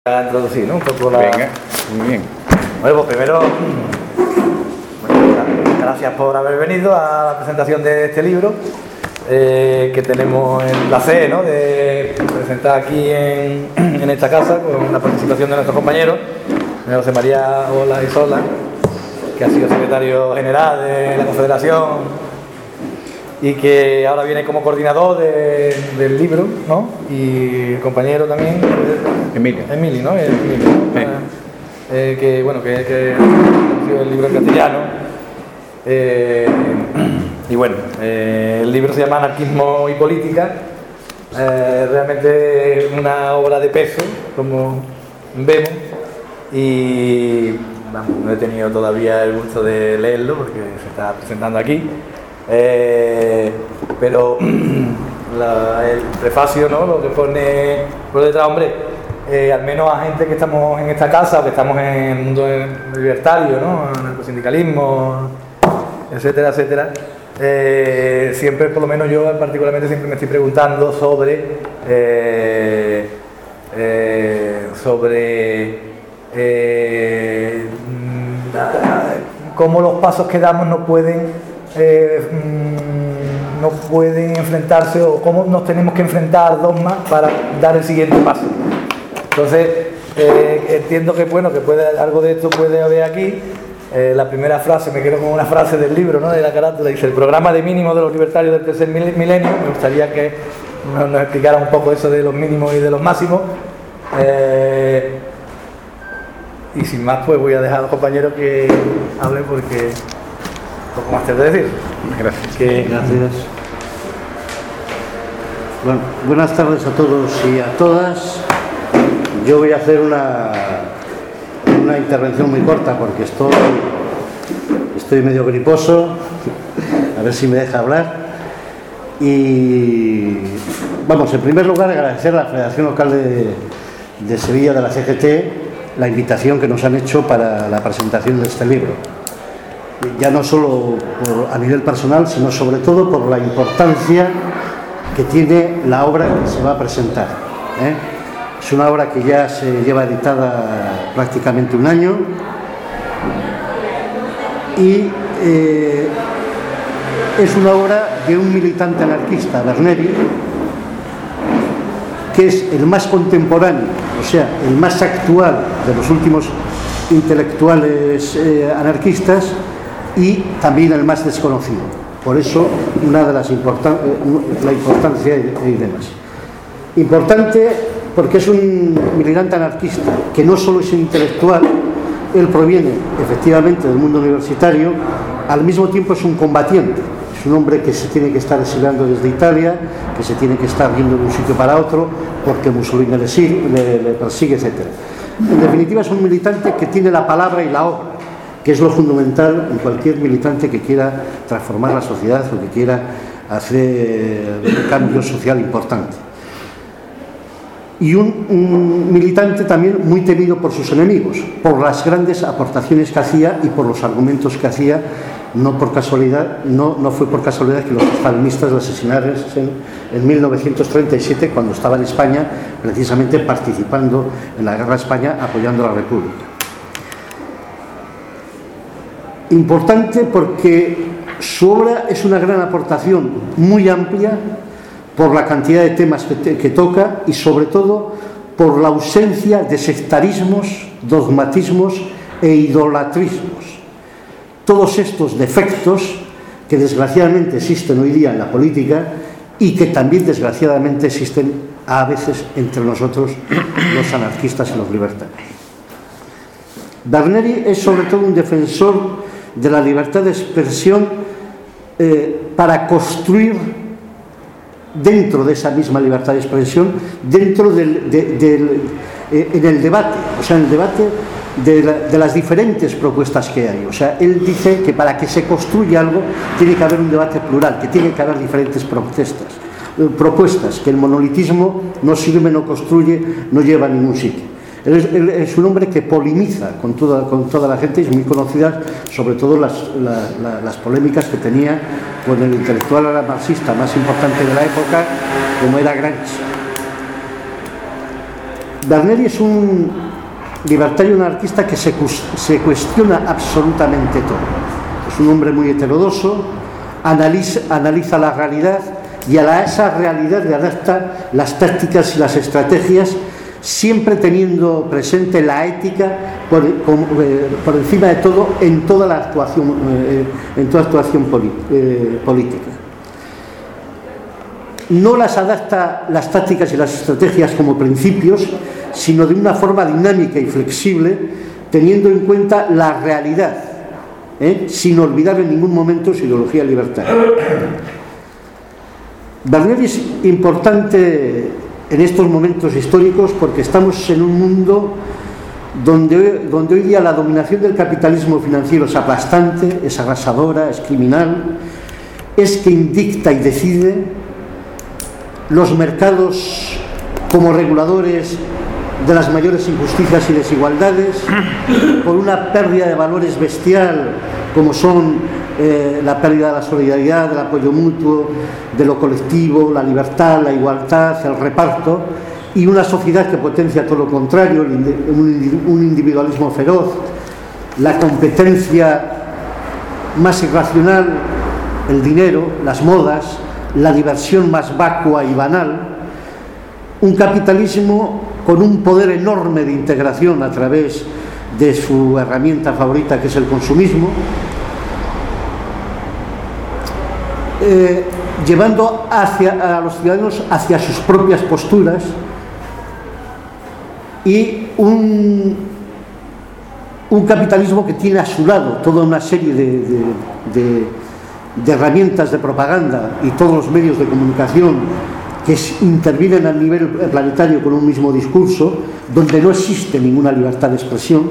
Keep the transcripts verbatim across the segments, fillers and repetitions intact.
A introducir, ¿no? Un poco la... Venga, muy bien. Bueno, pues primero, bueno, gracias por haber venido a la presentación de este libro eh, que tenemos el placer, ¿no?, de presentar aquí en, en esta casa con la participación de nuestros compañeros, José María Olaizola, que ha sido secretario general de la Confederación y que ahora viene como coordinador de, del libro, ¿no? Y el compañero también, Emilio. Emilio, ¿no? Emilio, ¿no? Sí. Eh, que, bueno, que, que ha el libro en castellano. Eh, y bueno, eh, el libro se llama Anarquismo y Política. Eh, realmente es una obra de peso, como vemos. Y vamos, no he tenido todavía el gusto de leerlo porque se está presentando aquí. Eh, pero la, el prefacio, ¿no?, lo que pone por detrás, hombre, eh, al menos a gente que estamos en esta casa o que estamos en el mundo libertario, ¿no?, en el sindicalismo, etcétera, etcétera, eh, siempre, por lo menos yo particularmente, siempre me estoy preguntando sobre eh, eh, sobre eh, cómo los pasos que damos no pueden Eh, no pueden enfrentarse, o cómo nos tenemos que enfrentar dos más para dar el siguiente paso. Entonces eh, entiendo que bueno, que puede, algo de esto puede haber aquí. Eh, la primera frase, me quedo con una frase del libro, ¿no?, de la carátula, dice: el programa de mínimos de los libertarios del tercer milenio. Me gustaría que nos, nos explicara un poco eso de los mínimos y de los máximos. Eh, y sin más, pues voy a dejar a los compañeros que hablen porque poco más te de decir. Gracias. Que, gracias. Bueno, buenas tardes a todos y a todas. Yo voy a hacer una, una intervención muy corta porque estoy, estoy medio griposo. A ver si me deja hablar. Y vamos, en primer lugar, agradecer a la Federación Local de, de Sevilla, de la C G T, la invitación que nos han hecho para la presentación de este libro. Ya no solo por, a nivel personal, sino sobre todo por la importancia que tiene la obra que se va a presentar, ¿eh? Es una obra que ya se lleva editada prácticamente un año y eh, es una obra de un militante anarquista, Berneri, que es el más contemporáneo, o sea, el más actual de los últimos intelectuales eh, anarquistas, y también el más desconocido. Por eso, una de las importan la importancia y, y demás. Importante porque es un militante anarquista que no solo es intelectual, él proviene efectivamente del mundo universitario, al mismo tiempo es un combatiente, es un hombre que se tiene que estar exiliando desde Italia, que se tiene que estar yendo de un sitio para otro porque Mussolini le, le, le persigue, etcétera. En definitiva, es un militante que tiene la palabra y la obra, que es lo fundamental en cualquier militante que quiera transformar la sociedad o que quiera hacer un cambio social importante. Y un, un militante también muy temido por sus enemigos, por las grandes aportaciones que hacía y por los argumentos que hacía. No por casualidad, no, no fue por casualidad que los estalinistas lo asesinaron en, en mil novecientos treinta y siete, cuando estaba en España, precisamente participando en la guerra de España, apoyando a la República. Importante porque su obra es una gran aportación, muy amplia, por la cantidad de temas que, te, que toca y sobre todo por la ausencia de sectarismos, dogmatismos e idolatrismos. Todos estos defectos que desgraciadamente existen hoy día en la política y que también desgraciadamente existen a veces entre nosotros los anarquistas y los libertarios. Berneri es sobre todo un defensor de la libertad de expresión eh, para construir dentro de esa misma libertad de expresión, dentro del, de, del eh, en el debate, o sea, en el debate de, la, de las diferentes propuestas que hay. O sea, él dice que para que se construya algo tiene que haber un debate plural, que tiene que haber diferentes protestas, eh, propuestas, que el monolitismo no sirve, no construye, no lleva a ningún sitio. Él es, él es un hombre que polemiza con toda, con toda la gente, y es muy conocida, sobre todo las, la, la, las polémicas que tenía con el intelectual marxista más importante de la época, como era Gramsci. Berneri es un libertario anarquista que se, se cuestiona absolutamente todo. Es un hombre muy heterodoxo, analiza, analiza la realidad y a la, esa realidad le adapta las tácticas y las estrategias, siempre teniendo presente la ética por, con, eh, por encima de todo en toda la actuación, eh, en toda actuación poli, eh, política. No las adapta las tácticas y las estrategias como principios, sino de una forma dinámica y flexible, teniendo en cuenta la realidad, ¿eh? sin olvidar en ningún momento su ideología libertaria. Berneri es importante en estos momentos históricos porque estamos en un mundo donde, donde hoy día la dominación del capitalismo financiero es aplastante, es arrasadora, es criminal, es quien dicta y decide. Los mercados como reguladores de las mayores injusticias y desigualdades, por una pérdida de valores bestial como son eh, la pérdida de la solidaridad, del apoyo mutuo, de lo colectivo, la libertad, la igualdad, el reparto, y una sociedad que potencia todo lo contrario, un individualismo feroz, la competencia más irracional, el dinero, las modas, la diversión más vacua y banal, un capitalismo con un poder enorme de integración a través de su herramienta favorita, que es el consumismo, eh, llevando hacia, a los ciudadanos hacia sus propias posturas, y un, un capitalismo que tiene a su lado toda una serie de, de, de, de herramientas de propaganda y todos los medios de comunicación que intervienen a nivel planetario con un mismo discurso, donde no existe ninguna libertad de expresión.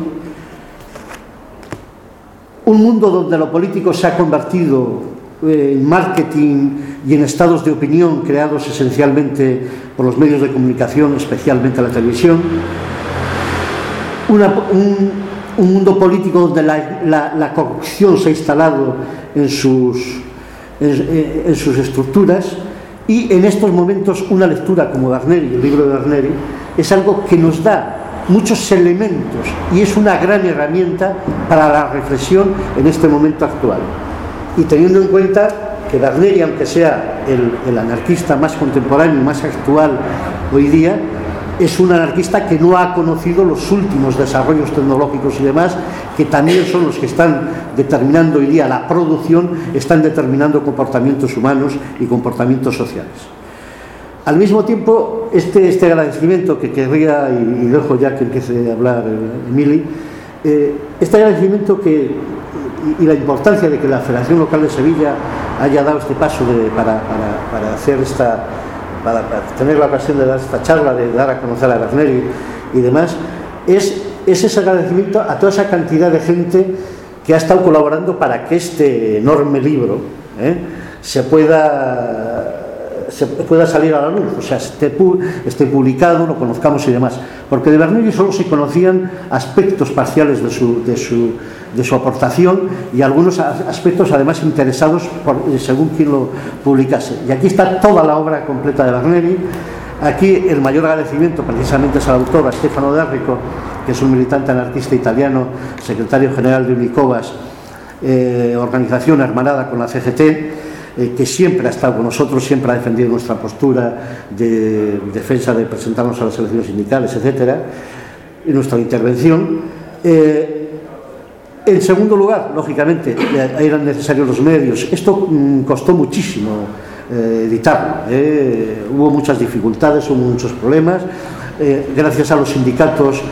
Un mundo donde lo político se ha convertido en marketing y en estados de opinión creados esencialmente por los medios de comunicación, especialmente la televisión. Una, un, un mundo político donde la, la, la corrupción se ha instalado en sus, en, en sus estructuras. Y en estos momentos una lectura como Berneri, el libro de Berneri, es algo que nos da muchos elementos y es una gran herramienta para la reflexión en este momento actual. Y teniendo en cuenta que Berneri, aunque sea el, el anarquista más contemporáneo y más actual hoy día, es un anarquista que no ha conocido los últimos desarrollos tecnológicos y demás, que también son los que están determinando hoy día la producción, están determinando comportamientos humanos y comportamientos sociales. Al mismo tiempo, este, este agradecimiento que querría, y, y dejo ya que empiece a hablar Emili, eh, este agradecimiento que, y, y la importancia de que la Federación Local de Sevilla haya dado este paso de, para, para, para hacer esta... Para, para tener la ocasión de dar esta charla, de dar a conocer a Berneri y demás, es, es ese agradecimiento a toda esa cantidad de gente que ha estado colaborando para que este enorme libro ¿eh? se pueda se pueda salir a la luz, o sea, esté, esté publicado, lo conozcamos y demás, porque de Berneri solo se conocían aspectos parciales de su, de su, de su aportación y algunos aspectos además interesados por, según quien lo publicase. Y aquí está toda la obra completa de Berneri. Aquí el mayor agradecimiento precisamente es al autor, a Stefano D'Errico, que es un militante anarquista italiano, secretario general de Unicovas, eh, organización hermanada con la C G T, eh, que siempre ha estado con nosotros, siempre ha defendido nuestra postura de defensa de presentarnos a las elecciones sindicales, etcétera, y nuestra intervención. Eh, en segundo lugar, lógicamente, eran necesarios los medios. Esto mm, costó muchísimo eh, editarlo, eh. hubo muchas dificultades, hubo muchos problemas. Eh, gracias a los sindicatos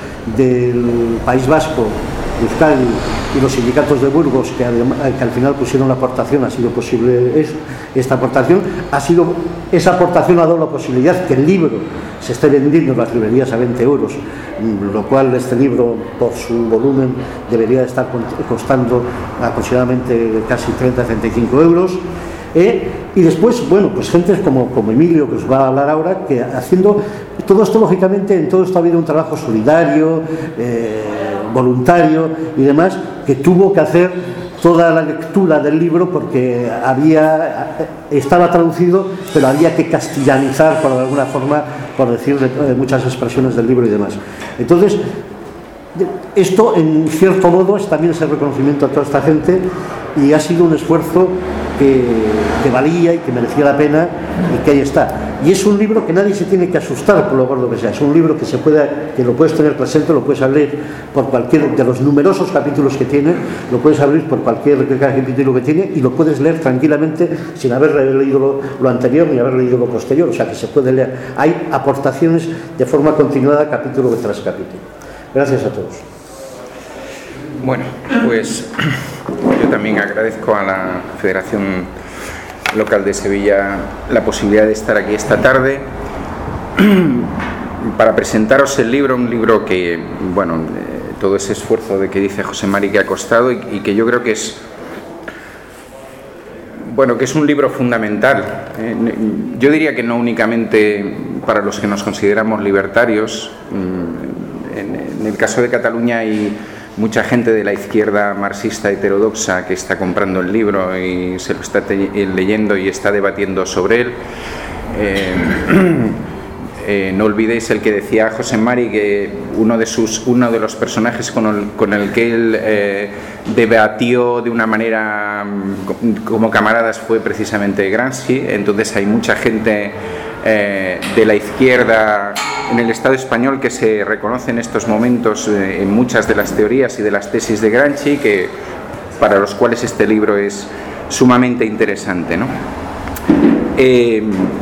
del País Vasco, de Euskadi, y los sindicatos de Burgos, que, que al final pusieron la aportación, ha sido posible es, esta aportación. Ha sido, esa aportación ha dado la posibilidad que el libro se esté vendiendo en las librerías a veinte euros, lo cual este libro, por su volumen, debería estar costando aproximadamente casi treinta a treinta y cinco euros. Eh, y después, bueno, pues gente como, como Emilio, que os va a hablar ahora, que haciendo todo esto, lógicamente, en todo esto ha habido un trabajo solidario, eh, voluntario y demás, que tuvo que hacer toda la lectura del libro porque había, estaba traducido, pero había que castellanizar por alguna forma, por decir muchas expresiones del libro y demás. Entonces, esto en cierto modo es también ese reconocimiento a toda esta gente, y ha sido un esfuerzo que, que valía y que merecía la pena, y que ahí está. Y es un libro que nadie se tiene que asustar por lo gordo que sea. Es un libro que se puede, que lo puedes tener presente, lo puedes abrir por cualquier de los numerosos capítulos que tiene, lo puedes abrir por cualquier capítulo que tiene y lo puedes leer tranquilamente sin haber leído lo, lo anterior ni haber leído lo posterior. O sea que se puede leer. Hay aportaciones de forma continuada capítulo tras capítulo. Gracias a todos. Bueno, pues yo también agradezco a la Federación Local de Sevilla la posibilidad de estar aquí esta tarde para presentaros el libro, un libro que, bueno, eh, todo ese esfuerzo de que dice José Mari que ha costado, y, y que yo creo que es, bueno, que es un libro fundamental. Eh, yo diría que no únicamente para los que nos consideramos libertarios. En, en el caso de Cataluña hay mucha gente de la izquierda marxista heterodoxa que está comprando el libro y se lo está leyendo y está debatiendo sobre él. Eh, eh, no olvidéis el que decía José Mari, que uno de, sus, uno de los personajes con el, con el que él eh, debatió de una manera como camaradas fue precisamente Gramsci. Entonces hay mucha gente eh, de la izquierda en el Estado español que se reconoce en estos momentos eh, en muchas de las teorías y de las tesis de Gramsci, que, para los cuales este libro es sumamente interesante, ¿no? Eh,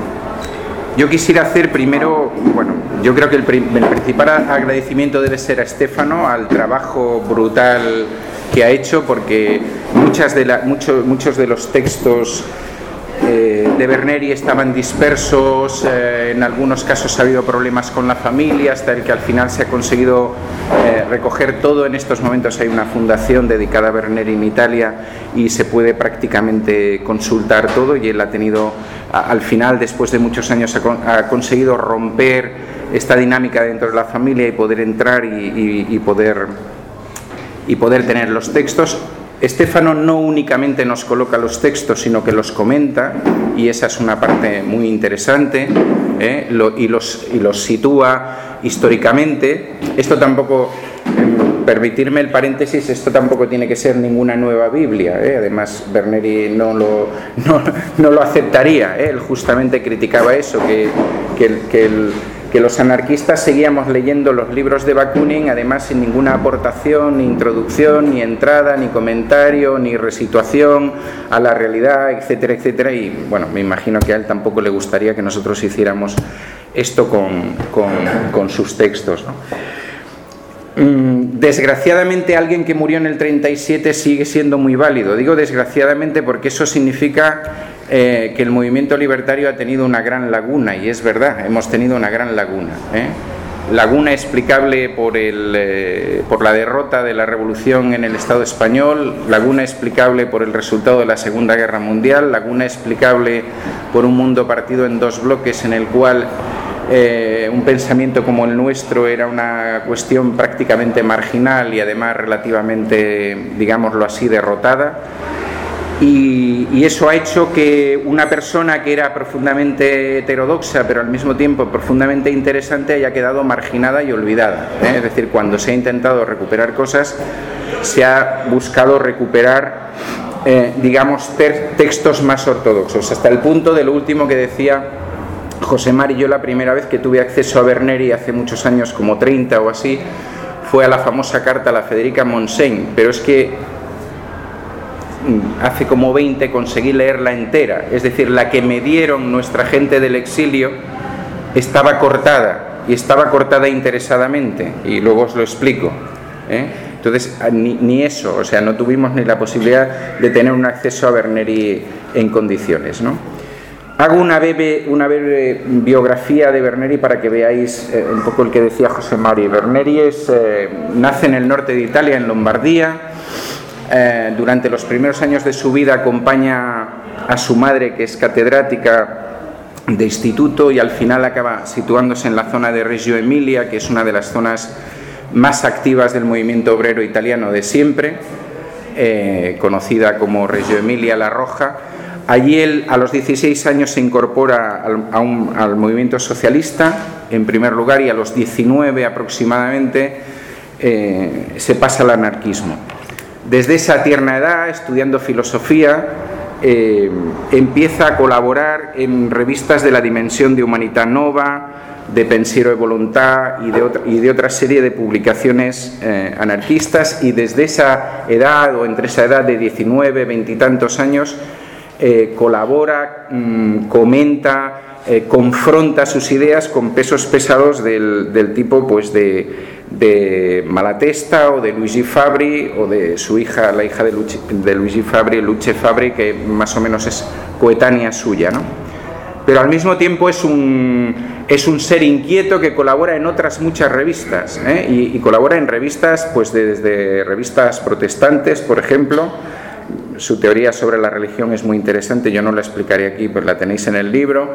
yo quisiera hacer primero, bueno, yo creo que el, el principal agradecimiento debe ser a Estéfano, al trabajo brutal que ha hecho, porque muchas de la, mucho, muchos de los textos Eh, de Berneri estaban dispersos, eh, en algunos casos ha habido problemas con la familia, hasta el que al final se ha conseguido eh, recoger todo. En estos momentos hay una fundación dedicada a Berneri en Italia y se puede prácticamente consultar todo, y él ha tenido, a, al final, después de muchos años, ha, con, ha conseguido romper esta dinámica dentro de la familia y poder entrar y, y, y, poder, y poder tener los textos. Estéfano no únicamente nos coloca los textos, sino que los comenta, y esa es una parte muy interesante, ¿eh? Lo, y, los, y los sitúa históricamente. Esto tampoco, eh, permitirme el paréntesis, esto tampoco tiene que ser ninguna nueva Biblia, ¿eh? Además Berneri no lo, no, no lo aceptaría, ¿eh? Él justamente criticaba eso, que, que, que el que los anarquistas seguíamos leyendo los libros de Bakunin, además sin ninguna aportación, ni introducción, ni entrada, ni comentario, ni resituación a la realidad, etcétera, etcétera. Y bueno, me imagino que a él tampoco le gustaría que nosotros hiciéramos esto con, con, con sus textos, ¿no? Desgraciadamente, alguien que murió en el treinta y siete sigue siendo muy válido. Digo desgraciadamente porque eso significa eh, que el movimiento libertario ha tenido una gran laguna, y es verdad, hemos tenido una gran laguna, ¿eh? Laguna explicable por, el, eh, por la derrota de la revolución en el Estado español, laguna explicable por el resultado de la Segunda Guerra Mundial, laguna explicable por un mundo partido en dos bloques en el cual Eh, un pensamiento como el nuestro era una cuestión prácticamente marginal y además relativamente, digámoslo así, derrotada, y, y eso ha hecho que una persona que era profundamente heterodoxa pero al mismo tiempo profundamente interesante haya quedado marginada y olvidada, ¿eh? Es decir, cuando se ha intentado recuperar cosas, se ha buscado recuperar eh, digamos ter- textos más ortodoxos, hasta el punto de lo último que decía José Mari. Yo la primera vez que tuve acceso a Berneri hace muchos años, como treinta o así, fue a la famosa carta a la Federica Montseny, pero es que hace como veinte conseguí leerla entera, es decir, la que me dieron nuestra gente del exilio estaba cortada, y estaba cortada interesadamente, y luego os lo explico, ¿eh? Entonces, ni, ni eso, o sea, no tuvimos ni la posibilidad de tener un acceso a Berneri en condiciones, ¿no? Hago una breve, una breve biografía de Berneri para que veáis eh, un poco el que decía José Mari. Berneri es, eh, nace en el norte de Italia, en Lombardía. Eh, durante los primeros años de su vida acompaña a su madre, que es catedrática de instituto, y al final acaba situándose en la zona de Reggio Emilia, que es una de las zonas más activas del movimiento obrero italiano de siempre. eh, conocida como Reggio Emilia La Roja. Allí él, a los dieciséis años, se incorpora al, a un, al movimiento socialista, en primer lugar, y a los diecinueve aproximadamente eh, se pasa al anarquismo. Desde esa tierna edad, estudiando filosofía, eh, empieza a colaborar en revistas de la dimensión de Humanità Nova, de Pensiero e Volontà y de otra, y de otra serie de publicaciones eh, anarquistas, y desde esa edad, o entre esa edad de diecinueve, veinte y tantos años, eh, colabora, mmm, comenta, eh, confronta sus ideas con pesos pesados del, del tipo pues de, de Malatesta o de Luigi Fabri, o de su hija, la hija de, Luci, de Luigi Fabri, Luce Fabri, que más o menos es coetánea suya, ¿no? Pero al mismo tiempo es un, es un ser inquieto que colabora en otras muchas revistas, ¿eh? y, y colabora en revistas, pues de, desde revistas protestantes, por ejemplo. Su teoría sobre la religión es muy interesante, yo no la explicaré aquí, pues la tenéis en el libro.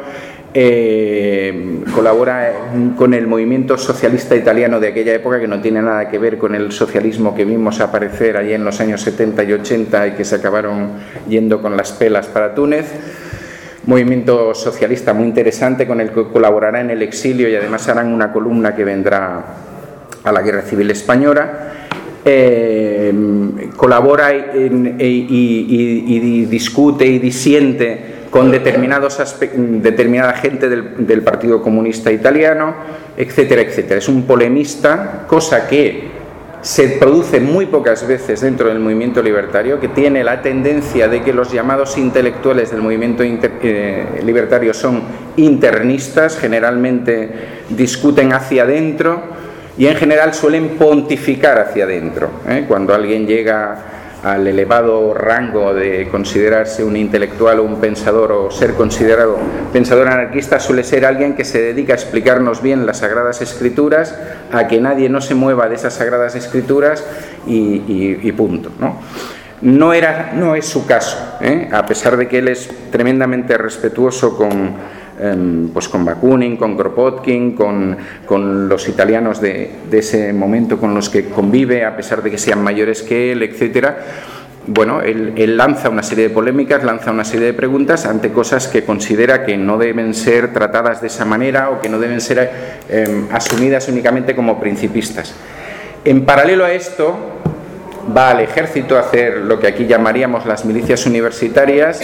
Eh, colabora con el movimiento socialista italiano de aquella época, que no tiene nada que ver con el socialismo que vimos aparecer allí en los años setenta y ochenta y que se acabaron yendo con las pelas para Túnez. Movimiento socialista muy interesante, con el que colaborará en el exilio, y además harán una columna que vendrá a la Guerra Civil Española. Eh, colabora en, y, y, y, y discute y disiente con determinados determinada gente del, del Partido Comunista Italiano, etcétera, etcétera. Es un polemista, cosa que se produce muy pocas veces dentro del movimiento libertario, que tiene la tendencia de que los llamados intelectuales del movimiento inter, eh, libertario son internistas, generalmente discuten hacia adentro, y en general suelen pontificar hacia adentro, ¿eh? Cuando alguien llega al elevado rango de considerarse un intelectual o un pensador, o ser considerado pensador anarquista, suele ser alguien que se dedica a explicarnos bien las Sagradas Escrituras, a que nadie no se mueva de esas Sagradas Escrituras y, y, y punto, ¿no? No, era, no es su caso, ¿eh? A pesar de que él es tremendamente respetuoso con pues con Bakunin, con Kropotkin, con, con los italianos de, de ese momento con los que convive, a pesar de que sean mayores que él, etcétera. Bueno, él, él lanza una serie de polémicas, lanza una serie de preguntas ante cosas que considera que no deben ser tratadas de esa manera, o que no deben ser eh, asumidas únicamente como principistas. En paralelo a esto, va al ejército a hacer lo que aquí llamaríamos las milicias universitarias.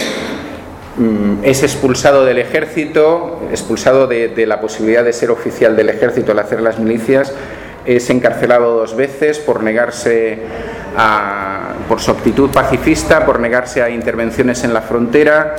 Es expulsado del ejército, expulsado de, de la posibilidad de ser oficial del ejército al hacer las milicias. Es encarcelado dos veces por negarse a, por su actitud pacifista, por negarse a intervenciones en la frontera.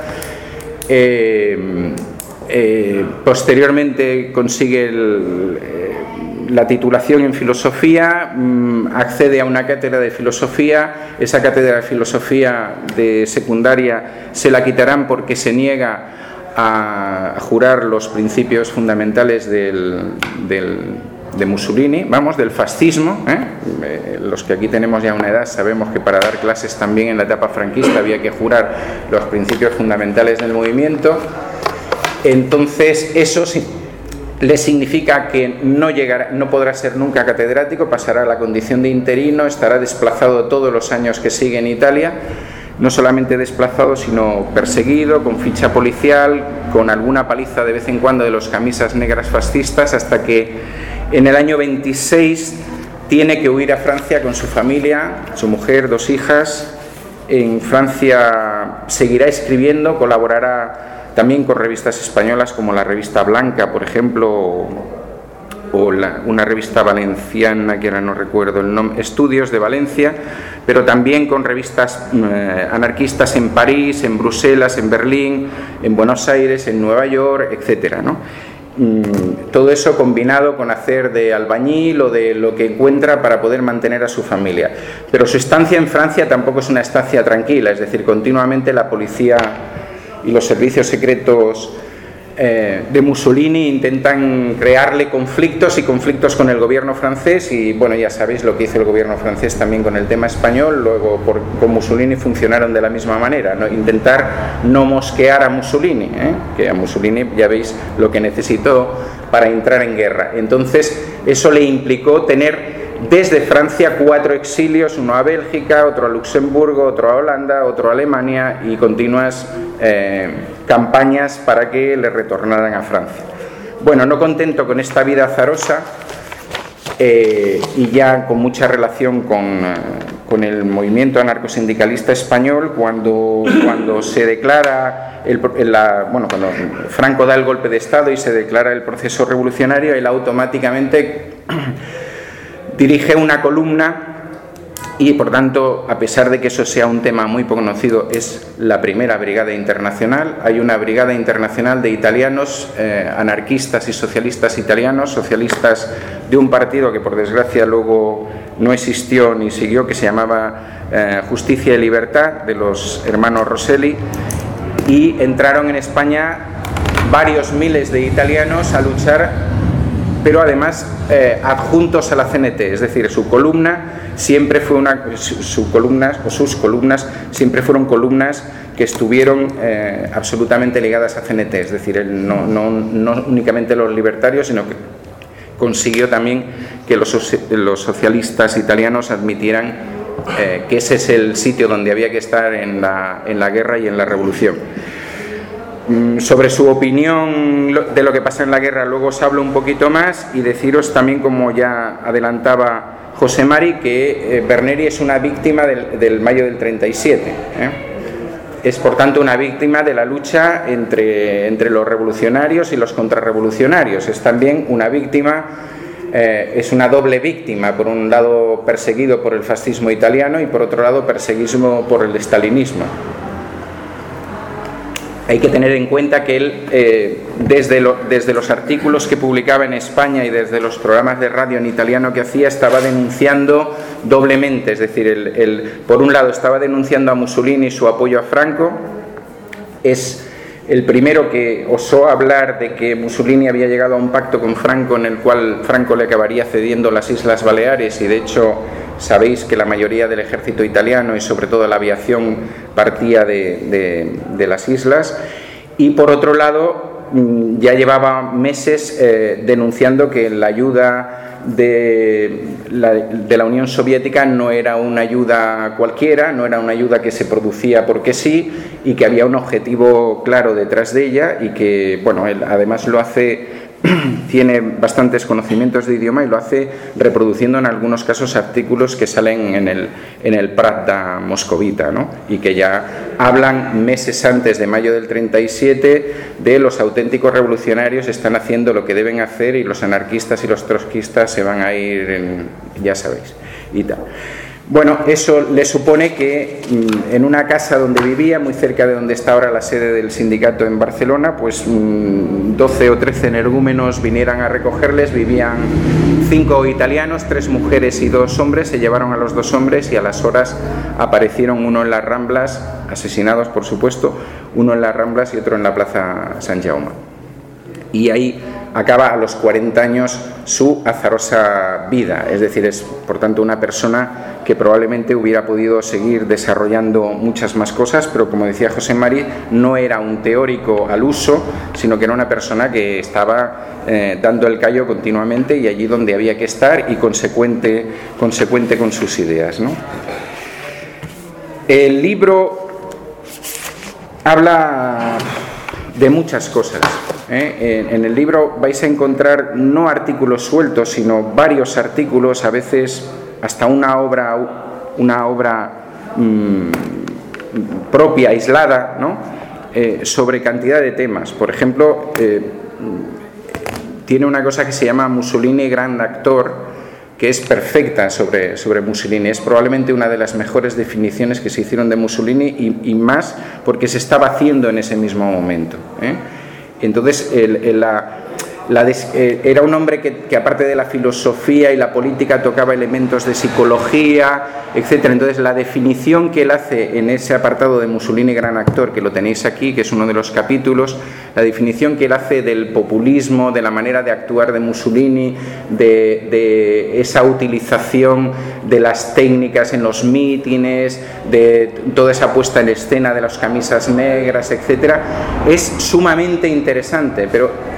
Eh, eh, posteriormente consigue el, eh, la titulación en filosofía, mmm, accede a una cátedra de filosofía. Esa cátedra de filosofía de secundaria se la quitarán porque se niega a jurar los principios fundamentales del, del, de Mussolini, vamos, del fascismo, ¿eh? Eh, los que aquí tenemos ya una edad sabemos que para dar clases también en la etapa franquista había que jurar los principios fundamentales del movimiento. Entonces eso sí le significa que no llegará, no podrá ser nunca catedrático, pasará a la condición de interino, estará desplazado todos los años que sigue en Italia, no solamente desplazado, sino perseguido, con ficha policial, con alguna paliza de vez en cuando de los camisas negras fascistas, hasta que en el año veintiséis tiene que huir a Francia con su familia, su mujer, dos hijas. En Francia seguirá escribiendo, colaborará también con revistas españolas como la Revista Blanca, por ejemplo, o, o la, una revista valenciana que ahora no recuerdo el nombre, Estudios de Valencia, pero también con revistas eh, anarquistas en París, en Bruselas, en Berlín, en Buenos Aires, en Nueva York, etcétera, ¿no? Todo eso combinado con hacer de albañil o de lo que encuentra para poder mantener a su familia. Pero su estancia en Francia tampoco es una estancia tranquila, es decir, continuamente la policía y los servicios secretos eh, de Mussolini intentan crearle conflictos y conflictos con el gobierno francés, y bueno, ya sabéis lo que hizo el gobierno francés también con el tema español. Luego por, con Mussolini funcionaron de la misma manera, ¿no? Intentar no mosquear a Mussolini, ¿eh? que a Mussolini ya veis lo que necesitó para entrar en guerra. Entonces eso le implicó tener desde Francia cuatro exilios, uno a Bélgica, otro a Luxemburgo, otro a Holanda, otro a Alemania y continuas eh, campañas para que le retornaran a Francia. Bueno, no contento con esta vida azarosa eh, y ya con mucha relación con, eh, con el movimiento anarcosindicalista español, cuando, cuando se declara, el, la, bueno, cuando Franco da el golpe de Estado y se declara el proceso revolucionario, él automáticamente dirige una columna y, por tanto, a pesar de que eso sea un tema muy conocido, es la primera brigada internacional. Hay una brigada internacional de italianos, eh, anarquistas y socialistas italianos, socialistas de un partido que, por desgracia, luego no existió ni siguió, que se llamaba eh, Justicia y Libertad, de los hermanos Rosselli, y entraron en España varios miles de italianos a luchar, pero además eh, adjuntos a la C N T, es decir, su columna siempre fue una, su, su columnas o sus columnas siempre fueron columnas que estuvieron eh, absolutamente ligadas a C N T, es decir, él no, no, no únicamente los libertarios, sino que consiguió también que los, los socialistas italianos admitieran eh, que ese es el sitio donde había que estar en la, en la guerra y en la revolución. Sobre su opinión de lo que pasa en la guerra luego os hablo un poquito más, y deciros también, como ya adelantaba José Mari, que eh, Berneri es una víctima del, del mayo del treinta y siete, ¿eh? Es por tanto una víctima de la lucha entre, entre los revolucionarios y los contrarrevolucionarios. Es también una víctima, eh, es una doble víctima: por un lado perseguido por el fascismo italiano y por otro lado perseguido por el estalinismo. Hay que tener en cuenta que él, eh, desde, lo, desde los artículos que publicaba en España y desde los programas de radio en italiano que hacía, estaba denunciando doblemente. Es decir, el, el, por un lado estaba denunciando a Mussolini y su apoyo a Franco. Es el primero que osó hablar de que Mussolini había llegado a un pacto con Franco en el cual Franco le acabaría cediendo las Islas Baleares, y de hecho sabéis que la mayoría del ejército italiano y sobre todo la aviación partía de, de, de las islas. Y por otro lado ya llevaba meses eh, denunciando que la ayuda de la, de la Unión Soviética no era una ayuda cualquiera, no era una ayuda que se producía porque sí, y que había un objetivo claro detrás de ella, y que, bueno, él además lo hace, tiene bastantes conocimientos de idioma y lo hace reproduciendo en algunos casos artículos que salen en el, en el Pravda moscovita, ¿no? Y que ya hablan meses antes de mayo del treinta y siete de los auténticos revolucionarios están haciendo lo que deben hacer y los anarquistas y los trotskistas se van a ir, en, ya sabéis, y tal. Bueno, eso le supone que en una casa donde vivía, muy cerca de donde está ahora la sede del sindicato en Barcelona, pues doce o trece energúmenos vinieran a recogerles. Vivían cinco italianos, tres mujeres y dos hombres. Se llevaron a los dos hombres y a las horas aparecieron uno en las Ramblas, asesinados por supuesto, uno en las Ramblas y otro en la Plaza San Jaume. Y ahí acaba a los cuarenta años su azarosa vida. Es decir, es por tanto una persona que probablemente hubiera podido seguir desarrollando muchas más cosas, pero como decía José Mari, no era un teórico al uso, sino que era una persona que estaba eh, dando el callo continuamente y allí donde había que estar, y consecuente, consecuente con sus ideas, ¿no? El libro habla de muchas cosas. ¿eh? En el libro vais a encontrar no artículos sueltos, sino varios artículos, a veces hasta una obra, una obra mmm, propia, aislada, ¿no? eh, sobre cantidad de temas. Por ejemplo, eh, tiene una cosa que se llama Mussolini gran actor, que es perfecta sobre, sobre Mussolini. Es probablemente una de las mejores definiciones que se hicieron de Mussolini, y, y más porque se estaba haciendo en ese mismo momento. ¿eh? Entonces, el, el, la, la des, eh, era un hombre que, que aparte de la filosofía y la política tocaba elementos de psicología, etcétera. Entonces, la definición que él hace en ese apartado de Mussolini gran actor, que lo tenéis aquí, que es uno de los capítulos, la definición que él hace del populismo, de la manera de actuar de Mussolini, de, de esa utilización de las técnicas en los mítines, de toda esa puesta en escena de las camisas negras, etcétera, es sumamente interesante, pero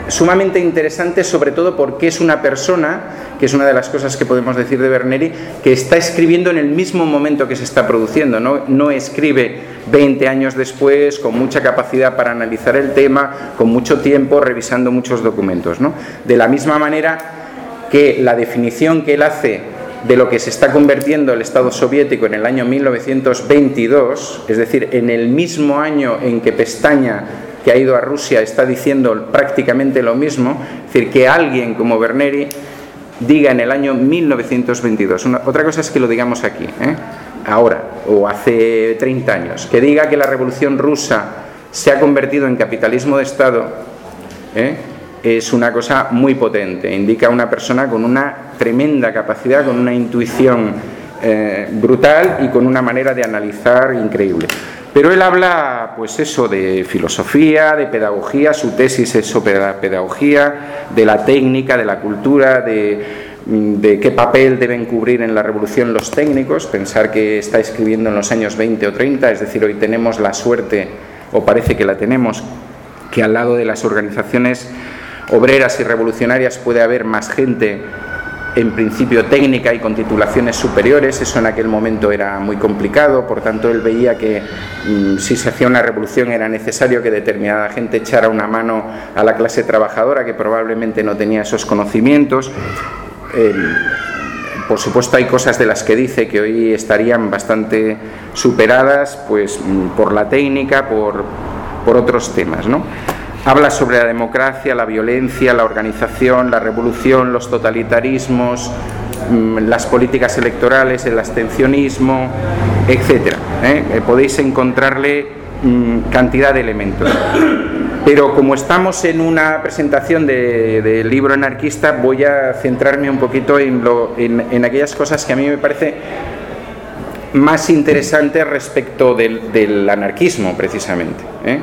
sumamente interesante, sobre todo porque es una persona, que es una de las cosas que podemos decir de Berneri, que está escribiendo en el mismo momento que se está produciendo, no, no escribe veinte años después, con mucha capacidad para analizar el tema, con mucho tiempo, revisando muchos documentos, ¿no? De la misma manera que la definición que él hace de lo que se está convirtiendo el Estado soviético en el año mil novecientos veintidós, es decir, en el mismo año en que Pestaña, que ha ido a Rusia, está diciendo prácticamente lo mismo, es decir, que alguien como Berneri diga en el año mil novecientos veintidós, una, otra cosa es que lo digamos aquí, ¿eh? ahora, o hace treinta años, que diga que la Revolución Rusa se ha convertido en capitalismo de Estado, ¿eh? es una cosa muy potente, indica a una persona con una tremenda capacidad, con una intuición eh, brutal y con una manera de analizar increíble. Pero él habla, pues eso, de filosofía, de pedagogía, su tesis es sobre la pedagogía, de la técnica, de la cultura, de, de qué papel deben cubrir en la revolución los técnicos, pensar que está escribiendo en los años veinte o treinta, es decir, hoy tenemos la suerte, o parece que la tenemos, que al lado de las organizaciones obreras y revolucionarias puede haber más gente en principio técnica y con titulaciones superiores. Eso en aquel momento era muy complicado, por tanto él veía que mmm, si se hacía una revolución era necesario que determinada gente echara una mano a la clase trabajadora que probablemente no tenía esos conocimientos. Eh, por supuesto hay cosas de las que dice que hoy estarían bastante superadas, pues por la técnica, por, por otros temas, ¿no? Habla sobre la democracia, la violencia, la organización, la revolución, los totalitarismos, las políticas electorales, el abstencionismo, etcétera. ¿eh? Podéis encontrarle mmm, cantidad de elementos. Pero como estamos en una presentación del de libro anarquista, voy a centrarme un poquito en, lo, en, en aquellas cosas que a mí me parece más interesantes respecto del, del anarquismo, precisamente. ¿eh?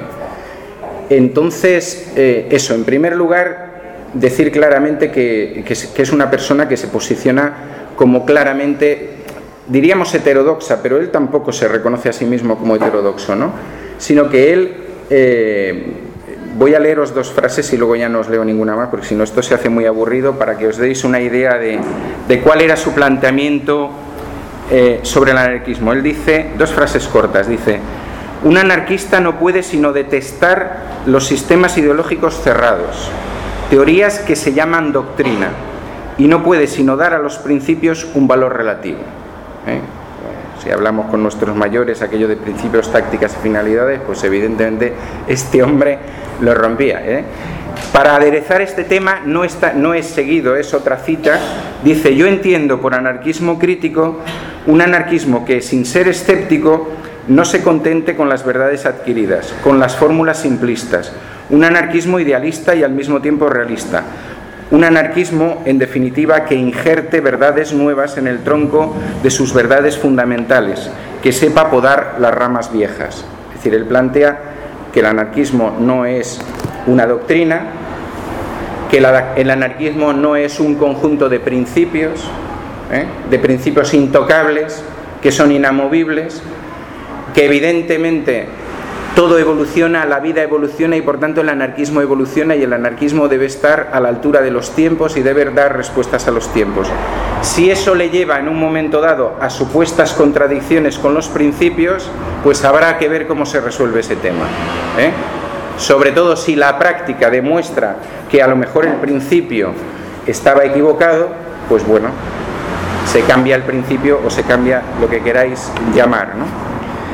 Entonces, eh, eso, en primer lugar, decir claramente que, que, que es una persona que se posiciona como claramente, diríamos heterodoxa, pero él tampoco se reconoce a sí mismo como heterodoxo, ¿no? Sino que él, eh, voy a leeros dos frases y luego ya no os leo ninguna más, porque si no esto se hace muy aburrido, para que os deis una idea de, de cuál era su planteamiento eh, sobre el anarquismo. Él dice, dos frases cortas, dice: un anarquista no puede sino detestar los sistemas ideológicos cerrados, teorías que se llaman doctrina, y no puede sino dar a los principios un valor relativo. ¿Eh? Si hablamos con nuestros mayores aquello de principios, tácticas y finalidades, pues evidentemente este hombre lo rompía. ¿eh? Para aderezar este tema no, está, no es seguido, es otra cita. Dice: yo entiendo por anarquismo crítico un anarquismo que, sin ser escéptico, no se contente con las verdades adquiridas, con las fórmulas simplistas, un anarquismo idealista y al mismo tiempo realista, un anarquismo, en definitiva, que injerte verdades nuevas en el tronco de sus verdades fundamentales, que sepa podar las ramas viejas. Es decir, él plantea que el anarquismo no es una doctrina, que la, el anarquismo no es un conjunto de principios, ¿eh? de principios intocables, que son inamovibles, que evidentemente todo evoluciona, la vida evoluciona y por tanto el anarquismo evoluciona, y el anarquismo debe estar a la altura de los tiempos y debe dar respuestas a los tiempos. Si eso le lleva en un momento dado a supuestas contradicciones con los principios, pues habrá que ver cómo se resuelve ese tema. ¿eh? Sobre todo si la práctica demuestra que a lo mejor el principio estaba equivocado, pues bueno, se cambia el principio o se cambia lo que queráis llamar, ¿no?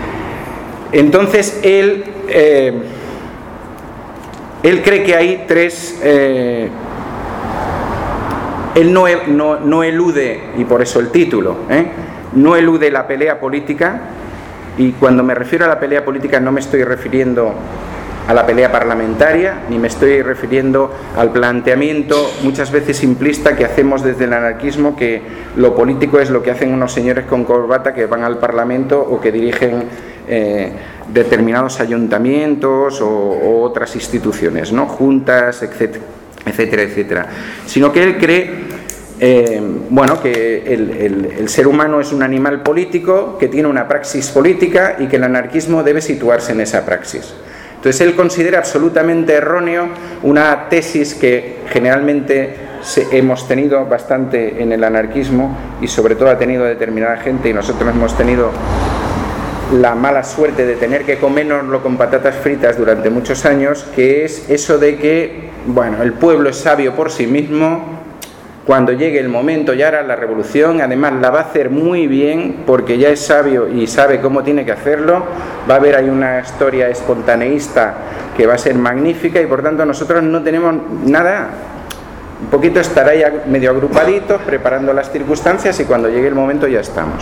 Entonces él, eh, él cree que hay tres, eh, él no, no, no elude, y por eso el título, ¿eh? no elude la pelea política, y cuando me refiero a la pelea política no me estoy refiriendo a la pelea parlamentaria, ni me estoy refiriendo al planteamiento muchas veces simplista que hacemos desde el anarquismo, que lo político es lo que hacen unos señores con corbata que van al Parlamento o que dirigen eh, determinados ayuntamientos o, o otras instituciones, ¿no? juntas, etcétera, etcétera, etcétera. Sino que él cree Eh, bueno, que el, el, el ser humano es un animal político que tiene una praxis política y que el anarquismo debe situarse en esa praxis. Entonces él considera absolutamente erróneo una tesis que generalmente se, hemos tenido bastante en el anarquismo, y sobre todo ha tenido determinada gente, y nosotros hemos tenido la mala suerte de tener que comérnoslo con patatas fritas durante muchos años, que es eso de que, bueno, el pueblo es sabio por sí mismo, cuando llegue el momento ya hará la revolución, además la va a hacer muy bien porque ya es sabio y sabe cómo tiene que hacerlo, va a haber ahí una historia espontaneísta que va a ser magnífica, y por tanto nosotros no tenemos nada, un poquito estar ahí medio agrupaditos preparando las circunstancias, y cuando llegue el momento ya estamos.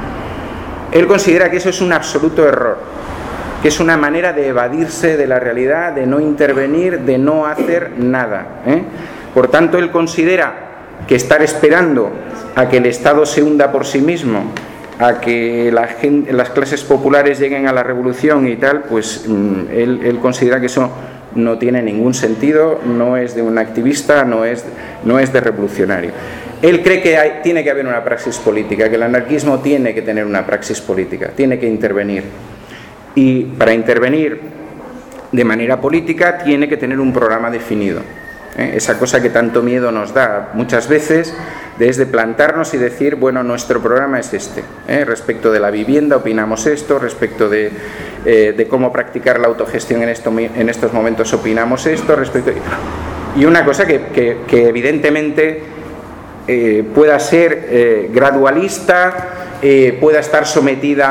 Él considera que eso es un absoluto error, que es una manera de evadirse de la realidad, de no intervenir, de no hacer nada, ¿eh? Por tanto, él considera que estar esperando a que el Estado se hunda por sí mismo, a que la gente, las clases populares lleguen a la revolución y tal, pues él, él considera que eso no tiene ningún sentido, no es de un activista, no es, no es de revolucionario. Él cree que hay, tiene que haber una praxis política, que el anarquismo tiene que tener una praxis política, tiene que intervenir. Y para intervenir de manera política tiene que tener un programa definido. ¿Eh? Esa cosa que tanto miedo nos da muchas veces, desde plantarnos y decir, bueno, nuestro programa es este, ¿eh? Respecto de la vivienda opinamos esto, respecto de, eh, de cómo practicar la autogestión en, esto, en estos momentos opinamos esto, respecto... y una cosa que, que, que evidentemente eh, pueda ser eh, gradualista, eh, pueda estar sometida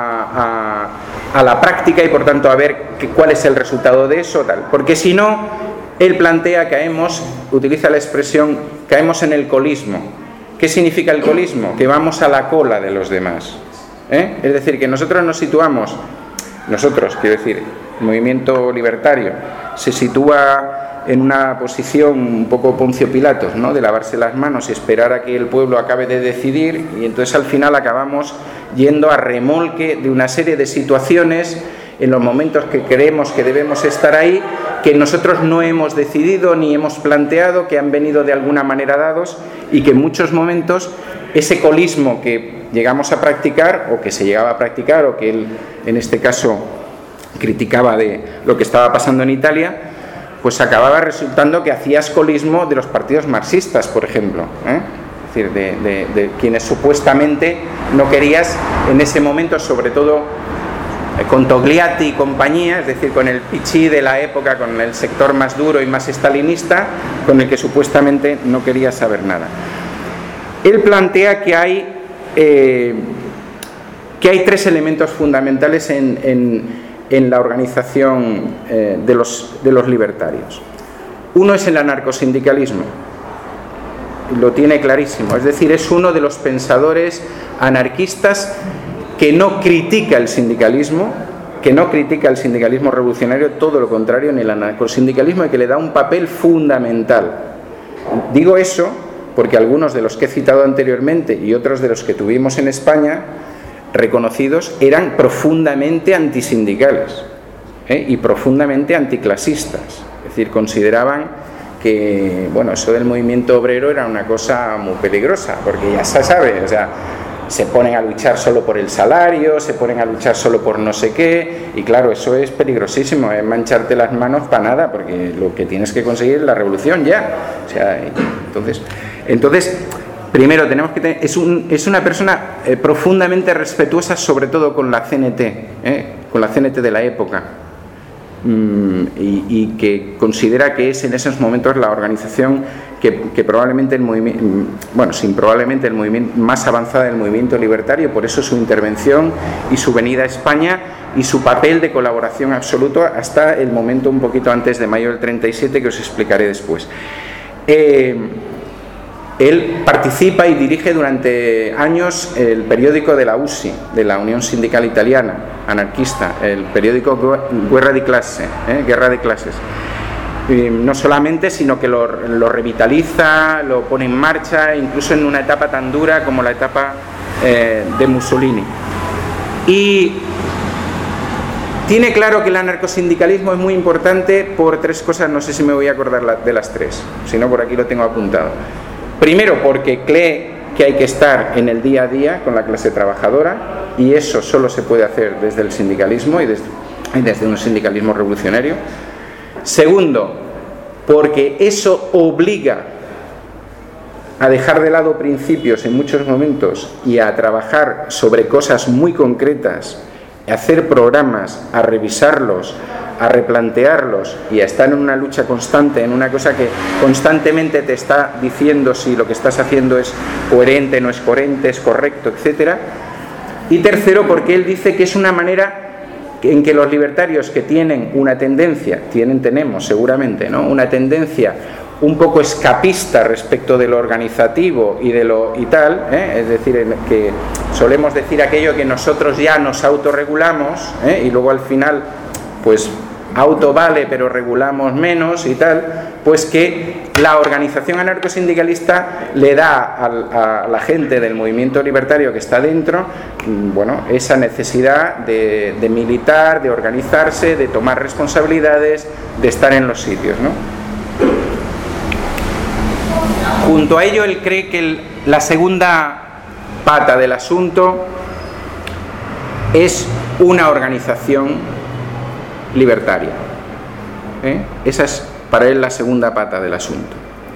a, a, a la práctica, y por tanto a ver que, cuál es el resultado de eso, tal, porque si no, él plantea, caemos, utiliza la expresión, caemos en el colismo. ¿Qué significa el colismo? Que vamos a la cola de los demás, ¿eh? Es decir, que nosotros nos situamos, nosotros, quiero decir, el movimiento libertario, se sitúa en una posición un poco Poncio Pilatos, ¿no? De lavarse las manos y esperar a que el pueblo acabe de decidir, y entonces al final acabamos yendo a remolque de una serie de situaciones en los momentos que creemos que debemos estar ahí, que nosotros no hemos decidido ni hemos planteado, que han venido de alguna manera dados, y que en muchos momentos ese colismo que llegamos a practicar, o que se llegaba a practicar, o que él en este caso criticaba de lo que estaba pasando en Italia, pues acababa resultando que hacías colismo de los partidos marxistas, por ejemplo, ¿eh? Es decir, de, de, de quienes supuestamente no querías en ese momento, sobre todo con Togliatti y compañía, es decir, con el Pichí de la época, con el sector más duro y más estalinista, con el que supuestamente no quería saber nada. Él plantea que hay, eh, que hay tres elementos fundamentales en, en, en la organización eh, de, los, de los libertarios. Uno es el anarcosindicalismo, lo tiene clarísimo, es decir, es uno de los pensadores anarquistas que no critica el sindicalismo, que no critica el sindicalismo revolucionario, todo lo contrario, en el anarcosindicalismo, y que le da un papel fundamental. Digo eso porque algunos de los que he citado anteriormente y otros de los que tuvimos en España, reconocidos, eran profundamente antisindicales, ¿eh? Y profundamente anticlasistas. Es decir, consideraban que, bueno, eso del movimiento obrero era una cosa muy peligrosa, porque ya se sabe, o sea, se ponen a luchar solo por el salario, se ponen a luchar solo por no sé qué, y claro, eso es peligrosísimo, es mancharte las manos para nada, porque lo que tienes que conseguir es la revolución ya. O sea, entonces, entonces primero tenemos que tener, es, un, es una persona eh, profundamente respetuosa, sobre todo con la C N T, eh, con la C N T de la época, mm, y, y que considera que es en esos momentos la organización que, que probablemente el movimiento, bueno, sin probablemente el movimiento más avanzada del movimiento libertario, por eso su intervención y su venida a España y su papel de colaboración absoluto hasta el momento un poquito antes de mayo del treinta y siete, que os explicaré después. Eh, él participa y dirige durante años el periódico de la U S I, de la Unión Sindical Italiana, anarquista, el periódico Guerra di Classe, ¿eh? Guerra de Clases. Y no solamente, sino que lo, lo revitaliza, lo pone en marcha, incluso en una etapa tan dura como la etapa eh, de Mussolini. Y tiene claro que el anarcosindicalismo es muy importante por tres cosas, no sé si me voy a acordar de las tres, si no por aquí lo tengo apuntado. Primero, porque cree que hay que estar en el día a día con la clase trabajadora, y eso solo se puede hacer desde el sindicalismo y desde, y desde un sindicalismo revolucionario. Segundo, porque eso obliga a dejar de lado principios en muchos momentos y a trabajar sobre cosas muy concretas, a hacer programas, a revisarlos, a replantearlos y a estar en una lucha constante, en una cosa que constantemente te está diciendo si lo que estás haciendo es coherente, no es coherente, es correcto, etcétera. Y tercero, porque él dice que es una manera en que los libertarios que tienen una tendencia, tienen, tenemos seguramente, ¿no?, una tendencia un poco escapista respecto de lo organizativo y de lo y tal, ¿eh? Es decir, que solemos decir aquello que nosotros ya nos autorregulamos, ¿eh? Y luego al final pues auto vale pero regulamos menos y tal, pues que la organización anarcosindicalista le da a, a la gente del movimiento libertario que está dentro, bueno, esa necesidad de, de militar, de organizarse, de tomar responsabilidades, de estar en los sitios, ¿no? Junto a ello, él cree que el, la segunda pata del asunto es una organización libertaria, ¿eh? Esa es para él la segunda pata del asunto.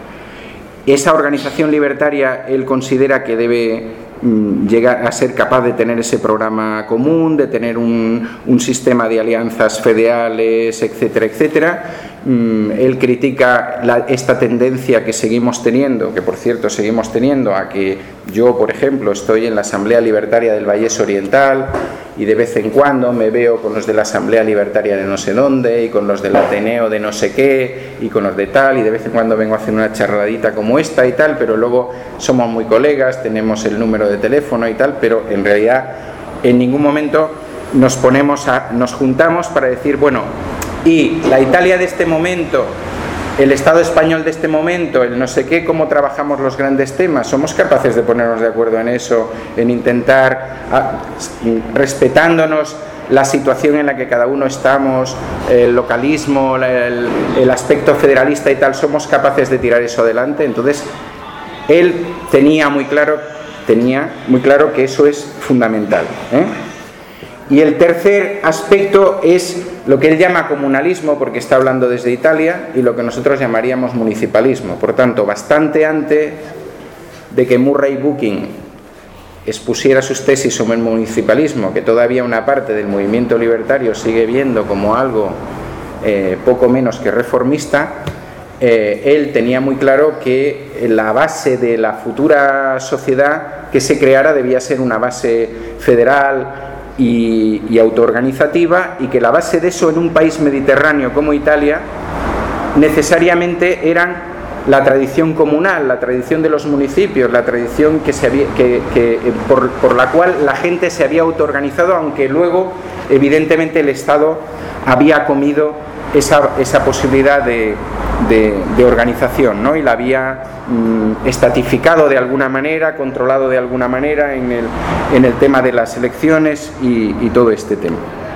Esa organización libertaria él considera que debe mm, llegar a ser capaz de tener ese programa común, de tener un, un sistema de alianzas federales, etcétera, etcétera. Mm, él critica la, esta tendencia que seguimos teniendo, que por cierto seguimos teniendo, a que yo, por ejemplo, estoy en la Asamblea Libertaria del Vallés Oriental y de vez en cuando me veo con los de la Asamblea Libertaria de no sé dónde y con los del Ateneo de no sé qué y con los de tal, y de vez en cuando vengo a hacer una charladita como esta y tal, pero luego somos muy colegas, tenemos el número de teléfono y tal, pero en realidad en ningún momento nos ponemos a, nos juntamos para decir, bueno, y la Italia de este momento, el Estado español de este momento, el no sé qué, cómo trabajamos los grandes temas, somos capaces de ponernos de acuerdo en eso, en intentar, a, respetándonos la situación en la que cada uno estamos, el localismo, el, el aspecto federalista y tal, somos capaces de tirar eso adelante. Entonces él tenía muy claro, tenía muy claro que eso es fundamental, ¿eh? Y el tercer aspecto es lo que él llama comunalismo, porque está hablando desde Italia, y lo que nosotros llamaríamos municipalismo. Por tanto, bastante antes de que Murray Bookchin expusiera sus tesis sobre el municipalismo, que todavía una parte del movimiento libertario sigue viendo como algo eh, poco menos que reformista, eh, él tenía muy claro que la base de la futura sociedad que se creara debía ser una base federal y, y autoorganizativa, y que la base de eso en un país mediterráneo como Italia necesariamente eran la tradición comunal, la tradición de los municipios, la tradición que se había, que, que, por, por la cual la gente se había autoorganizado, aunque luego evidentemente el Estado había comido esa, esa posibilidad de, de, de organización, ¿no? Y la había mm, estatificado de alguna manera, controlado de alguna manera en el, en el tema de las elecciones y, y todo este tema.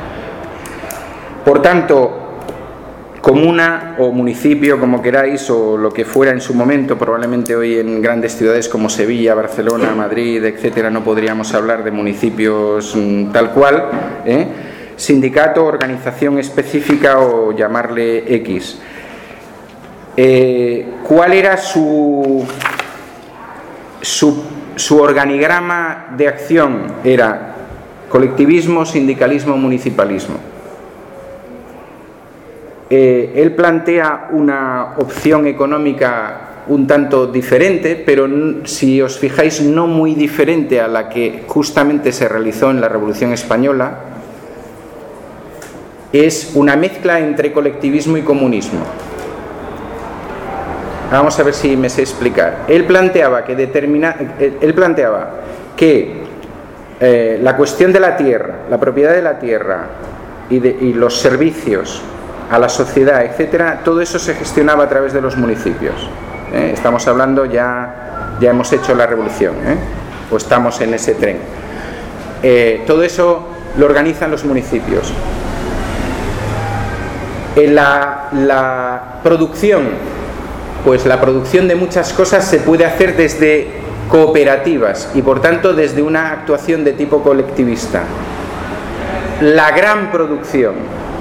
Por tanto, comuna o municipio, como queráis, o lo que fuera en su momento, probablemente hoy en grandes ciudades como Sevilla, Barcelona, Madrid, etcétera, no podríamos hablar de municipios mm, tal cual, ¿eh? Sindicato, organización específica o llamarle X. Eh, ¿Cuál era su, su, su organigrama de acción? Era colectivismo, sindicalismo, municipalismo. Eh, él plantea una opción económica un tanto diferente, pero si os fijáis no muy diferente a la que justamente se realizó en la Revolución Española. Es una mezcla entre colectivismo y comunismo. Vamos a ver si me sé explicar. Él planteaba que, determina, él planteaba que eh, la cuestión de la tierra, la propiedad de la tierra y, de, y los servicios a la sociedad, etcétera, todo eso se gestionaba a través de los municipios. ¿Eh? Estamos hablando, ya, ya hemos hecho la revolución, ¿eh? O estamos en ese tren. Eh, todo eso lo organizan los municipios. En la, la producción, pues la producción de muchas cosas se puede hacer desde cooperativas y por tanto desde una actuación de tipo colectivista. La gran producción,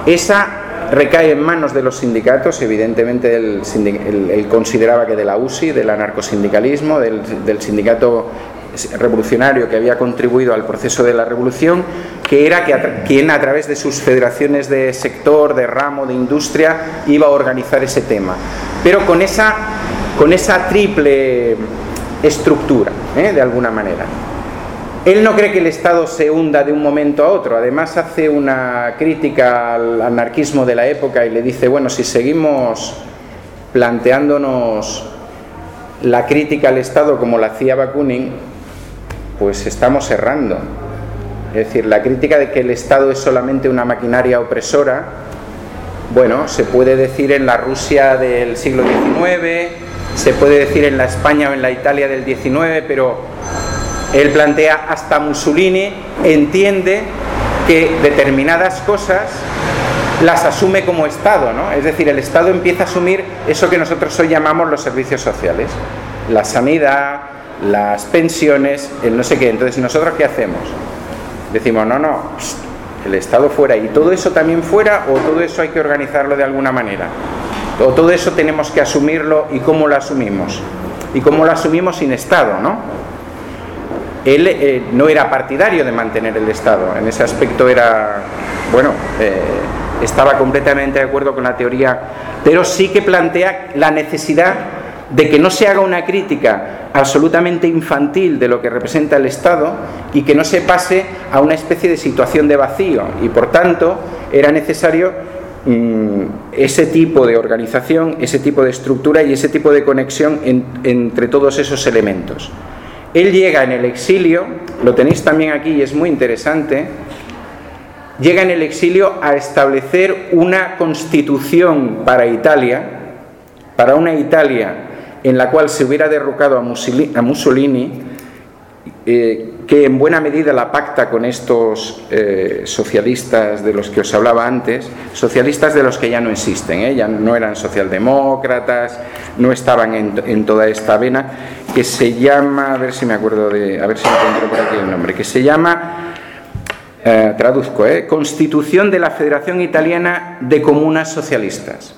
esa recae en manos de los sindicatos. Evidentemente él, él, él consideraba que de la U S I, del anarcosindicalismo, del, del sindicato revolucionario que había contribuido al proceso de la revolución, que era que a, quien a través de sus federaciones de sector, de ramo, de industria, iba a organizar ese tema, pero con esa, con esa triple estructura, ¿eh? de alguna manera. Él no cree que el Estado se hunda de un momento a otro. Además hace una crítica al anarquismo de la época y le dice, bueno, si seguimos planteándonos la crítica al Estado como la hacía Bakunin, pues estamos errando. Es decir, la crítica de que el Estado es solamente una maquinaria opresora, bueno, se puede decir en la Rusia del siglo diecinueve, se puede decir en la España o en la Italia del diecinueve, pero él plantea hasta Mussolini entiende que determinadas cosas las asume como Estado, ¿no? Es decir, el Estado empieza a asumir eso que nosotros hoy llamamos los servicios sociales, la sanidad, las pensiones, el no sé qué. Entonces, ¿nosotros qué hacemos? Decimos, no, no, pst, el Estado fuera, y todo eso también fuera, o todo eso hay que organizarlo de alguna manera, o todo eso tenemos que asumirlo, y cómo lo asumimos, y cómo lo asumimos sin Estado, ¿no? Él eh, no era partidario de mantener el Estado, en ese aspecto era, bueno, eh, estaba completamente de acuerdo con la teoría, pero sí que plantea la necesidad de que no se haga una crítica absolutamente infantil de lo que representa el Estado y que no se pase a una especie de situación de vacío, y por tanto era necesario mmm, ese tipo de organización, ese tipo de estructura y ese tipo de conexión en, entre todos esos elementos. Él llega en el exilio, lo tenéis también aquí y es muy interesante, llega en el exilio a establecer una constitución para Italia, para una Italia en la cual se hubiera derrocado a Mussolini, a Mussolini eh, que en buena medida la pacta con estos eh, socialistas de los que os hablaba antes, socialistas de los que ya no existen, ¿eh? Ya no eran socialdemócratas, no estaban en, en toda esta vena, que se llama, a ver si me acuerdo de, a ver si encuentro por aquí el nombre, que se llama, eh, traduzco, eh, Constitución de la Federación Italiana de Comunas Socialistas.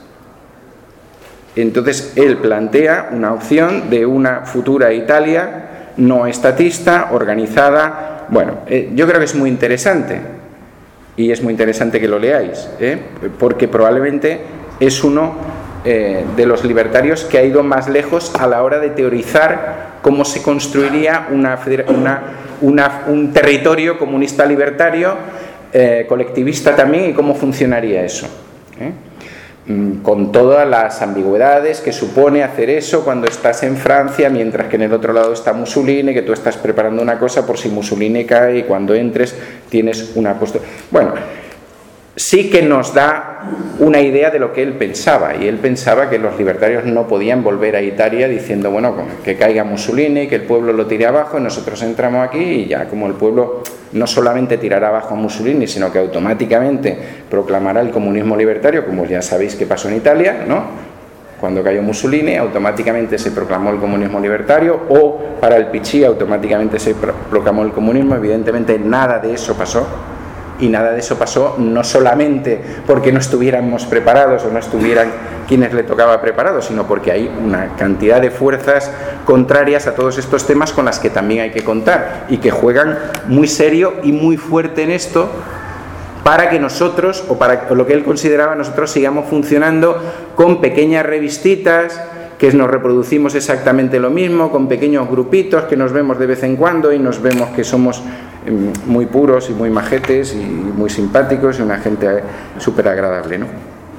Entonces él plantea una opción de una futura Italia no estatista, organizada. Bueno, eh, yo creo que es muy interesante, y es muy interesante que lo leáis, ¿eh? porque probablemente es uno eh, de los libertarios que ha ido más lejos a la hora de teorizar cómo se construiría una, una, una, un territorio comunista libertario, eh, colectivista también, y cómo funcionaría eso, ¿eh? con todas las ambigüedades que supone hacer eso cuando estás en Francia, mientras que en el otro lado está Mussolini, que tú estás preparando una cosa por si Mussolini cae y cuando entres tienes una postura. Bueno, sí que nos da una idea de lo que él pensaba, y él pensaba que los libertarios no podían volver a Italia diciendo, bueno, que caiga Mussolini, que el pueblo lo tire abajo y nosotros entramos aquí, y ya como el pueblo no solamente tirará abajo a Mussolini, sino que automáticamente proclamará el comunismo libertario, como ya sabéis que pasó en Italia, ¿no? Cuando cayó Mussolini, automáticamente se proclamó el comunismo libertario, o para el P C I automáticamente se proclamó el comunismo. Evidentemente nada de eso pasó, y nada de eso pasó no solamente porque no estuviéramos preparados o no estuvieran quienes le tocaba preparados, sino porque hay una cantidad de fuerzas contrarias a todos estos temas con las que también hay que contar, y que juegan muy serio y muy fuerte en esto para que nosotros, o para lo que él consideraba, nosotros sigamos funcionando con pequeñas revistitas que nos reproducimos exactamente lo mismo, con pequeños grupitos que nos vemos de vez en cuando y nos vemos que somos muy puros y muy majetes y muy simpáticos y una gente súper agradable, ¿no?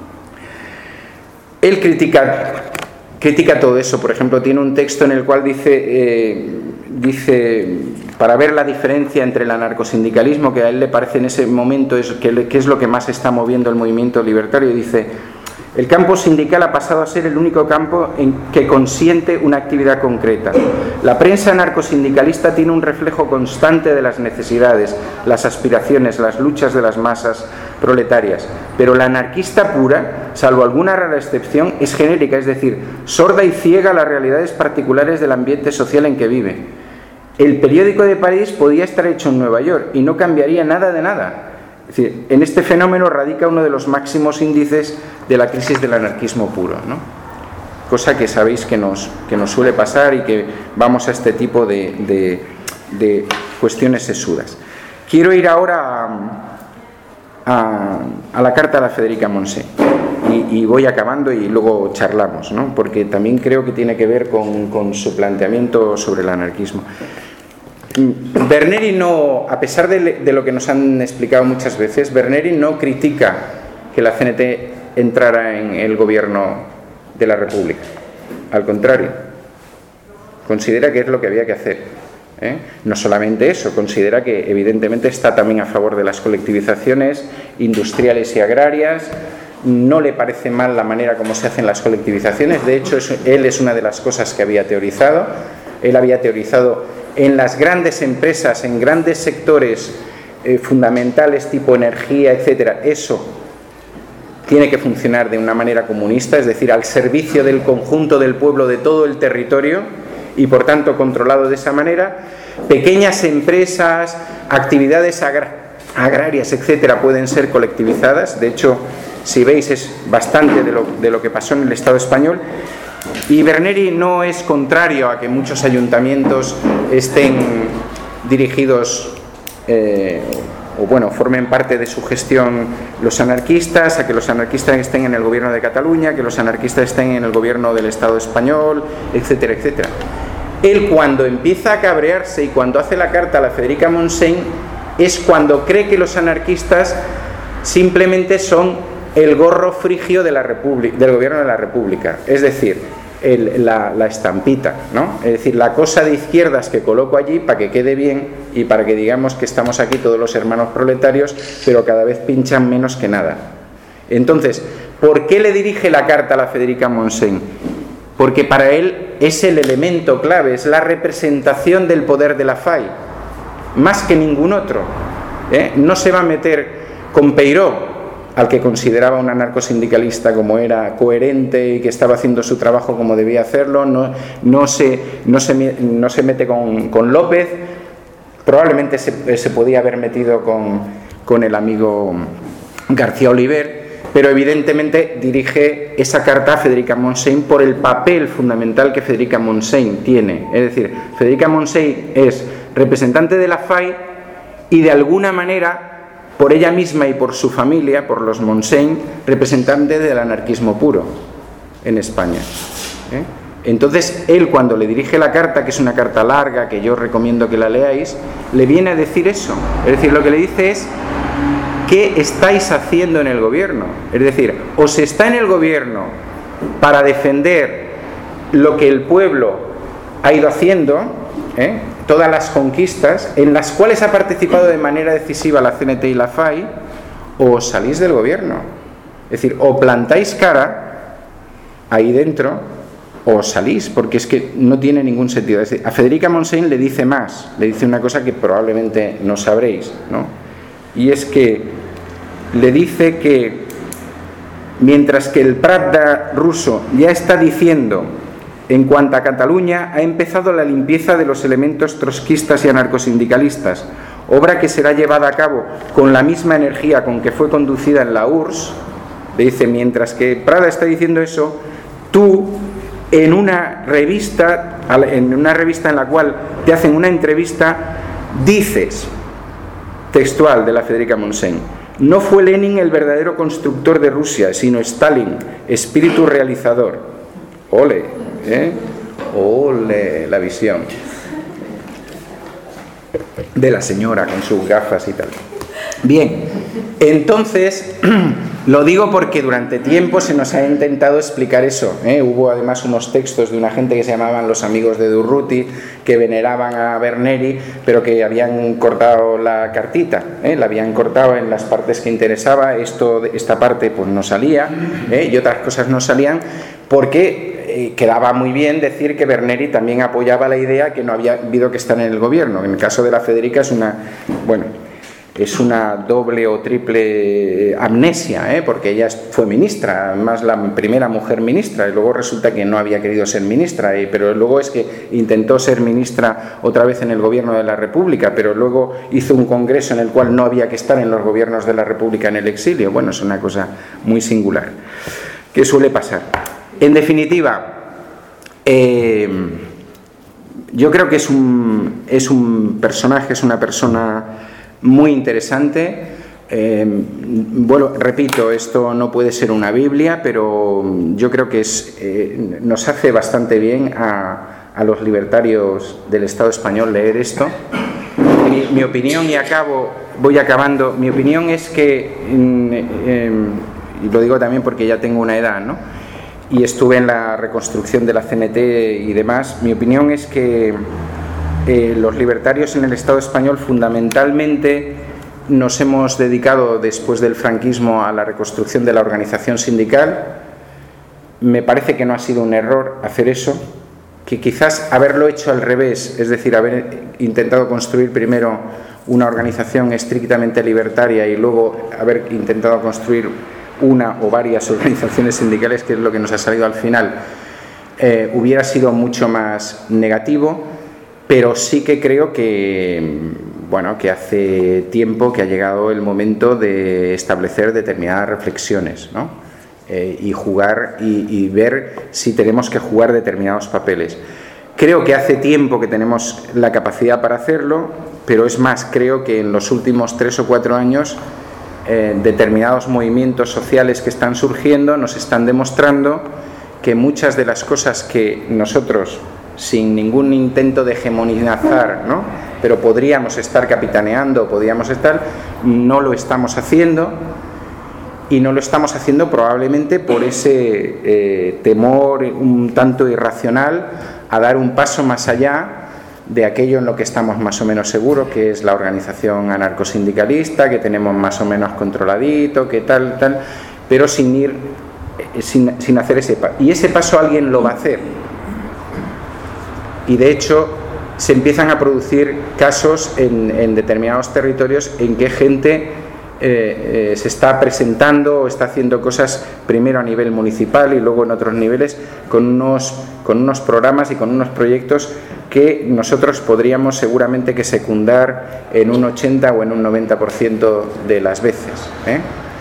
Él critica, critica todo eso. Por ejemplo, tiene un texto en el cual dice, eh, dice para ver la diferencia entre el anarcosindicalismo, que a él le parece en ese momento es, que, que es lo que más está moviendo el movimiento libertario, y dice: el campo sindical ha pasado a ser el único campo en que consiente una actividad concreta. La prensa anarcosindicalista tiene un reflejo constante de las necesidades, las aspiraciones, las luchas de las masas proletarias, pero la anarquista pura, salvo alguna rara excepción, es genérica, es decir, sorda y ciega a las realidades particulares del ambiente social en que vive. El periódico de París podía estar hecho en Nueva York y no cambiaría nada de nada. Es decir, en este fenómeno radica uno de los máximos índices de la crisis del anarquismo puro, ¿no? Cosa que sabéis que nos, que nos suele pasar y que vamos a este tipo de, de, de cuestiones sesudas. Quiero ir ahora a, a, a la carta a la Federica Montseny y, y voy acabando y luego charlamos, ¿no? Porque también creo que tiene que ver con, con su planteamiento sobre el anarquismo. Berneri no, a pesar de, de lo que nos han explicado muchas veces, Berneri no critica que la C N T entrara en el gobierno de la República. Al contrario, considera que es lo que había que hacer, ¿eh? No solamente eso, considera que evidentemente está también a favor de las colectivizaciones industriales y agrarias. No le parece mal la manera como se hacen las colectivizaciones. De hecho, es, él es una de las cosas que había teorizado. Él había teorizado en las grandes empresas, en grandes sectores eh, fundamentales tipo energía, etcétera. Eso tiene que funcionar de una manera comunista, es decir, al servicio del conjunto del pueblo de todo el territorio y por tanto controlado de esa manera. Pequeñas empresas, actividades agra- agrarias, etcétera, pueden ser colectivizadas. De hecho, si veis, es bastante de lo, de lo que pasó en el Estado español. Y Berneri no es contrario a que muchos ayuntamientos estén dirigidos eh, o bueno, formen parte de su gestión los anarquistas, a que los anarquistas estén en el gobierno de Cataluña, que los anarquistas estén en el gobierno del Estado español, etcétera, etcétera. Él, cuando empieza a cabrearse y cuando hace la carta a la Federica Montseny, es cuando cree que los anarquistas simplemente son el gorro frigio de la República, del gobierno de la República, es decir, el, la, la estampita, ¿no? Es decir, la cosa de izquierdas que coloco allí para que quede bien y para que digamos que estamos aquí todos los hermanos proletarios, pero cada vez pinchan menos que nada. Entonces, ¿por qué le dirige la carta a la Federica Montseny? Porque para él es el elemento clave, es la representación del poder de la F A I, más que ningún otro, ¿eh? No se va a meter con Peiró, al que consideraba un anarcosindicalista como era coherente y que estaba haciendo su trabajo como debía hacerlo. No, no, se, no, se, no se mete con, con López, probablemente se, se podía haber metido con, con el amigo García Oliver, pero evidentemente dirige esa carta a Federica Montseny por el papel fundamental que Federica Montseny tiene. Es decir, Federica Montseny es representante de la F A I y de alguna manera, por ella misma y por su familia, por los Montseny, representante del anarquismo puro en España, ¿eh? Entonces él, cuando le dirige la carta, que es una carta larga que yo recomiendo que la leáis, le viene a decir eso. Es decir, lo que le dice es: ¿qué estáis haciendo en el gobierno? Es decir, o se está en el gobierno para defender lo que el pueblo ha ido haciendo, ¿eh? Todas las conquistas en las cuales ha participado de manera decisiva la C N T y la F A I, o salís del gobierno. Es decir, o plantáis cara ahí dentro o salís, porque es que no tiene ningún sentido. Es decir, a Federica Montseny le dice más, le dice una cosa que probablemente no sabréis, ¿no? Y es que le dice que mientras que el Pravda ruso ya está diciendo: en cuanto a Cataluña, ha empezado la limpieza de los elementos trotskistas y anarcosindicalistas, obra que será llevada a cabo con la misma energía con que fue conducida en la U R S. Le dice, mientras que Prada está diciendo eso, tú en una revista, en una revista en la cual te hacen una entrevista, dices, textual de la Federica Montseny: no fue Lenin el verdadero constructor de Rusia, sino Stalin, espíritu realizador. Ole. ¿Eh? Ole, la visión de la señora con sus gafas y tal. Bien, entonces lo digo porque durante tiempo se nos ha intentado explicar eso, ¿eh? Hubo además unos textos de una gente que se llamaban los amigos de Durruti, que veneraban a Berneri, pero que habían cortado la cartita, ¿eh? La habían cortado en las partes que interesaba. Esto, esta parte pues no salía, ¿eh? Y otras cosas no salían porque quedaba muy bien decir que Berneri también apoyaba la idea que no había habido que estar en el gobierno. En el caso de la Federica es una... Bueno, es una doble o triple amnesia, ¿eh? Porque ella fue ministra, además la primera mujer ministra, y luego resulta que no había querido ser ministra, y, pero luego es que intentó ser ministra otra vez en el gobierno de la República, pero luego hizo un congreso en el cual no había que estar en los gobiernos de la República en el exilio. Bueno, es una cosa muy singular que suele pasar. En definitiva, eh, yo creo que es un, es un personaje, es una persona muy interesante. Eh, bueno, repito, esto no puede ser una Biblia, pero yo creo que es, eh, nos hace bastante bien a, a los libertarios del Estado español leer esto. Mi, mi opinión, y acabo, voy acabando, mi opinión es que, eh, eh, y lo digo también porque ya tengo una edad, ¿no? Y estuve en la reconstrucción de la C N T y demás, mi opinión es que eh, los libertarios en el Estado español fundamentalmente nos hemos dedicado después del franquismo a la reconstrucción de la organización sindical. Me parece que no ha sido un error hacer eso, que quizás haberlo hecho al revés, es decir, haber intentado construir primero una organización estrictamente libertaria y luego haber intentado construir una o varias organizaciones sindicales, que es lo que nos ha salido al final, eh, hubiera sido mucho más negativo, pero sí que creo que, bueno, que hace tiempo que ha llegado el momento de establecer determinadas reflexiones, ¿no? Eh, y jugar y, y ver si tenemos que jugar determinados papeles. Creo que hace tiempo que tenemos la capacidad para hacerlo, pero es más, creo que en los últimos tres o cuatro años Eh, determinados movimientos sociales que están surgiendo nos están demostrando que muchas de las cosas que nosotros, sin ningún intento de hegemonizar, ¿no?, pero podríamos estar capitaneando, podríamos estar, no lo estamos haciendo, y no lo estamos haciendo probablemente por ese eh, temor un tanto irracional a dar un paso más allá de aquello en lo que estamos más o menos seguros, que es la organización anarcosindicalista, que tenemos más o menos controladito, que tal, tal, pero sin ir, sin, sin hacer ese paso. Y ese paso alguien lo va a hacer. Y de hecho se empiezan a producir casos en, en determinados territorios en que gente eh, eh, se está presentando o está haciendo cosas primero a nivel municipal y luego en otros niveles con unos, con unos programas y con unos proyectos que nosotros podríamos seguramente que secundar en un ochenta o en un noventa por ciento de las veces, ¿eh?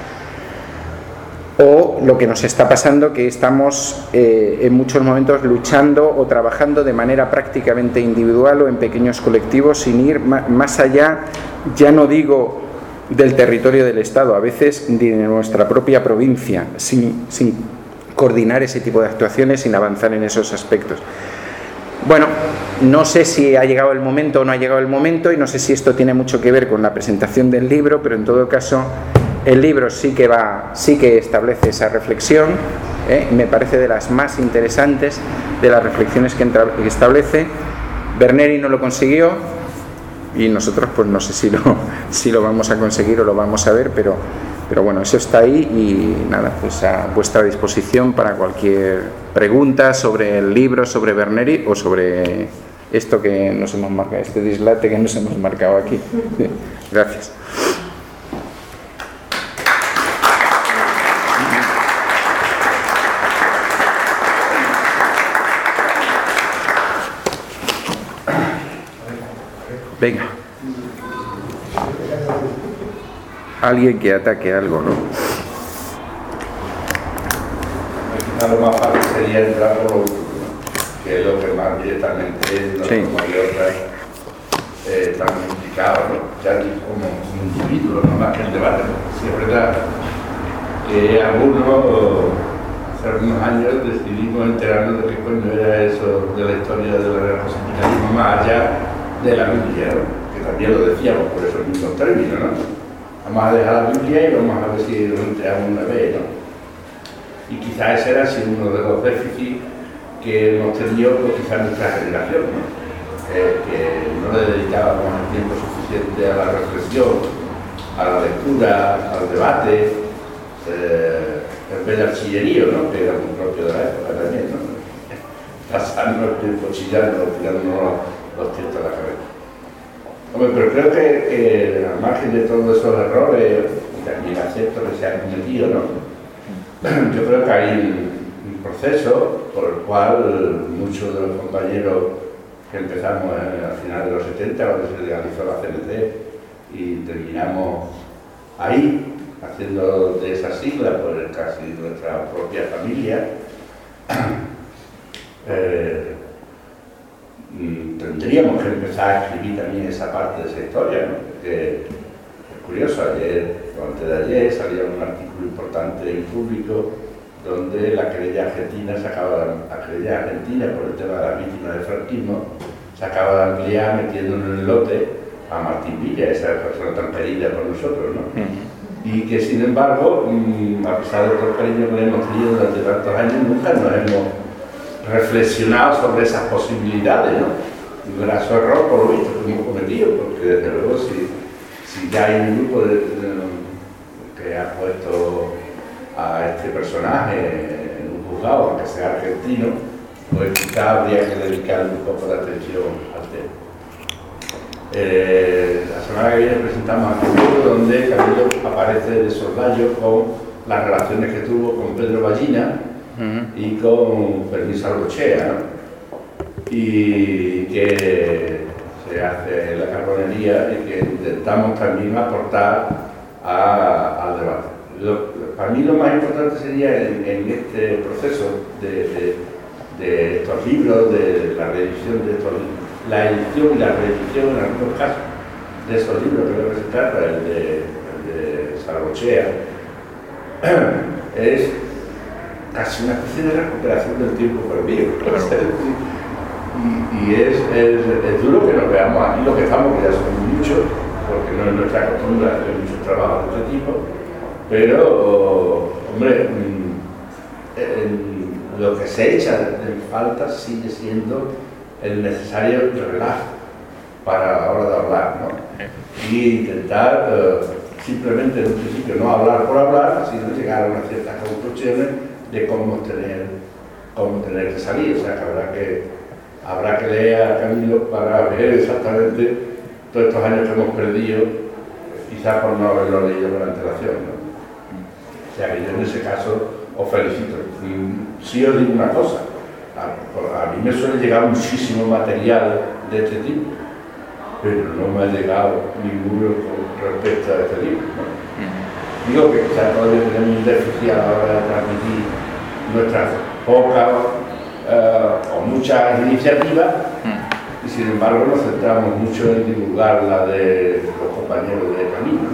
O lo que nos está pasando, que estamos eh, en muchos momentos luchando o trabajando de manera prácticamente individual o en pequeños colectivos sin ir más allá, ya no digo del territorio del Estado, a veces de nuestra propia provincia, sin, sin coordinar ese tipo de actuaciones, sin avanzar en esos aspectos. Bueno, no sé si ha llegado el momento o no ha llegado el momento, y no sé si esto tiene mucho que ver con la presentación del libro, pero en todo caso el libro sí que va, sí que establece esa reflexión, ¿eh? Me parece de las más interesantes de las reflexiones que, entra, que establece. Berneri no lo consiguió y nosotros pues no sé si lo, si lo vamos a conseguir o lo vamos a ver, pero, pero bueno, eso está ahí y nada, pues a vuestra disposición para cualquier pregunta sobre el libro, sobre Berneri o sobre esto que nos hemos marcado, este dislate que nos hemos marcado aquí. Gracias. Venga. Alguien que ataque algo, ¿no? Quizá lo más fácil sería entrar por lo último, ¿no? Que es lo que más directamente los sí. mayores eh, están implicados, ¿no? Ya como individuos, no más que el debate, ¿no? Sí, es verdad que algunos hace unos años decidimos enterarnos de qué coño era eso de la historia del anarcosindicalismo más allá de la Biblia, ¿no? Que también lo decíamos por esos mismos términos, ¿no? Vamos a dejar la Biblia y vamos a ver si lo enteramos una vez, ¿no? Y quizás ese era así uno de los déficits que hemos tenido, pues quizás nuestra generación, ¿no? Eh, que no le dedicábamos el tiempo suficiente a la reflexión, a la lectura, al debate, eh, en vez del chillerío, ¿no? Que era muy propio de la época también, ¿no? Pasarnos el tiempo chillando, tirándonos los tiestos a la cabeza. Hombre, pero creo que, que al margen de todos esos errores y también aciertos que se han cometido, ¿no? Yo creo que hay un, un proceso por el cual muchos de los compañeros que empezamos al final de los setenta, cuando se legalizó la C N C, y terminamos ahí, haciendo de esa sigla por casi nuestra propia familia, eh, tendríamos que empezar a escribir también esa parte de esa historia, ¿no? Porque es curioso, ayer o antes de ayer salía un artículo importante en público donde la querella argentina se acaba de, la querella argentina por el tema de las víctimas del franquismo se acaba de ampliar metiendo en el lote a Martín Villa, esa persona tan querida por nosotros, ¿no? Uh-huh. Y que sin embargo, a pesar de todo el cariño que le hemos tenido durante tantos años, nunca nos hemos reflexionado sobre esas posibilidades, ¿no? Un gran error por lo visto que hemos cometido, porque desde luego si, si ya hay un grupo de, de, que ha puesto a este personaje en un juzgado, aunque sea argentino, pues quizá habría que dedicarle un poco de atención al tema. Eh, la semana que viene presentamos aquí un libro donde Camilo aparece de soslayo con las relaciones que tuvo con Pedro Ballina uh-huh. y con Fermín Salvochea, ¿no? Y que se hace en la carbonería y que intentamos también aportar a, al debate. Lo, para mí lo más importante sería en, en este proceso de, de, de estos libros, de la reedición de estos libros, la edición y la reedición en algunos casos de esos libros que lo que se trata, el de, el de Salvochea, es casi una especie de recuperación del tiempo perdido. Y, y es, es, es duro que nos veamos aquí, lo que estamos, que ya somos muchos, porque no es nuestra costumbre hacer muchos trabajos de este tipo, pero, hombre, el, lo que se echa en falta sigue siendo el necesario relajo para la hora de hablar, ¿no? Y intentar eh, simplemente en un principio no hablar por hablar, sino llegar a unas ciertas conclusiones de cómo tener, cómo tener que salir. O sea, que habrá que, habrá que leer a Camilo para ver exactamente todos estos años que hemos perdido, quizás por no haberlo leído con antelación, ¿no? O sea, que yo en ese caso os felicito. Sí os digo una cosa. A, a mí me suele llegar muchísimo material de este tipo, pero no me ha llegado ninguno con respecto a este libro, ¿no? Uh-huh. Digo que quizás todavía tenemos un déficit a la hora de transmitir nuestras pocas uh, o muchas iniciativas, uh-huh. y sin embargo nos centramos mucho en divulgar la de los compañeros de camino.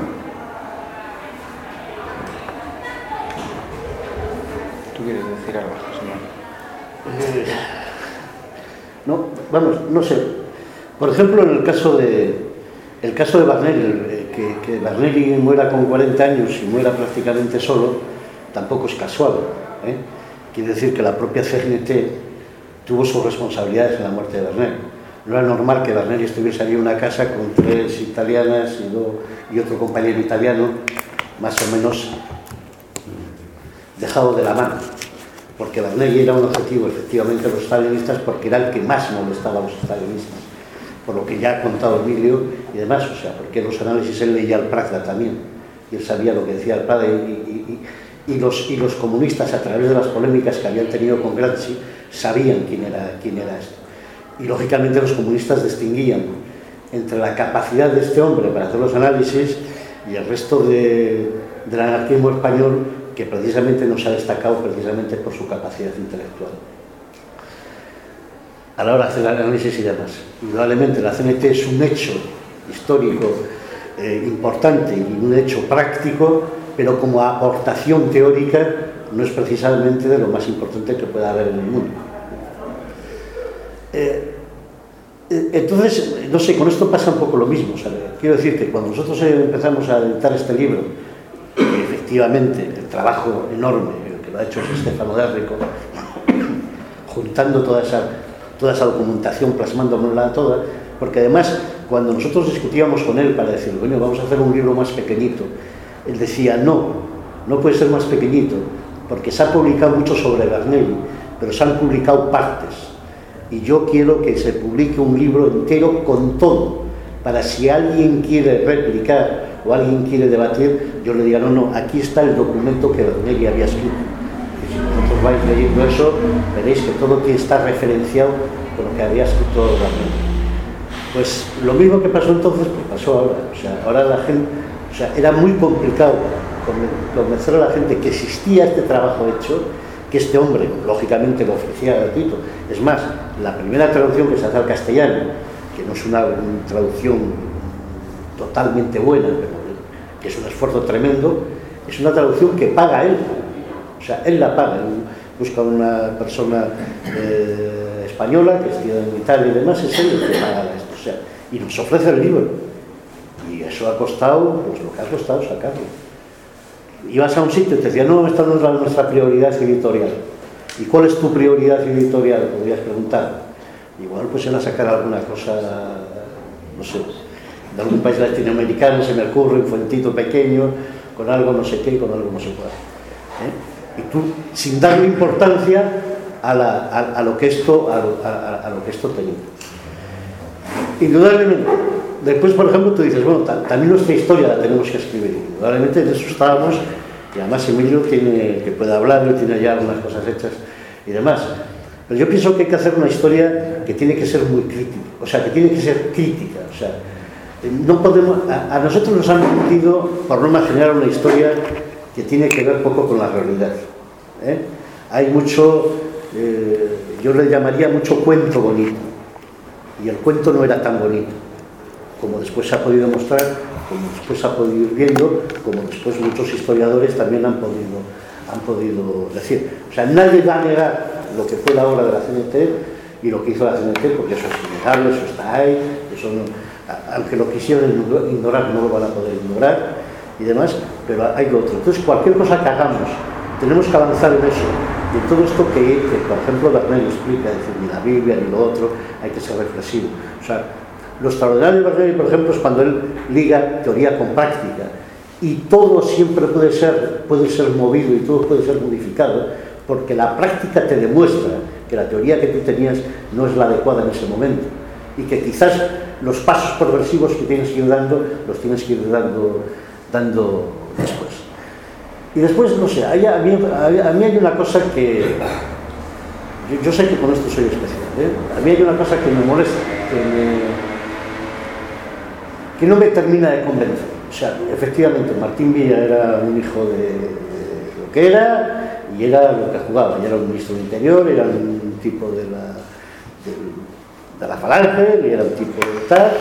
¿Tú quieres decir algo, José Manuel? Eh, no, vamos, no sé. Por ejemplo, en el caso de el caso de Barnelli, que, que Barnelli muera con cuarenta años y muera prácticamente solo, tampoco es casual, ¿eh? Quiere decir que la propia C N T tuvo sus responsabilidades en la muerte de Barnelli. No era normal que Barnelli estuviese ahí en una casa con tres italianas y, dos, y otro compañero italiano, más o menos dejado de la mano. Porque Barnelli era un objetivo efectivamente de los stalinistas, porque era el que más molestaba a los stalinistas, por lo que ya ha contado Emilio y demás, o sea, porque los análisis él leía al Pravda también, y él sabía lo que decía el Pravda, y, y, y, y, los, y los comunistas, a través de las polémicas que habían tenido con Gramsci, sabían quién era, quién era esto. Y lógicamente los comunistas distinguían entre la capacidad de este hombre para hacer los análisis y el resto de, del anarquismo español, que precisamente nos ha destacado precisamente por su capacidad intelectual a la hora de hacer el análisis y demás. Indudablemente la C N T es un hecho histórico eh, importante y un hecho práctico, pero como aportación teórica no es precisamente de lo más importante que pueda haber en el mundo. Eh, entonces, no sé, con esto pasa un poco lo mismo, ¿sabes? Quiero decir que cuando nosotros empezamos a editar este libro, efectivamente, el trabajo enorme que lo ha hecho Stefano D'Errico, juntando toda esa, toda esa documentación, plasmándonosla toda, porque además, cuando nosotros discutíamos con él para decir, bueno, vamos a hacer un libro más pequeñito, él decía, no, no puede ser más pequeñito, porque se ha publicado mucho sobre Barnelli, pero se han publicado partes, y yo quiero que se publique un libro entero con todo, para si alguien quiere replicar o alguien quiere debatir, yo le diga, no, no, aquí está el documento que Bernelli había escrito. Y si vosotros vais leyendo eso, veréis que todo está referenciado con lo que había escrito Bernelli. Pues lo mismo que pasó entonces, pues pasó ahora. O sea, ahora la gente, o sea, era muy complicado convencer a la gente que existía este trabajo hecho, que este hombre, lógicamente, lo ofrecía gratuito. Es más, la primera traducción que se hace al castellano, que no es una, una traducción totalmente buena, pero que es un esfuerzo tremendo, es una traducción que paga él. O sea, él la paga. Él busca una persona eh, española que estudia en Italia y demás, es él el que paga esto. O sea, y nos ofrece el libro. Y eso ha costado, pues lo que ha costado sacarlo. Ibas a un sitio y te decían, no, esta no es la, nuestra prioridad editorial. ¿Y cuál es tu prioridad editorial? Podrías preguntar. Igual pues era sacar alguna cosa, no sé, de algún país latinoamericano, se me ocurre, un fuentito pequeño, con algo no sé qué, con algo no sé cuál. ¿Eh? Y tú, sin darle importancia a, la, a, a, lo, que esto, a, a, a lo que esto tenía. Indudablemente. Después, por ejemplo, tú dices, bueno, también nuestra historia la tenemos que escribir. Indudablemente de eso estábamos, y además Emilio tiene, que puede hablar, tiene ya algunas cosas hechas y demás. Pero yo pienso que hay que hacer una historia que tiene que ser muy crítica, o sea, que tiene que ser crítica. O sea, no podemos, a, a nosotros nos han metido, por norma general, una historia que tiene que ver poco con la realidad. ¿eh? Hay mucho, eh, yo le llamaría mucho cuento bonito, y el cuento no era tan bonito como después se ha podido mostrar, como después se ha podido ir viendo, como después muchos historiadores también han podido, han podido decir. O sea, nadie va a negar lo que fue la obra de la C N T y lo que hizo la C N T, porque eso es innegable, eso está ahí, eso no, aunque lo quisieran ignorar, no lo van a poder ignorar y demás, pero hay lo otro. Entonces, cualquier cosa que hagamos, tenemos que avanzar en eso. Y en todo esto que, que por ejemplo, Bernelli explica, es decir, ni la Biblia ni lo otro, hay que ser reflexivo. O sea, lo extraordinario de Bernelli, por ejemplo, es cuando él liga teoría con práctica, y todo siempre puede ser, puede ser movido y todo puede ser modificado, porque la práctica te demuestra que la teoría que tú tenías no es la adecuada en ese momento, y que quizás los pasos progresivos que tienes que ir dando, los tienes que ir dando, dando después. Y después, no sé, hay, a, mí, a mí hay una cosa que... Yo, yo sé que con esto soy especial, ¿eh? A mí hay una cosa que me molesta, que me... que no me termina de convencer. O sea, efectivamente, Martín Villa era un hijo de, de lo que era, y era lo que jugaba. Y era un ministro del Interior, era un tipo de la, de, de la Falange, y era un tipo de tal.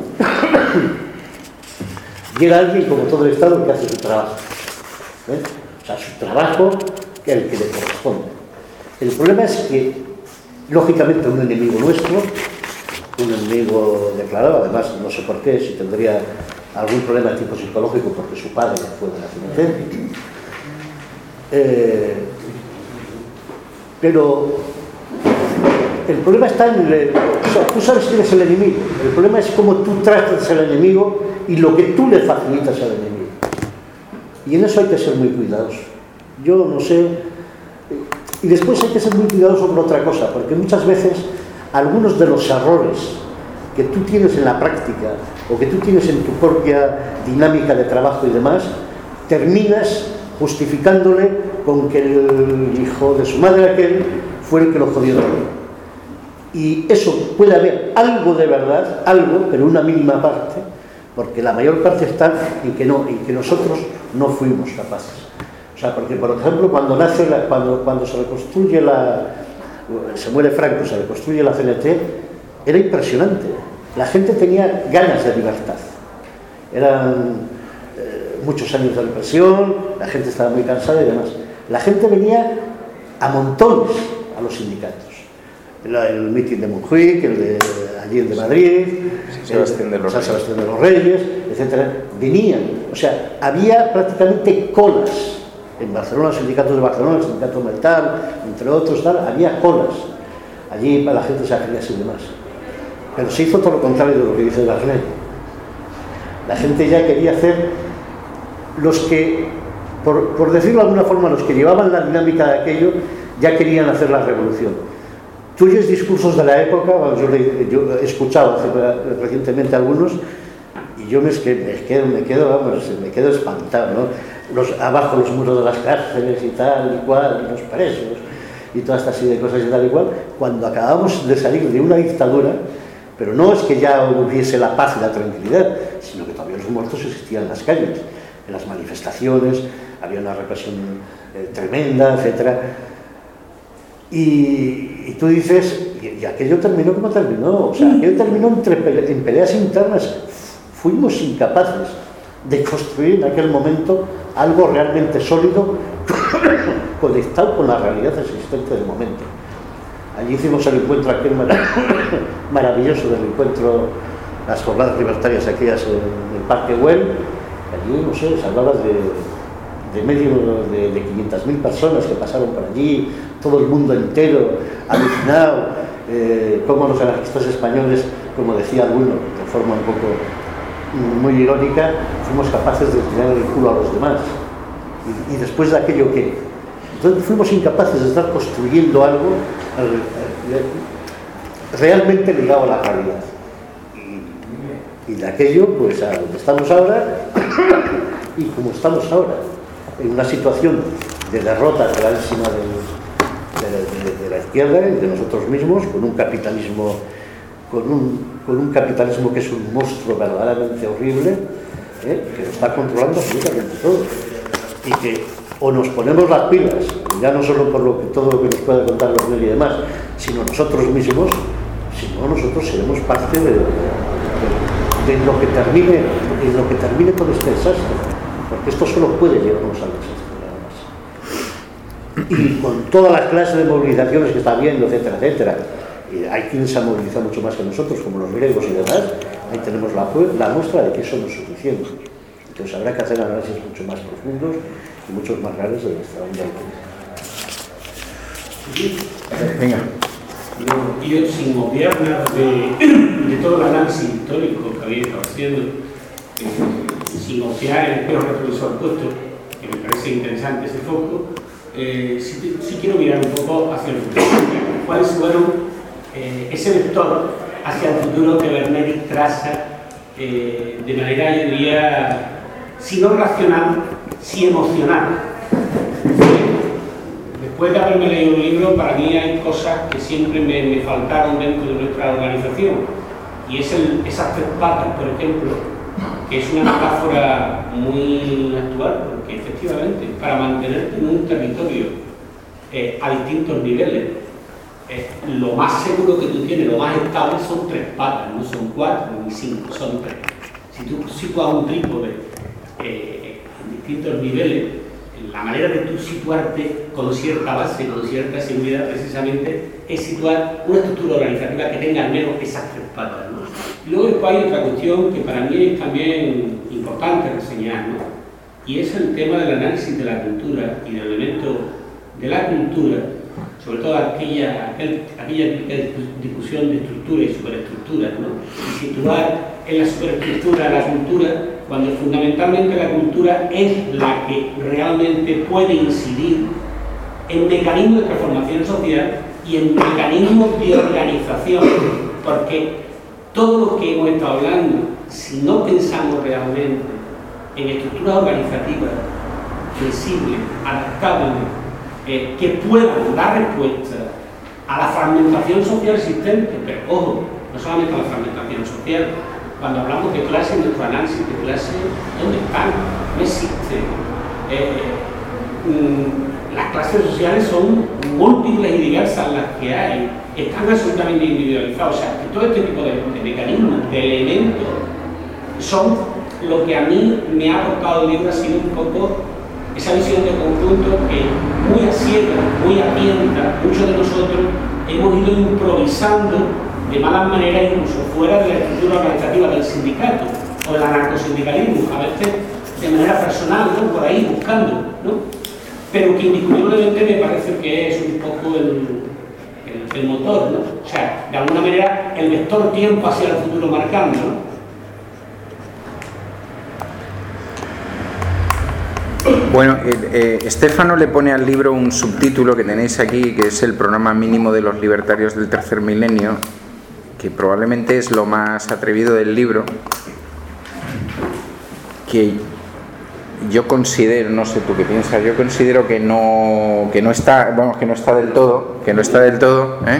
Y era alguien, como todo el Estado, que hace su trabajo. ¿eh? O sea, su trabajo, que es el que le corresponde. El problema es que, lógicamente, un enemigo nuestro, un enemigo declarado, además no sé por qué, si tendría algún problema de tipo psicológico porque su padre fue de la C N T, eh, pero el problema está en el, o sea, tú sabes quién es el enemigo, el problema es cómo tú tratas al enemigo y lo que tú le facilitas al enemigo, y en eso hay que ser muy cuidadoso. Yo no sé, y después hay que ser muy cuidadoso con otra cosa, porque muchas veces algunos de los errores que tú tienes en la práctica o que tú tienes en tu propia dinámica de trabajo y demás, terminas justificándole con que el hijo de su madre aquel fue el que lo jodió todo. Y eso puede haber algo de verdad, algo, pero una mínima parte, porque la mayor parte está en que, no, en que nosotros no fuimos capaces. O sea, porque, por ejemplo, cuando, nace la, cuando, cuando se reconstruye la... se muere Franco, se reconstruye la C N T, era impresionante. La gente tenía ganas de libertad. Eran eh, muchos años de represión, la gente estaba muy cansada y demás. La gente venía a montones a los sindicatos. El, el mitin de Montjuic, el de allí el de Madrid, San Sebastián de los San Reyes, Sebastián de los Reyes, etcétera. Venían, o sea, había prácticamente colas. En Barcelona, los sindicatos de Barcelona, el sindicato Metal, entre otros, tal, había colas. Allí la gente se hacía así y demás. Pero se hizo todo lo contrario de lo que dice Bernelli. La gente ya quería hacer los que, por, por decirlo de alguna forma, los que llevaban la dinámica de aquello, ya querían hacer la revolución. tú oyes discursos de la época, yo, yo he escuchado recientemente algunos, y yo me, me, quedo, me, quedo, vamos, me quedo espantado, ¿no? Los, abajo los muros de las cárceles y tal y cual, y los presos, y toda esta serie de cosas y tal y cual, cuando acabamos de salir de una dictadura, pero no es que ya hubiese la paz y la tranquilidad, sino que todavía los muertos existían en las calles, en las manifestaciones, había una represión eh, tremenda, etcétera. Y, y tú dices, y, y aquello terminó como terminó, o sea, aquello terminó entre pele, en peleas internas. Fuimos incapaces de construir en aquel momento algo realmente sólido, conectado con la realidad existente del momento. Allí hicimos el encuentro aquel maravilloso del encuentro, las jornadas libertarias aquellas en el Parque Güell. Allí, no sé, se hablaba de, de medio de, de quinientas mil personas que pasaron por allí, todo el mundo entero, alucinado, eh, como los anarquistas españoles, como decía alguno, de forma un poco muy irónica, fuimos capaces de tirar el culo a los demás. Y, y después de aquello, ¿qué? Entonces fuimos incapaces de estar construyendo algo realmente ligado a la realidad. Y, y de aquello, pues a donde estamos ahora, y como estamos ahora, en una situación de derrota clarísima de, de, de, de la izquierda y de nosotros mismos, con un capitalismo con un, con un capitalismo que es un monstruo verdaderamente horrible, ¿eh? que lo está controlando absolutamente todo. Y que o nos ponemos las pilas, ya no solo por lo que, todo lo que nos puede contar los medios y demás, sino nosotros mismos, si no, nosotros seremos parte de, de, de lo que termine, de lo que termine con este desastre, porque esto solo puede llevarnos al desastre, nada más. Y con todas las clases de movilizaciones que está habiendo, etcétera, etcétera, y hay quien se ha movilizado mucho más que nosotros, como los griegos y demás, ahí tenemos la, la muestra de que eso no es suficiente. Entonces habrá que hacer análisis mucho más profundos y muchos más reales de nuestra onda. Venga. No, yo, sin obviar nada de, de todo el análisis histórico que habéis estado haciendo, eh, sin obviar el espejo retrovisor puesto, que me parece interesante ese foco, eh, sí, sí quiero mirar un poco hacia el futuro. ¿Cuáles fueron eh, ese vector hacia el futuro que Berneri traza eh, de manera, yo diría, si no racional, si emocional? Después de haberme leído el libro, para mí hay cosas que siempre me, me faltaron dentro de nuestra organización, y es el, esas tres patas, por ejemplo, que es una metáfora muy actual, porque efectivamente, para mantenerte en un territorio eh, a distintos niveles, eh, lo más seguro que tú tienes, lo más estable, son tres patas, no son cuatro ni cinco, son tres. Si tú sitúas un trípode eh, en distintos niveles, la manera de tú situarte con cierta base, con cierta seguridad, precisamente, es situar una estructura organizativa que tenga al menos esas tres patas, ¿no? Y luego después hay otra cuestión que para mí es también importante reseñar, ¿no? Y es el tema del análisis de la cultura y del elemento de la cultura, sobre todo aquella, aquel, aquella discusión de estructura y superestructura, ¿no? Y situar en la superestructura la cultura, cuando fundamentalmente la cultura es la que realmente puede incidir en mecanismos de transformación social y en mecanismos de organización, porque todo lo que hemos estado hablando, si no pensamos realmente en estructuras organizativas flexibles, adaptables, eh, que puedan dar respuesta a la fragmentación social existente, pero ojo, no solamente a la fragmentación social. Cuando hablamos de clase, nuestro análisis de clase, ¿dónde están? No existe. Eh, mm, las clases sociales son múltiples y diversas las que hay, están absolutamente individualizadas. O sea, que todo este tipo de, de mecanismos, de elementos, son lo que a mí me ha aportado el libro, ha sido un poco esa visión de conjunto que muy a ciegas, muy a tientas, muchos de nosotros hemos ido improvisando de malas maneras, incluso fuera de la estructura organizativa del sindicato o del anarcosindicalismo, a veces de manera personal, ¿no? Por ahí buscando, ¿no? Pero que indiscutiblemente me parece que es un poco el, el, el motor, ¿no? O sea, de alguna manera el vector tiempo hacia el futuro marcando, ¿no? Bueno, eh, eh, Stefano le pone al libro un subtítulo que tenéis aquí, que es el programa mínimo de los libertarios del tercer milenio, que probablemente es lo más atrevido del libro, que yo considero, no sé tú qué piensas, yo considero que no, que no está, vamos, que no está del todo, que no está del todo, ¿eh?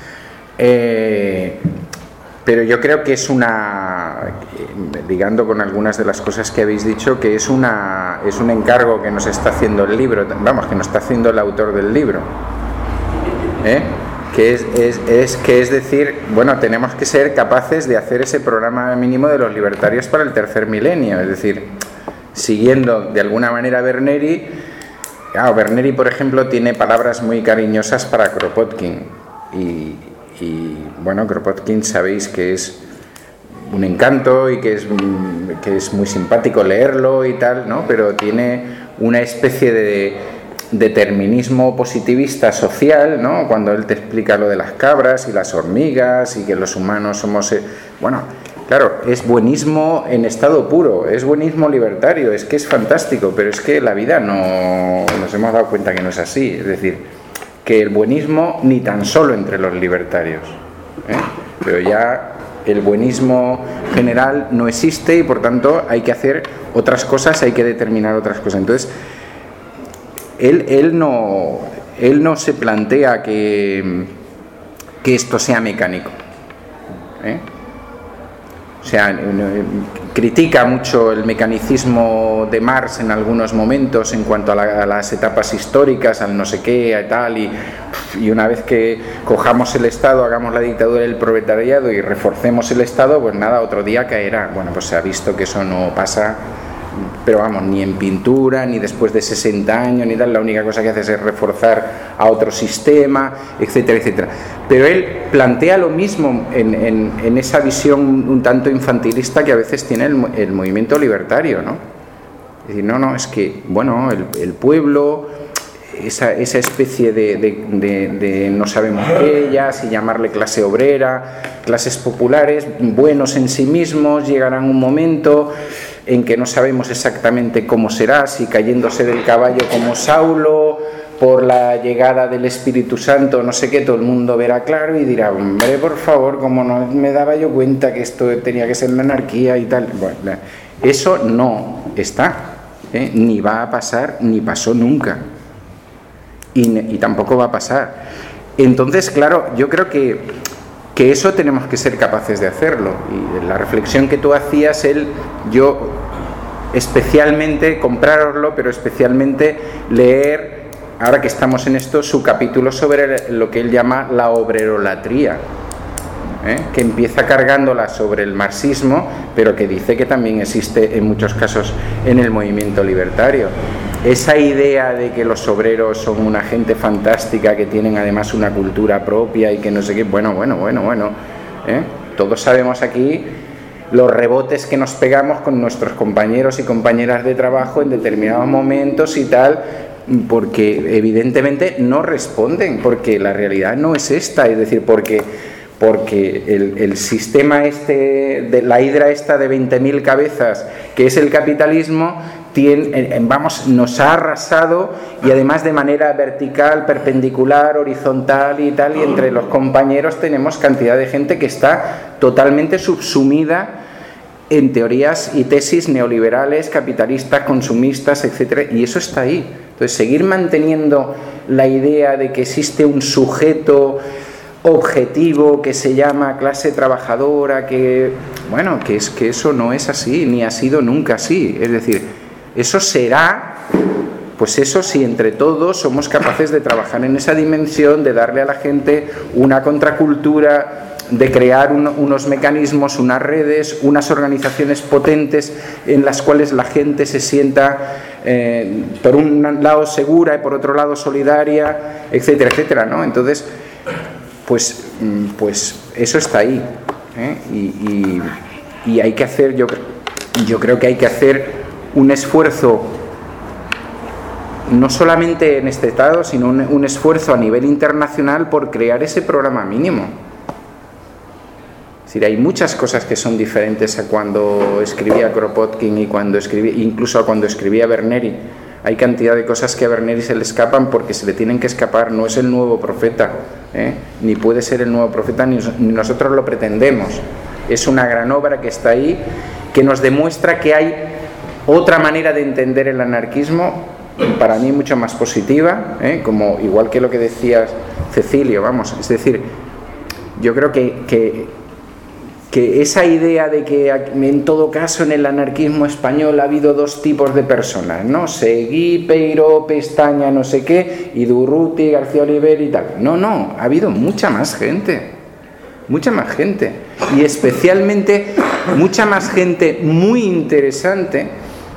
Eh, pero yo creo que es una, ligando con algunas de las cosas que habéis dicho, que es una, es un encargo que nos está haciendo el libro, vamos, que nos está haciendo el autor del libro, ¿eh? Que es, es, es, que es decir, bueno, tenemos que ser capaces de hacer ese programa mínimo de los libertarios para el tercer milenio, es decir, siguiendo de alguna manera a Berneri. Claro, Berneri, por ejemplo, tiene palabras muy cariñosas para Kropotkin y, y bueno, Kropotkin sabéis que es un encanto y que es, que es muy simpático leerlo y tal, ¿no? Pero tiene una especie de determinismo positivista social, ¿no? Cuando él te explica lo de las cabras y las hormigas y que los humanos somos... Bueno, claro, es buenismo en estado puro, es buenismo libertario, es que es fantástico, pero es que la vida no... nos hemos dado cuenta que no es así, es decir, que el buenismo ni tan solo entre los libertarios, ¿eh? Pero ya el buenismo general no existe y por tanto hay que hacer otras cosas, hay que determinar otras cosas. Entonces, él, él, no, él no se plantea que, que esto sea mecánico, ¿eh? O sea, critica mucho el mecanicismo de Marx en algunos momentos en cuanto a, la, a las etapas históricas, al no sé qué, a tal, y, y una vez que cojamos el Estado, hagamos la dictadura del proletariado y reforcemos el Estado, pues nada, otro día caerá. Bueno, pues se ha visto que eso no pasa, pero vamos, ni en pintura, ni después de sesenta años, ni tal, la única cosa que hace es reforzar a otro sistema, etcétera, etcétera. Pero él plantea lo mismo en, en, en esa visión un tanto infantilista que a veces tiene el, el movimiento libertario, ¿no? Es decir, no, no, es que, bueno, el, el pueblo, esa, esa especie de, de, de, de no sabemos qué ya, si llamarle clase obrera, clases populares, buenos en sí mismos, llegarán un momento en que no sabemos exactamente cómo será, si cayéndose del caballo como Saulo, por la llegada del Espíritu Santo, no sé qué, todo el mundo verá claro y dirá, hombre, por favor, como no me daba yo cuenta que esto tenía que ser la anarquía y tal. Bueno, eso no está, ¿eh? Ni va a pasar, ni pasó nunca, y, y tampoco va a pasar. Entonces, claro, yo creo que que eso tenemos que ser capaces de hacerlo. Y la reflexión que tú hacías, él, yo especialmente, comprároslo, pero especialmente leer, ahora que estamos en esto, su capítulo sobre lo que él llama la obrerolatría, ¿eh? Que empieza cargándola sobre el marxismo, pero que dice que también existe en muchos casos en el movimiento libertario. Esa idea de que los obreros son una gente fantástica, que tienen además una cultura propia y que no sé qué, bueno, bueno, bueno, bueno, ¿eh? Todos sabemos aquí los rebotes que nos pegamos con nuestros compañeros y compañeras de trabajo en determinados momentos y tal, porque evidentemente no responden, porque la realidad no es esta, es decir, porque, porque el, el sistema este, de la hidra esta de veinte mil cabezas, que es el capitalismo, tiene, vamos, nos ha arrasado, y además de manera vertical, perpendicular, horizontal y tal, y entre los compañeros tenemos cantidad de gente que está totalmente subsumida en teorías y tesis neoliberales, capitalistas, consumistas, etcétera, y eso está ahí. Entonces, seguir manteniendo la idea de que existe un sujeto objetivo que se llama clase trabajadora, que, bueno, que es que eso no es así, ni ha sido nunca así. Es decir, eso será, pues eso si entre todos somos capaces de trabajar en esa dimensión, de darle a la gente una contracultura, de crear un, unos mecanismos, unas redes, unas organizaciones potentes en las cuales la gente se sienta eh, por un lado segura y por otro lado solidaria, etcétera, etcétera, ¿no? Entonces, pues, pues eso está ahí, ¿eh? y, y, y hay que hacer, yo, yo creo que hay que hacer un esfuerzo, no solamente en este estado, sino un, un esfuerzo a nivel internacional por crear ese programa mínimo. Es decir, hay muchas cosas que son diferentes a cuando escribía Kropotkin y cuando escribía, incluso a cuando escribía Berneri. hay cantidad de cosas que a Berneri se le escapan porque se le tienen que escapar. No es el nuevo profeta, ¿eh? Ni puede ser el nuevo profeta, ni, ni nosotros lo pretendemos. Es una gran obra que está ahí, que nos demuestra que hay otra manera de entender el anarquismo, para mí mucho más positiva, ¿eh? Como igual que lo que decías, Cecilio, vamos, es decir, yo creo que, que, que esa idea de que en todo caso en el anarquismo español ha habido dos tipos de personas, ¿no? Seguí, Peiró, Pestaña, no sé qué, y Durruti, García Oliver y tal. No, no, ha habido mucha más gente, mucha más gente, y especialmente mucha más gente muy interesante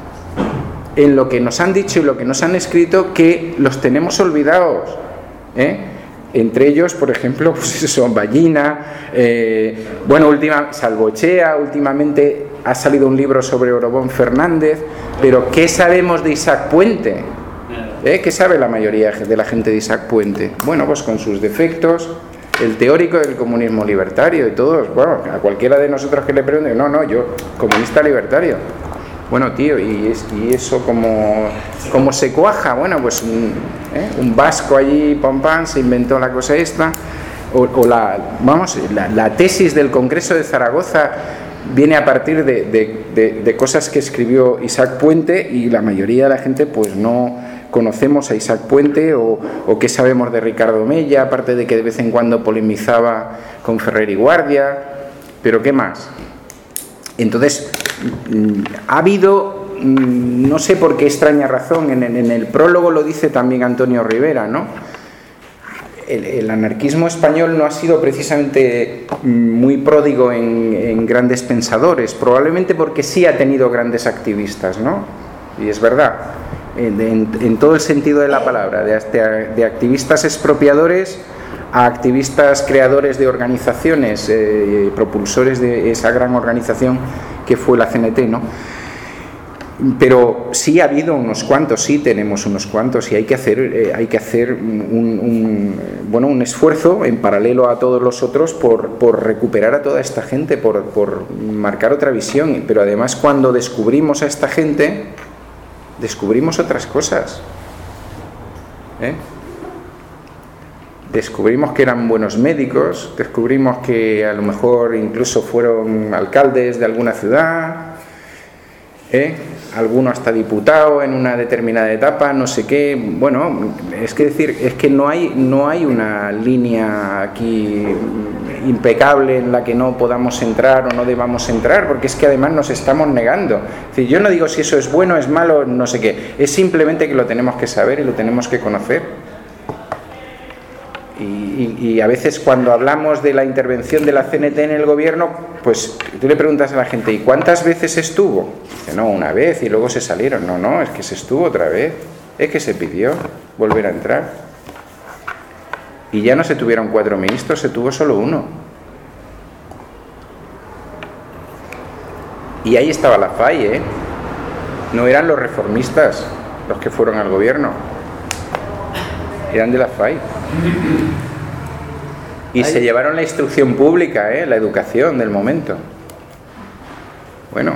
en lo que nos han dicho y lo que nos han escrito, que los tenemos olvidados, ¿eh? Entre ellos, por ejemplo, pues eso, Ballina, eh, bueno, última, Salvochea, últimamente ha salido un libro sobre Orobón Fernández, pero ¿qué sabemos de Isaac Puente? ¿Eh? ¿Qué sabe la mayoría de la gente de Isaac Puente? Bueno, pues con sus defectos, el teórico del comunismo libertario y todos, bueno, a cualquiera de nosotros que le pregunte, no, no, yo, comunista libertario. Bueno, tío, ¿y, es, y eso cómo, cómo se cuaja? Bueno, pues un, ¿eh? un vasco allí, pam, pam, se inventó la cosa esta, o, o la, vamos, la, la tesis del Congreso de Zaragoza viene a partir de, de, de, de cosas que escribió Isaac Puente, y la mayoría de la gente pues no conocemos a Isaac Puente, o, o qué sabemos de Ricardo Mella, aparte de que de vez en cuando polemizaba con Ferrer y Guardia, pero ¿qué más? Entonces, ha habido, no sé por qué extraña razón, en el, en el prólogo lo dice también Antonio Rivera, ¿no? El, el anarquismo español no ha sido precisamente muy pródigo en, en grandes pensadores, probablemente porque sí ha tenido grandes activistas, ¿no? Y es verdad, en, en, en todo el sentido de la palabra, de, de, de activistas expropiadores a activistas creadores de organizaciones, eh, propulsores de esa gran organización que fue la C N T, ¿no? Pero sí ha habido unos cuantos, sí tenemos unos cuantos, y hay que hacer, eh, hay que hacer un, un, bueno, un esfuerzo en paralelo a todos los otros por, por recuperar a toda esta gente, por, por marcar otra visión. Pero además, cuando descubrimos a esta gente, descubrimos otras cosas, ¿eh? Descubrimos que eran buenos médicos, descubrimos que a lo mejor incluso fueron alcaldes de alguna ciudad, ¿eh? Alguno hasta diputado en una determinada etapa, no sé qué. Bueno, es que decir, es que no hay, no hay una línea aquí impecable en la que no podamos entrar o no debamos entrar, porque es que además nos estamos negando. Es decir, yo no digo si eso es bueno, es malo, no sé qué, es simplemente que lo tenemos que saber y lo tenemos que conocer. Y, y, y a veces cuando hablamos de la intervención de la C N T en el gobierno, pues tú le preguntas a la gente, ¿y cuántas veces estuvo? Dice, no, una vez y luego se salieron. No, no, es que se estuvo otra vez, es que se pidió volver a entrar. Y ya no se tuvieron cuatro ministros, se tuvo solo uno. Y ahí estaba la F A I, ¿eh? No eran los reformistas los que fueron al gobierno, eran de la F A I. Y se llevaron la instrucción pública, ¿eh? La educación del momento. Bueno,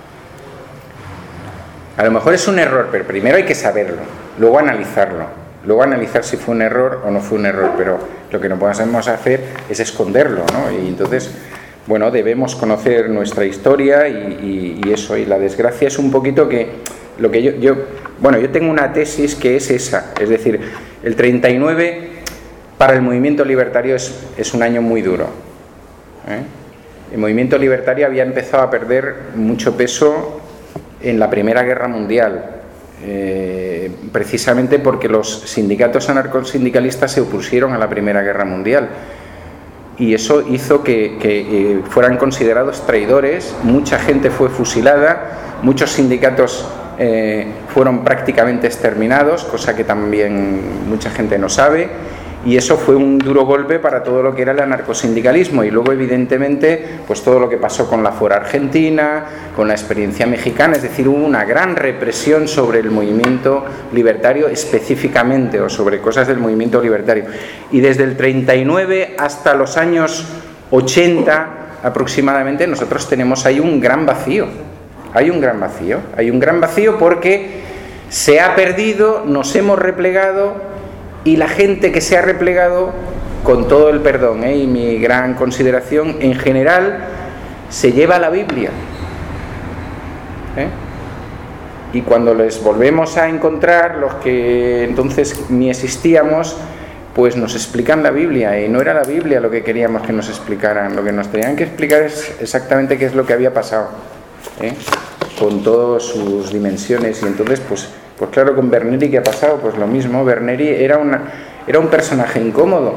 a lo mejor es un error, pero primero hay que saberlo, luego analizarlo, luego analizar si fue un error o no fue un error, pero lo que no podemos hacer es esconderlo, ¿no? Y entonces, bueno, debemos conocer nuestra historia y, y, y eso, y la desgracia es un poquito que lo que yo, yo, bueno, yo tengo una tesis que es esa, es decir, el treinta y nueve para el movimiento libertario es, es un año muy duro, ¿eh? El movimiento libertario había empezado a perder mucho peso en la Primera Guerra Mundial, eh, precisamente porque los sindicatos anarcosindicalistas se opusieron a la Primera Guerra Mundial, y eso hizo que, que eh, fueran considerados traidores. Mucha gente fue fusilada, muchos sindicatos eh, fueron prácticamente exterminados, cosa que también mucha gente no sabe. Y eso fue un duro golpe para todo lo que era el anarcosindicalismo. Y luego, evidentemente, pues todo lo que pasó con la Fora Argentina, con la experiencia mexicana, es decir, hubo una gran represión sobre el movimiento libertario específicamente, o sobre cosas del movimiento libertario. Y desde el treinta y nueve hasta los años ochenta aproximadamente, nosotros tenemos ahí un gran vacío. Hay un gran vacío. Hay un gran vacío porque se ha perdido, nos hemos replegado, y la gente que se ha replegado, con todo el perdón ¿eh? y mi gran consideración, en general se lleva la Biblia. ¿Eh? Y cuando les volvemos a encontrar, los que entonces ni existíamos, pues nos explican la Biblia, y no era la Biblia lo que queríamos que nos explicaran. Lo que nos tenían que explicar es exactamente qué es lo que había pasado, ¿eh? con todas sus dimensiones. Y entonces pues, pues claro, con Berneri, ¿qué ha pasado? Pues lo mismo. Berneri era, una, era un personaje incómodo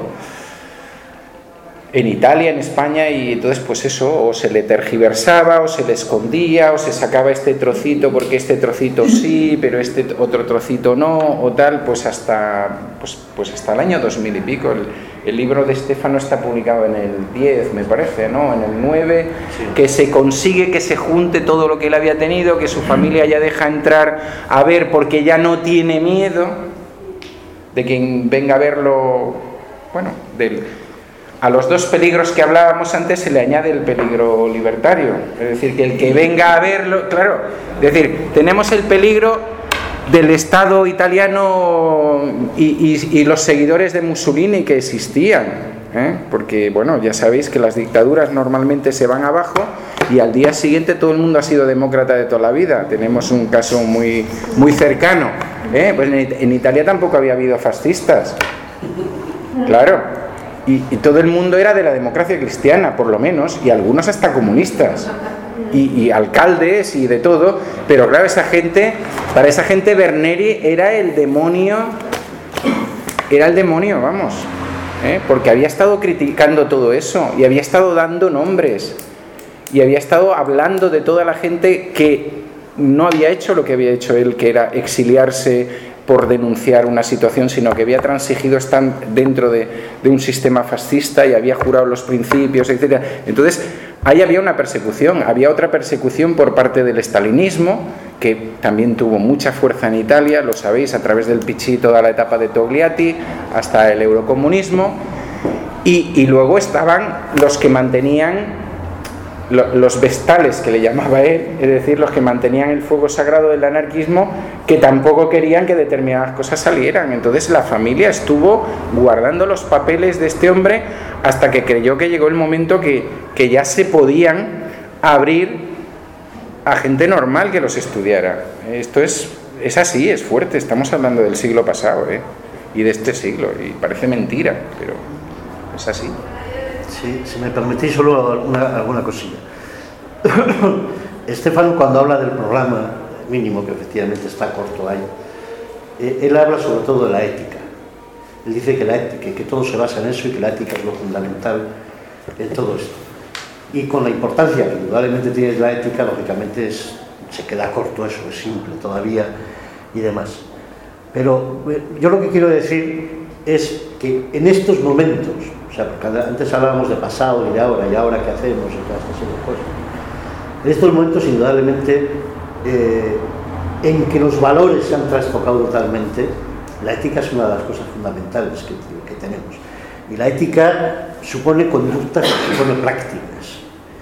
en Italia, en España, y entonces pues eso, o se le tergiversaba, o se le escondía, o se sacaba este trocito porque este trocito sí, pero este otro trocito no, o tal, pues hasta pues, pues hasta el año dos mil y pico. El, el libro de Stefano está publicado en el diez, me parece, ¿no? En el nueve, sí. Que se consigue que se junte todo lo que él había tenido, que su familia ya deja entrar a ver porque ya no tiene miedo de quien venga a verlo, bueno, del... A los dos peligros que hablábamos antes se le añade el peligro libertario, es decir, que el que venga a verlo, claro, es decir, tenemos el peligro del Estado italiano y, y, y los seguidores de Mussolini que existían, ¿eh? Porque, bueno, ya sabéis que las dictaduras normalmente se van abajo y al día siguiente todo el mundo ha sido demócrata de toda la vida. Tenemos un caso muy, muy cercano, ¿eh? Pues en, en Italia tampoco había habido fascistas, claro. Y, y todo el mundo era de la democracia cristiana, por lo menos, y algunos hasta comunistas, y, y alcaldes y de todo, pero claro, esa gente, para esa gente Berneri era el demonio, era el demonio, vamos, ¿eh? Porque había estado criticando todo eso, y había estado dando nombres, y había estado hablando de toda la gente que no había hecho lo que había hecho él, que era exiliarse por denunciar una situación, sino que había transigido estar dentro de, de un sistema fascista y había jurado los principios, etcétera. Entonces, ahí había una persecución, había otra persecución por parte del estalinismo, que también tuvo mucha fuerza en Italia, lo sabéis, a través del P C, toda la etapa de Togliatti, hasta el eurocomunismo, y, y luego estaban los que mantenían los vestales, que le llamaba él, es decir, los que mantenían el fuego sagrado del anarquismo, que tampoco querían que determinadas cosas salieran. Entonces la familia estuvo guardando los papeles de este hombre hasta que creyó que llegó el momento que, que ya se podían abrir a gente normal que los estudiara. Esto es, es así, es fuerte. Estamos hablando del siglo pasado, ¿eh? Y de este siglo, y parece mentira, pero es así. Sí, si me permitís solo una, alguna cosilla. Estefano, cuando habla del programa mínimo, que efectivamente está corto ahí, eh, él habla sobre todo de la ética. Él dice que, la ética, que todo se basa en eso y que la ética es lo fundamental en todo esto. Y con la importancia que indudablemente tiene la ética, lógicamente es, se queda corto eso, es simple todavía y demás. Pero eh, yo lo que quiero decir es que en estos momentos, o sea, porque antes hablábamos de pasado y de ahora, y ahora qué hacemos y todas estas cosas. En estos momentos, indudablemente, eh, en que los valores se han trastocado totalmente, la ética es una de las cosas fundamentales que, que tenemos. Y la ética supone conductas, supone prácticas.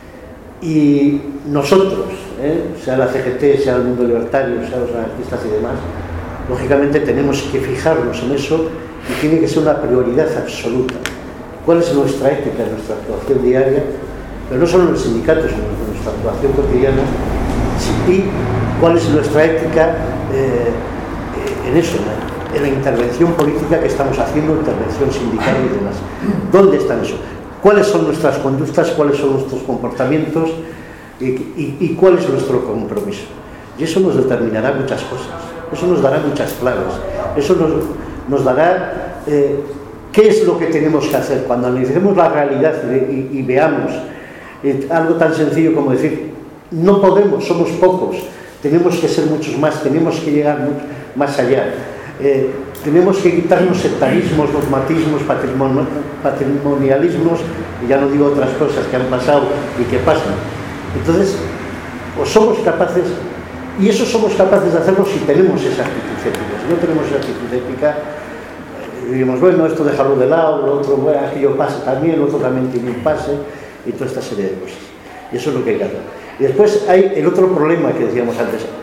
Y nosotros, ¿eh? sea la C G T, sea el mundo libertario, sea los anarquistas y demás, lógicamente tenemos que fijarnos en eso y tiene que ser una prioridad absoluta. ¿Cuál es nuestra ética, nuestra actuación diaria? Pero no solo en el sindicato, sino en nuestra actuación cotidiana. Y cuál es nuestra ética eh, en eso, en la intervención política que estamos haciendo, intervención sindical y demás. ¿Dónde está eso? ¿Cuáles son nuestras conductas? ¿Cuáles son nuestros comportamientos? Y, y, y cuál es nuestro compromiso? Y eso nos determinará muchas cosas. Eso nos dará muchas claves. Eso nos, nos dará... Eh, ¿Qué es lo que tenemos que hacer? Cuando analicemos la realidad y, y, y veamos eh, algo tan sencillo como decir, no podemos, somos pocos, tenemos que ser muchos más, tenemos que llegar mucho más allá, eh, tenemos que quitarnos sectarismos, dogmatismos, patrimon, patrimonialismos, y ya no digo otras cosas que han pasado y que pasan. Entonces, o somos capaces, y eso somos capaces de hacerlo si tenemos esa actitud ética. Si no tenemos esa actitud ética, y digamos, bueno, esto dejarlo de lado, lo otro, bueno, aquello pasa también, lo otro también tiene un pase, y toda esta serie de cosas. Y eso es lo que hay que hacer. Y después hay el otro problema que decíamos antes.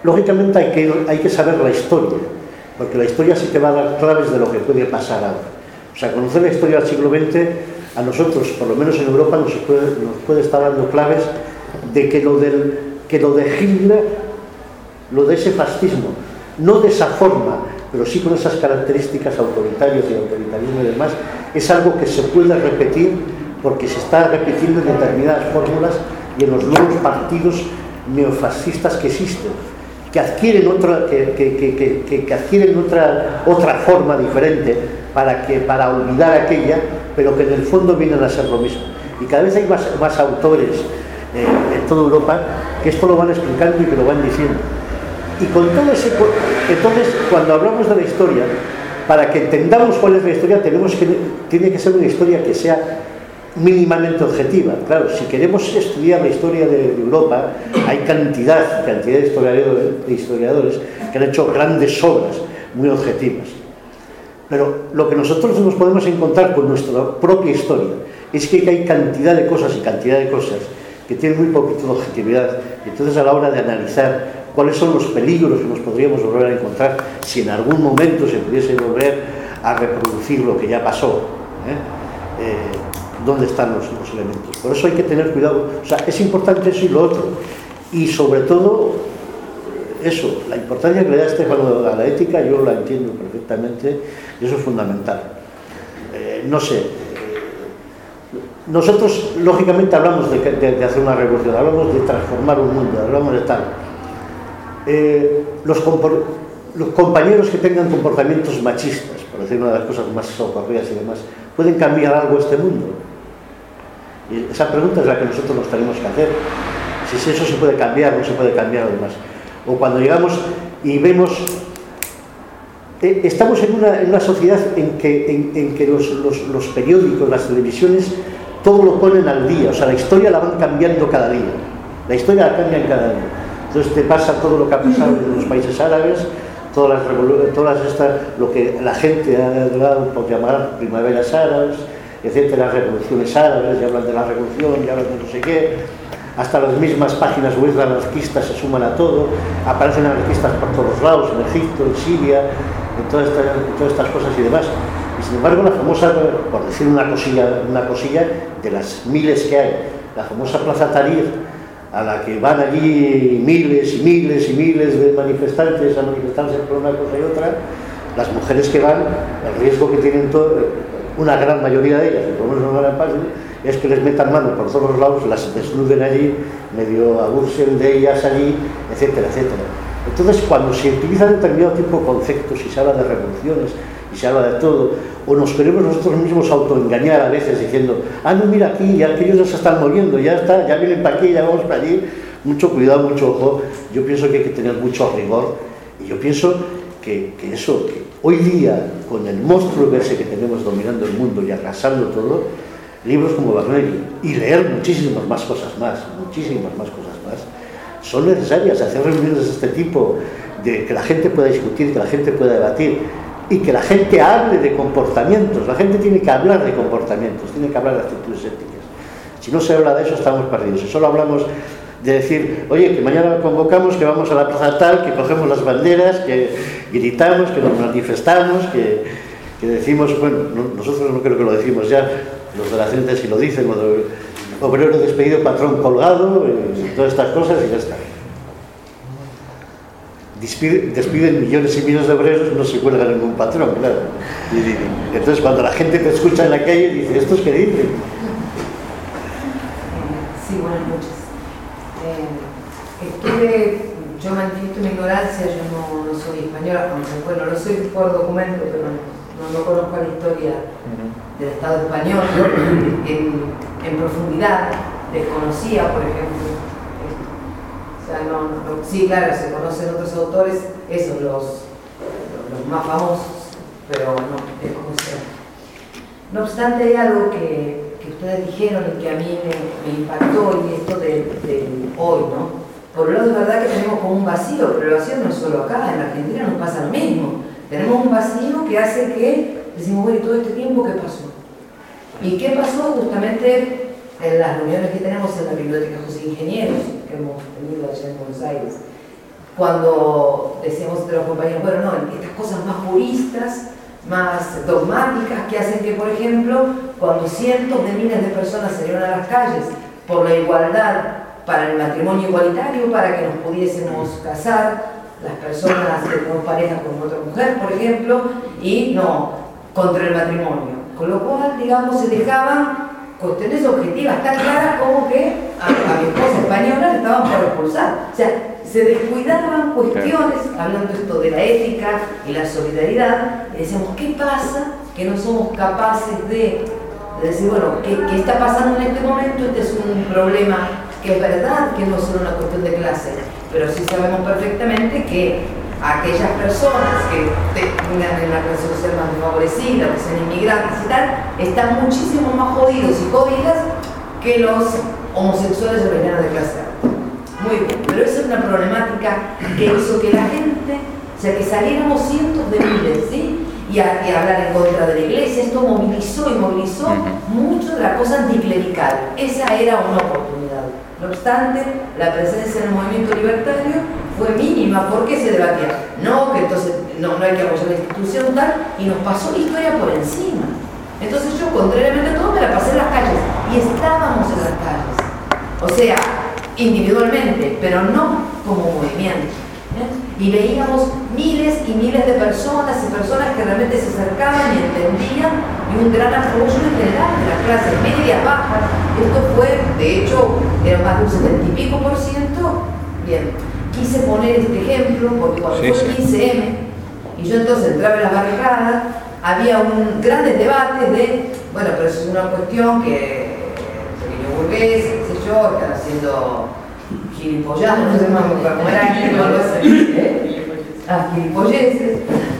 lógicamente hay que, hay que saber la historia, porque la historia sí te va a dar claves de lo que puede pasar ahora. O sea, conocer la historia del siglo veinte, a nosotros, por lo menos en Europa, nos puede, nos puede estar dando claves de que lo, del, que lo de Hitler, lo de ese fascismo, no de esa forma, pero sí con esas características autoritarias y autoritarismo y demás, es algo que se puede repetir porque se está repitiendo en determinadas fórmulas y en los nuevos partidos neofascistas que existen, que adquieren otra, que, que, que, que, que adquieren otra, otra forma diferente para, que, para olvidar aquella, pero que en el fondo vienen a ser lo mismo. Y cada vez hay más, más autores eh, en toda Europa que esto lo van explicando y que lo van diciendo. Y con todo ese... Entonces, cuando hablamos de la historia, para que entendamos cuál es la historia, tenemos que, tiene que ser una historia que sea mínimamente objetiva. Claro, si queremos estudiar la historia de Europa, hay cantidad, cantidad de historiadores, de historiadores que han hecho grandes obras muy objetivas. Pero lo que nosotros nos podemos encontrar con nuestra propia historia es que hay cantidad de cosas y cantidad de cosas que tienen muy poquito de objetividad. Entonces, a la hora de analizar cuáles son los peligros que nos podríamos volver a encontrar si en algún momento se pudiese volver a reproducir lo que ya pasó, ¿eh? Eh, ¿dónde están los, los elementos? Por eso hay que tener cuidado. O sea, es importante eso y lo otro. Y sobre todo, eso, la importancia que le da Stefano a la ética, yo la entiendo perfectamente, y eso es fundamental. Eh, no sé, eh, nosotros lógicamente hablamos de, de, de hacer una revolución, hablamos de transformar un mundo, hablamos de tal. Eh, los, los compañeros que tengan comportamientos machistas, por decir una de las cosas más socorridas y demás, ¿pueden cambiar algo este mundo? Y esa pregunta es la que nosotros nos tenemos que hacer. Si eso se puede cambiar, no se puede cambiar, además. O cuando llegamos y vemos... Eh, estamos en una, en una sociedad en que, en, en que los, los, los periódicos, las televisiones, todo lo ponen al día. O sea, la historia la van cambiando cada día. La historia la cambian cada día. Entonces te pasa todo lo que ha pasado en los países árabes, todas las, todas estas, lo que la gente ha dado por llamar primaveras árabes, etcétera, revoluciones árabes, ya hablan de la revolución, ya hablan de no sé qué, hasta las mismas páginas web anarquistas se suman a todo, aparecen anarquistas por todos lados, en Egipto, en Siria, en todas estas, en todas estas cosas y demás. Y sin embargo, la famosa, por decir una cosilla, una cosilla de las miles que hay, la famosa Plaza Tahrir, a la que van allí miles y miles y miles de manifestantes a manifestarse por una cosa y otra, las mujeres que van, el riesgo que tienen todo, una gran mayoría de ellas, por lo menos una gran parte, es que les metan mano por todos los lados, las desnuden allí, medio abusen de ellas allí, etcétera, etcétera. Entonces, cuando se utilizan determinado tipo de conceptos y se habla de revoluciones y se habla de todo, o nos queremos nosotros mismos autoengañar a veces diciendo, ah, no, mira aquí, ya aquellos ya se están moviendo, ya está, ya vienen para aquí, ya vamos para allí. Mucho cuidado, mucho ojo. Yo pienso que hay que tener mucho rigor, y yo pienso que, que eso, que hoy día, con el monstruo ese que tenemos dominando el mundo y arrasando todo, libros como Wagner y leer muchísimas más cosas más, muchísimas más cosas más, son necesarias. Hacer reuniones de este tipo, de que la gente pueda discutir, que la gente pueda debatir y que la gente hable de comportamientos. La gente tiene que hablar de comportamientos, tiene que hablar de actitudes éticas. Si no se habla de eso, estamos perdidos. Si solo hablamos de decir, oye, que mañana convocamos, que vamos a la plaza tal, que cogemos las banderas, que gritamos, que nos manifestamos, que, que decimos, bueno, no, nosotros no creo que lo decimos ya, los de la gente sí lo dicen, lo de obrero despedido, patrón colgado, y todas estas cosas, y ya está. Despiden, despiden millones y millones de obreros, no se cuelga ningún patrón, claro. Y, y, y entonces cuando la gente te escucha en la calle, dice, ¿estos qué dicen? Sí, buenas noches. Eh, estuve, yo manifiesto mi ignorancia, yo no, no soy española, aunque bueno, lo soy por documento, pero no, no conozco la historia del Estado español en, en profundidad, desconocía, por ejemplo. O sea, no, no, sí, claro, se conocen otros autores, esos, los, los más famosos, pero no, desconocía. No obstante, hay algo que, que ustedes dijeron y que a mí me, me impactó, y esto de, de hoy, ¿no? Por un lado es verdad que tenemos como un vacío, pero el vacío no es solo acá, en Argentina nos pasa lo mismo. Tenemos un vacío que hace que decimos, bueno, ¿y todo este tiempo qué pasó? ¿Y qué pasó justamente en las reuniones que tenemos en la Biblioteca José Ingenieros, que hemos tenido allá en Buenos Aires? cuando decíamos entre los compañeros, bueno, no, estas cosas más puristas, más dogmáticas, que hacen que, por ejemplo, cuando cientos de miles de personas salieron a las calles por la igualdad, para el matrimonio igualitario, para que nos pudiésemos casar, las personas que tenemos pareja con otra mujer, por ejemplo, y no contra el matrimonio. Con lo cual, digamos, se dejaban cuestiones objetivas tan claras como que a, a mi esposa española le estaban por expulsar. O sea, se descuidaban cuestiones, hablando esto de la ética y la solidaridad, y decíamos, ¿qué pasa que no somos capaces de, de decir, bueno, ¿qué, ¿qué está pasando en este momento? Este es un problema que es verdad, que no es solo una cuestión de clase, pero sí sabemos perfectamente que aquellas personas que tengan en la clase social más desfavorecida, que sean inmigrantes y tal, están muchísimo más jodidos y jodidas que los homosexuales o lesbianas de clase alta. Muy bien, pero esa es una problemática que hizo que la gente, o sea, que saliéramos cientos de miles, ¿sí? Y a, y a hablar en contra de la iglesia. Esto movilizó y movilizó mucho de la cosa anticlerical. Esa era una oportunidad. No obstante, la presencia en el movimiento libertario fue mínima. ¿Por qué se debatía? No, que entonces no, no hay que apoyar la institución tal, y nos pasó la historia por encima. Entonces yo, contrariamente a todo, me la pasé en las calles, y estábamos en las calles. O sea, individualmente, pero no como movimiento. ¿eh? Y veíamos miles y miles de personas y personas que realmente se acercaban y entendían, y un gran apoyo en general de las clases medias, bajas. Esto fue, de hecho, era más de un setenta y pico por ciento. Bien, quise poner este ejemplo porque cuando sí, fue el quince eme y yo entonces entraba en las barricadas, había un grandes debates de, bueno, pero eso es una cuestión que pequeño burgués, qué sé yo, están haciendo gilipolladas, no sé más cómo era, no lo sé, ¿eh? Ah, gilipolleces.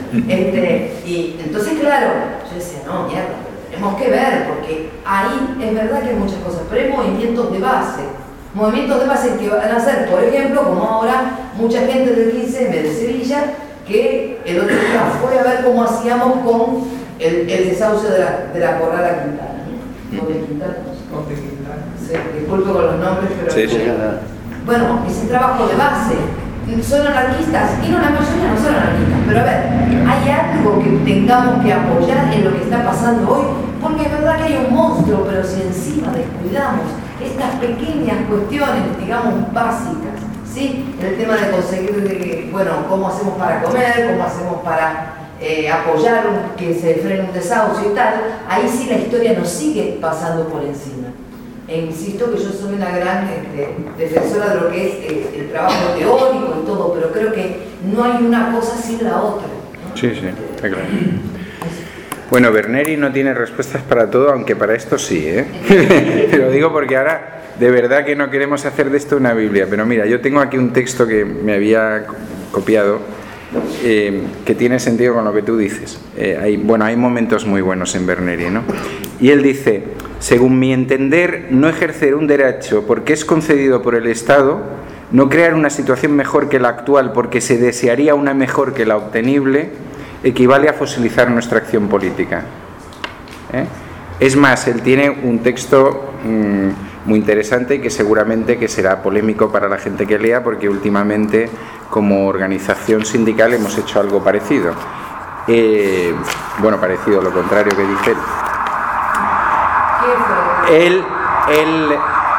Este, y entonces, claro, yo decía, no, mierda, pero tenemos que ver, porque ahí es verdad que hay muchas cosas, pero hay movimientos de base, movimientos de base que van a ser, por ejemplo, como ahora mucha gente del quince eme de Sevilla, que el otro día fue a ver cómo hacíamos con el, el desahucio de la, de la Corrala Quintana. ¿No? ¿De Quintana? Con de Quintana. Sí, disculpe con los nombres, pero... Sí, sí. Bueno, ese trabajo de base. Son anarquistas, y no, la mayoría no son anarquistas, pero a ver, hay algo que tengamos que apoyar en lo que está pasando hoy, porque es verdad que hay un monstruo, pero si encima descuidamos estas pequeñas cuestiones, digamos, básicas, ¿sí? El tema de conseguir, bueno, cómo hacemos para comer, cómo hacemos para eh, apoyar un, que se frene un desahucio y tal, ahí sí la historia nos sigue pasando por encima. E insisto que yo soy una gran este, defensora de lo que es eh, el trabajo teórico y todo, pero creo que no hay una cosa sin la otra, ¿no? Sí, sí, está claro. Bueno, Berneri no tiene respuestas para todo, aunque para esto sí, ¿eh? Lo digo porque ahora de verdad que no queremos hacer de esto una Biblia, pero mira, yo tengo aquí un texto que me había copiado, eh, que tiene sentido con lo que tú dices. Eh, hay, bueno, hay momentos muy buenos en Berneri, ¿no? Y él dice: según mi entender, no ejercer un derecho porque es concedido por el Estado, no crear una situación mejor que la actual porque se desearía una mejor que la obtenible, equivale a fosilizar nuestra acción política. ¿Eh? Es más, él tiene un texto mmm, muy interesante y que seguramente que será polémico para la gente que lea, porque últimamente como organización sindical hemos hecho algo parecido. Eh, bueno, parecido, lo contrario que dice él. Él, él,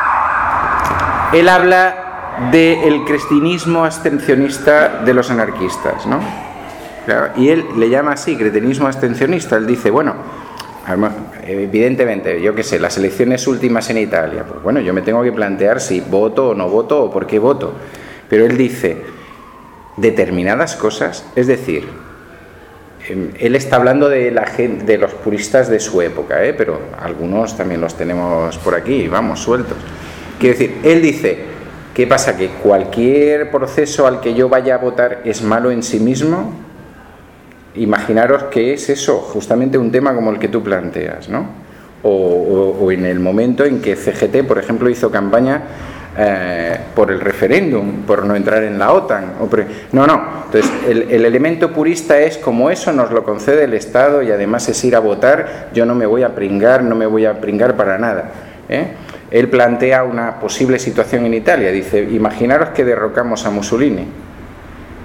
él habla del cristianismo abstencionista de los anarquistas, ¿no? Claro, y él le llama así, cristianismo abstencionista. Él dice, bueno, evidentemente, yo qué sé, las elecciones últimas en Italia, pues bueno, yo me tengo que plantear si voto o no voto o por qué voto. Pero él dice, determinadas cosas, es decir, él está hablando de, la gente, de los puristas de su época, ¿eh? Pero algunos también los tenemos por aquí, vamos, sueltos. Quiero decir, él dice, ¿qué pasa? ¿Que cualquier proceso al que yo vaya a votar es malo en sí mismo? Imaginaros que es eso, justamente un tema como el que tú planteas, ¿no? O, o, o en el momento en que C G T, por ejemplo, hizo campaña Eh, por el referéndum, por no entrar en la OTAN. O por... No, no. Entonces, el, el elemento purista es como eso nos lo concede el Estado y además es ir a votar, yo no me voy a pringar, no me voy a pringar para nada. ¿eh? Él plantea una posible situación en Italia. Dice, imaginaros que derrocamos a Mussolini.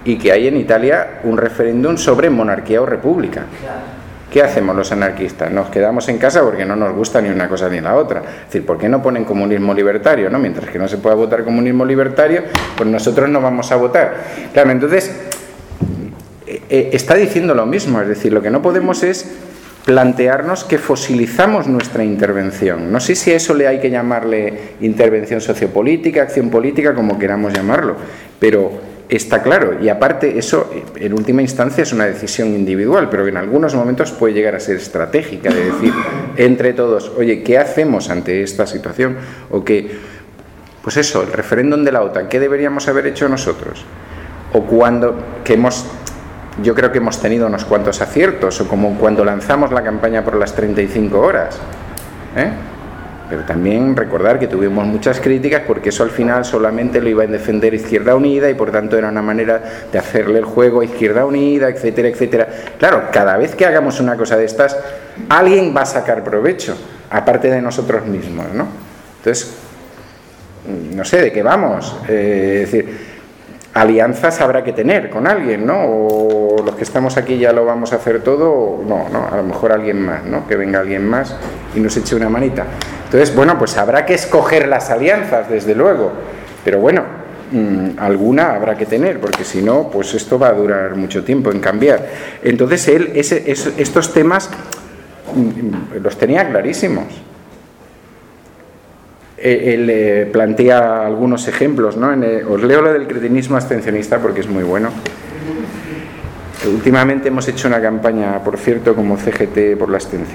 y que hay en Italia un referéndum sobre monarquía o república. ¿Qué hacemos los anarquistas? Nos quedamos en casa porque no nos gusta ni una cosa ni la otra. Es decir, ¿por qué no ponen comunismo libertario, ¿no? Mientras que no se pueda votar comunismo libertario, pues nosotros no vamos a votar. Claro, entonces eh, está diciendo lo mismo. Es decir, lo que no podemos es plantearnos que fosilizamos nuestra intervención. No sé si a eso le hay que llamarle intervención sociopolítica, acción política, como queramos llamarlo, pero está claro, y aparte eso en última instancia es una decisión individual, pero que en algunos momentos puede llegar a ser estratégica, de decir entre todos, oye, ¿qué hacemos ante esta situación? O que, pues eso, el referéndum de la OTAN, ¿qué deberíamos haber hecho nosotros? O cuando, que hemos, yo creo que hemos tenido unos cuantos aciertos, o como cuando lanzamos la campaña por las treinta y cinco horas, ¿eh? Pero también recordar que tuvimos muchas críticas porque eso al final solamente lo iba a defender Izquierda Unida y por tanto era una manera de hacerle el juego a Izquierda Unida, etcétera, etcétera. Claro, cada vez que hagamos una cosa de estas, alguien va a sacar provecho, aparte de nosotros mismos, ¿no? Entonces, no sé de qué vamos. Eh, es decir, alianzas habrá que tener con alguien, ¿no? O los que estamos aquí ya lo vamos a hacer todo, o no, no, a lo mejor alguien más, ¿no? Que venga alguien más y nos eche una manita. Entonces, bueno, pues habrá que escoger las alianzas, desde luego, pero bueno, mmm, alguna habrá que tener, porque si no, pues esto va a durar mucho tiempo en cambiar. Entonces él, ese, ese, estos temas mmm, los tenía clarísimos. Él eh, plantea algunos ejemplos, ¿no? En el, os leo lo del cretinismo abstencionista porque es muy bueno. Últimamente hemos hecho una campaña, por cierto, como C G T por la abstención.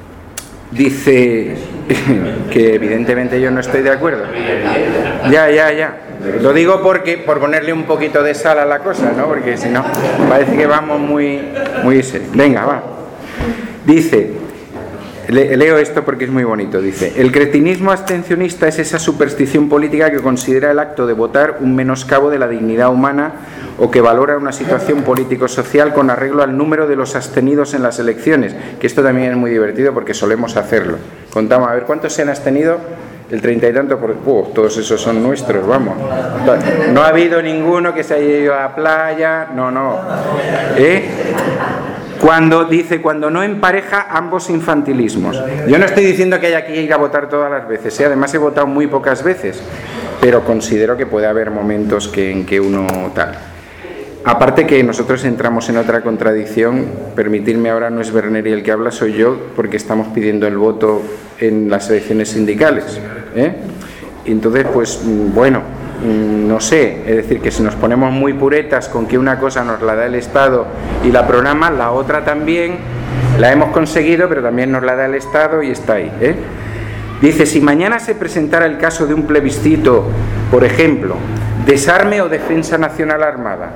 Dice que evidentemente yo no estoy de acuerdo. Ya, ya, ya. Lo digo porque por ponerle un poquito de sal a la cosa, ¿no? Porque si no, parece que vamos muy, muy serios. Venga, va. Dice... Le, leo esto porque es muy bonito, dice: el cretinismo abstencionista es esa superstición política que considera el acto de votar un menoscabo de la dignidad humana o que valora una situación político-social con arreglo al número de los abstenidos en las elecciones, que esto también es muy divertido porque solemos hacerlo. Contamos, a ver, ¿cuántos se han abstenido? El treinta y tanto, por... uh, todos esos son nuestros, vamos. No ha habido ninguno que se haya ido a la playa, no, no. ¿Eh? Cuando dice, cuando no empareja ambos infantilismos. Yo no estoy diciendo que haya que ir a votar todas las veces, ¿eh? Además he votado muy pocas veces, pero considero que puede haber momentos que, en que uno tal. Aparte que nosotros entramos en otra contradicción, permitirme ahora, no es Berneri el que habla, soy yo, porque estamos pidiendo el voto en las elecciones sindicales, ¿eh? Entonces, pues, bueno, no sé, es decir, que si nos ponemos muy puretas con que una cosa nos la da el Estado y la programa, la otra también la hemos conseguido, pero también nos la da el Estado y está ahí, ¿eh? Dice, si mañana se presentara el caso de un plebiscito, por ejemplo, desarme o defensa nacional armada,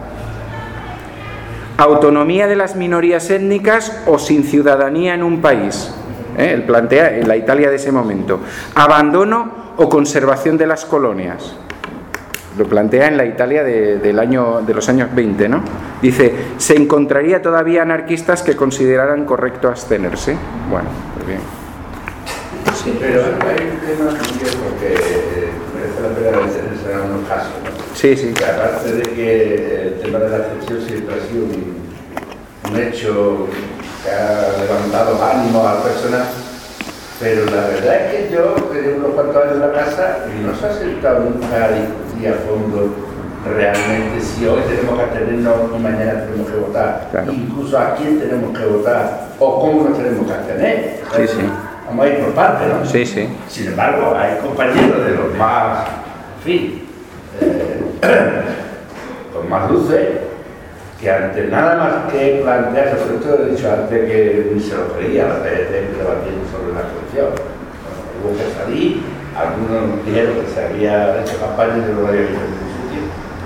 autonomía de las minorías étnicas o sin ciudadanía en un país, ¿eh? Él plantea en la Italia de ese momento, abandono o conservación de las colonias. Lo plantea en la Italia de, del año, de los años veinte, ¿no? Dice, ¿se encontraría todavía anarquistas que consideraran correcto abstenerse? Bueno, pues bien. Sí. Pero hay un tema también porque merece la pena detenerse en algunos casos, ¿no? Sí, sí. Que aparte de que el tema de la abstención siempre ha sido un, un hecho que ha levantado ánimo a la persona, pero la verdad es que yo, que llevo unos cuantos años en la casa, no se ha sentado nunca a discutir a fondo realmente si hoy tenemos que abstenernos y mañana tenemos que votar, claro. Incluso a quién tenemos que votar o cómo nos tenemos que abstener. Sí, sí. Vamos a ir por partes, ¿no? Sí, sí. Sin embargo, hay compañeros de los más, en fin, eh, con más luces, que ante nada más que plantearse, por esto he dicho antes que ni se lo creía la P D T debatiendo sobre la corrupción. Bueno, hubo que salir, algunos dijeron que se había hecho campaña y no lo había visto en ningún sitio.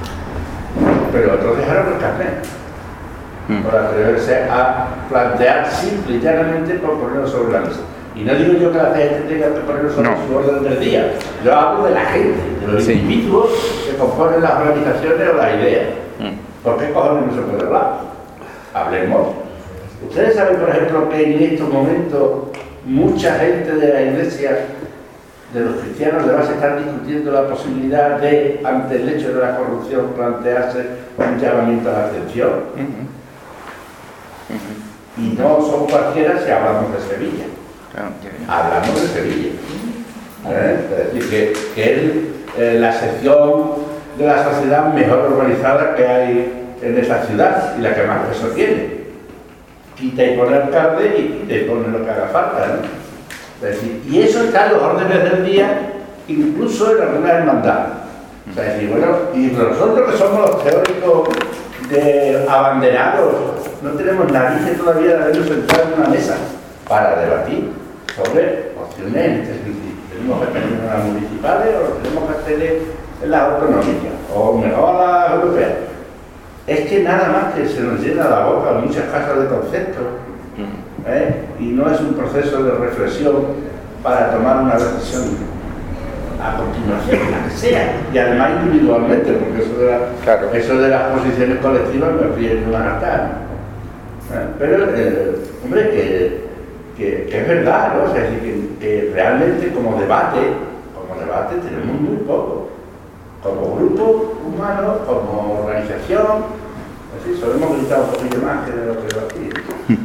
Pero otros dejaron el carnet, mm. por atreverse a plantear simple y llanamente por ponerlo sobre la mesa. Y no digo yo que la gente tenga que ponerlo sobre no. su orden del día, yo hablo de la gente, de los sí. individuos que componen las organizaciones o las ideas. Mm. ¿Por qué cojones no se puede hablar? Hablemos. Ustedes saben, por ejemplo, que en estos momentos mucha gente de la iglesia, de los cristianos de base, están discutiendo la posibilidad de, ante el hecho de la corrupción, plantearse un llamamiento a la atención. Uh-huh. Uh-huh. Y no son cualquiera si hablamos de Sevilla. Claro, yeah. Hablamos de Sevilla. ¿Eh? Es decir, que, que es eh, la sección de la sociedad mejor organizada que hay en esta ciudad y la que más peso tiene. Quita y pone alcalde y quita y pone lo que haga falta, ¿no? Es decir, y eso está en los órdenes del día, incluso en alguna hermandad. O sea, es decir, bueno, y nosotros que somos los teóricos de abanderados, no tenemos narices todavía de habernos sentado en una mesa para debatir sobre opciones en este sentido. Tenemos que tener en las municipales o lo tenemos que hacer en las autonómicas, o mejor a las europeas. Es que nada más que se nos llena la boca muchas casas de conceptos, ¿eh? Y no es un proceso de reflexión para tomar una decisión a continuación, la que sea, y además individualmente, porque eso de, la, claro. eso de las posiciones colectivas me ríe de una harta. ¿Eh? Pero, eh, hombre, que, que, que es verdad, ¿no? O sea, es decir, que, que realmente como debate, como debate tenemos muy poco. Como grupo humano, como organización, así, solo hemos gritado un poquito más que de lo que lo aquí.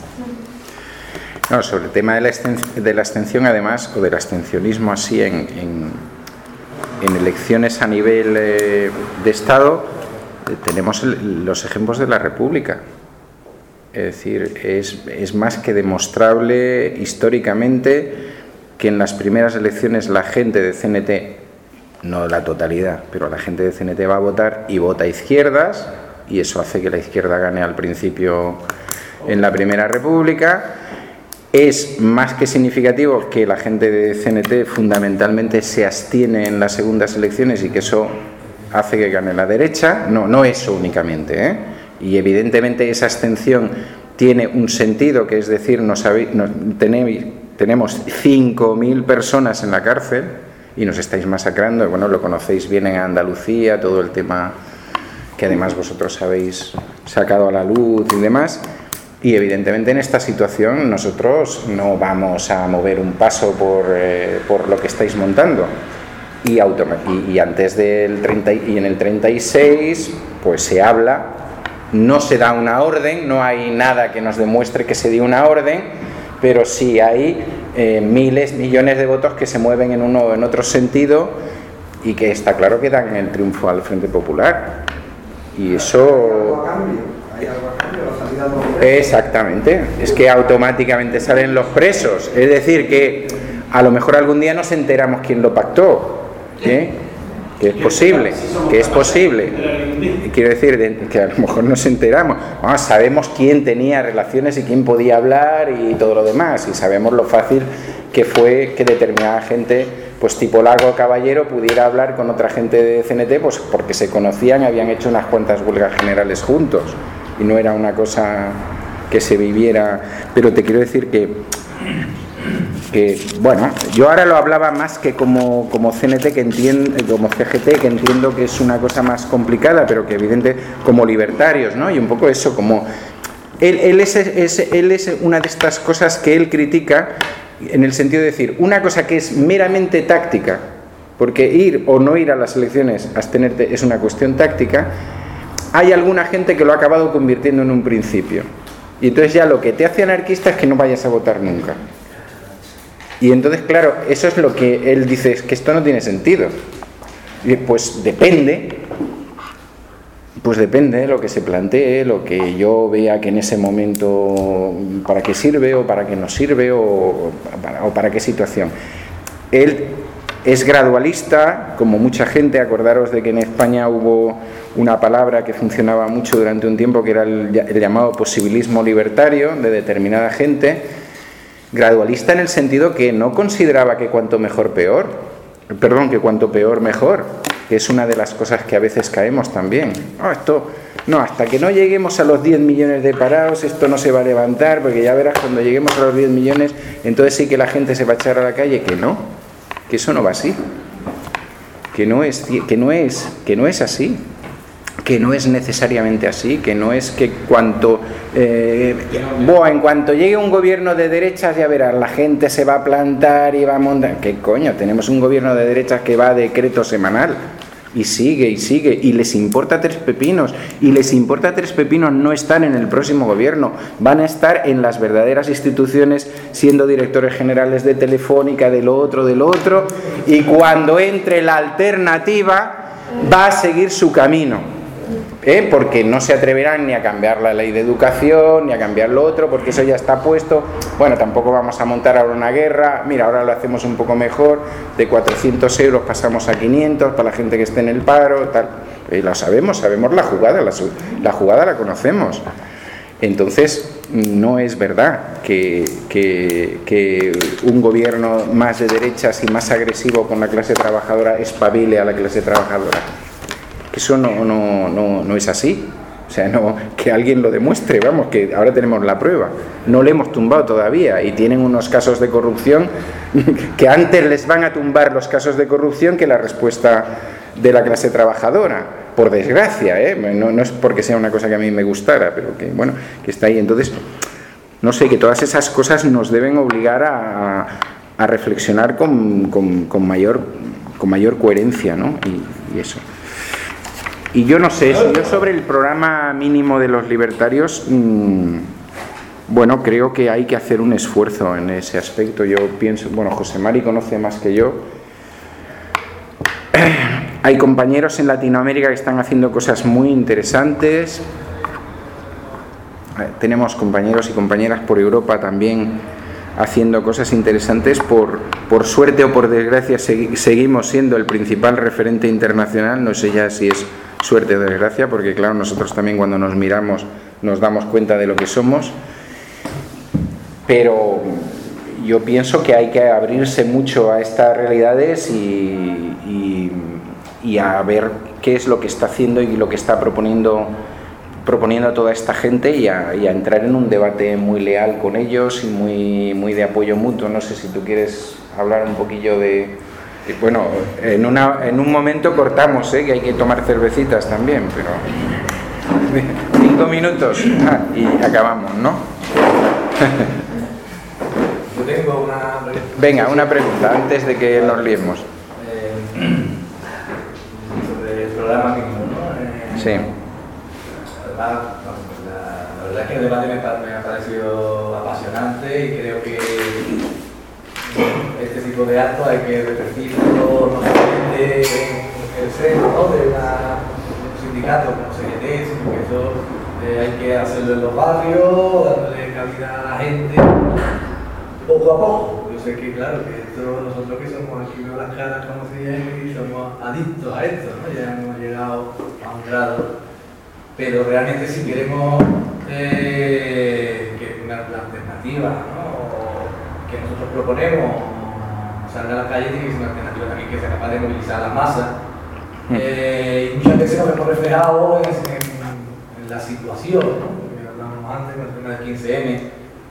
No, sobre el tema de la, de la abstención, además, o del abstencionismo así en, en, en elecciones a nivel eh, de Estado, eh, tenemos el, los ejemplos de la República. Es decir, es, es más que demostrable históricamente que en las primeras elecciones la gente de C N T, no la totalidad, pero la gente de C N T va a votar y vota a izquierdas, y eso hace que la izquierda gane al principio en la Primera República. Es más que significativo que la gente de C N T fundamentalmente se abstiene en las segundas elecciones y que eso hace que gane la derecha. No, no eso únicamente, ¿eh? Y evidentemente esa abstención tiene un sentido, que es decir, nos habéis, nos, tenéis, tenemos cinco mil personas en la cárcel y nos estáis masacrando. Bueno, lo conocéis bien en Andalucía, todo el tema que además vosotros habéis sacado a la luz y demás. Y evidentemente en esta situación nosotros no vamos a mover un paso por, eh, por lo que estáis montando. Y, y, y antes del treinta y en el treinta y seis pues se habla, no se da una orden, no hay nada que nos demuestre que se dio una orden, pero sí hay eh, miles, millones de votos que se mueven en uno o en otro sentido y que está claro que dan el triunfo al Frente Popular. Y eso... Exactamente, es que automáticamente salen los presos, es decir, que a lo mejor algún día nos enteramos quién lo pactó, ¿eh? Que es posible, que es posible, quiero decir que a lo mejor nos enteramos, bueno, sabemos quién tenía relaciones y quién podía hablar y todo lo demás, y sabemos lo fácil que fue que determinada gente, pues tipo Lago Caballero, pudiera hablar con otra gente de C N T, pues porque se conocían, habían hecho unas cuantas huelgas generales juntos. Y no era una cosa que se viviera, pero te quiero decir que, que bueno, yo ahora lo hablaba más que como, como C N T, que entiendo, como C G T, que entiendo que es una cosa más complicada, pero que evidente como libertarios, ¿no? Y un poco eso, como él, él, es, es, él es una de estas cosas que él critica, en el sentido de decir, una cosa que es meramente táctica, porque ir o no ir a las elecciones, abstenerte, es una cuestión táctica. Hay alguna gente que lo ha acabado convirtiendo en un principio. Y entonces ya lo que te hace anarquista es que no vayas a votar nunca. Y entonces, claro, eso es lo que él dice, es que esto no tiene sentido. Y pues depende, pues depende de lo que se plantee, lo que yo vea que en ese momento para qué sirve o para qué no sirve o, o, para, o para qué situación. Él es gradualista, como mucha gente. Acordaros de que en España hubo una palabra que funcionaba mucho durante un tiempo, que era el, el llamado posibilismo libertario de determinada gente. Gradualista en el sentido que no consideraba que cuanto mejor peor, perdón, que cuanto peor mejor, que es una de las cosas que a veces caemos también. No, esto, no, hasta que no lleguemos a los diez millones de parados, esto no se va a levantar, porque ya verás cuando lleguemos a los diez millones, entonces sí que la gente se va a echar a la calle. Que no, que eso no va así, que no es, que no es, que no es así. Que no es necesariamente así, que no es que cuanto eh, boa, en cuanto llegue un gobierno de derechas, ya verás, la gente se va a plantar y va a montar. ¿Qué coño? Tenemos un gobierno de derechas que va a decreto semanal. Y sigue, y sigue, y les importa tres pepinos, y les importa tres pepinos no estar en el próximo gobierno, van a estar en las verdaderas instituciones siendo directores generales de Telefónica, de lo otro, de lo otro, y cuando entre la alternativa va a seguir su camino. ¿Eh? Porque no se atreverán ni a cambiar la ley de educación, ni a cambiar lo otro, porque eso ya está puesto. Bueno, tampoco vamos a montar ahora una guerra. Mira, ahora lo hacemos un poco mejor, de cuatrocientos euros pasamos a quinientos para la gente que esté en el paro, tal. Y lo sabemos, sabemos la jugada, la, la jugada la conocemos. Entonces, no es verdad que, que, que un gobierno más de derechas y más agresivo con la clase trabajadora espabile a la clase trabajadora. Eso no, no, no, no es así. O sea, no, que alguien lo demuestre, vamos, que ahora tenemos la prueba. No le hemos tumbado todavía y tienen unos casos de corrupción que antes les van a tumbar los casos de corrupción que la respuesta de la clase trabajadora. Por desgracia, ¿eh? No, no es porque sea una cosa que a mí me gustara, pero que, bueno, que está ahí. Entonces, no sé, que todas esas cosas nos deben obligar a, a reflexionar con, con, con, mayor, con mayor coherencia, ¿no? Y, y eso. Y yo no sé, yo sobre el programa mínimo de los libertarios, mmm, bueno, creo que hay que hacer un esfuerzo en ese aspecto. Yo pienso, bueno, José Mari conoce más que yo. Hay compañeros en Latinoamérica que están haciendo cosas muy interesantes. Tenemos compañeros y compañeras por Europa también haciendo cosas interesantes. Por, por suerte o por desgracia segui, seguimos siendo el principal referente internacional. No sé ya si es suerte o desgracia, porque claro, nosotros también cuando nos miramos nos damos cuenta de lo que somos. Pero yo pienso que hay que abrirse mucho a estas realidades y, y, y a ver qué es lo que está haciendo y lo que está proponiendo proponiendo a toda esta gente y a, y a entrar en un debate muy leal con ellos y muy, muy de apoyo mutuo. No sé si tú quieres hablar un poquillo de... Bueno, en, una, en un momento cortamos, ¿eh? Que hay que tomar cervecitas también, pero... Cinco minutos ah, y acabamos, ¿no? Yo tengo una pregunta. Venga, una pregunta antes de que nos liemos. Eh, sobre el programa mínimo, ¿no? Eh, sí. La, la, la verdad es que el debate me, me ha parecido apasionante y creo que este tipo de actos hay que repetirlo no solamente en el seno, ¿no? de una, un sindicato como C G T, sino que eso eh, hay que hacerlo en los barrios, dándole cabida a la gente poco a poco. Yo sé que claro, que esto, nosotros que somos aquí veo las caras conocidas y somos adictos a esto, ¿no? Ya hemos llegado a un grado, pero realmente si queremos eh, que una, una alternativa, ¿no? que nosotros proponemos salga a la calle, tiene que ser una alternativa también que sea capaz de movilizar a la masa. Eh, y muchas veces nos hemos reflejado en, en, en la situación, ¿no? Que hablábamos antes con el tema del quince eme,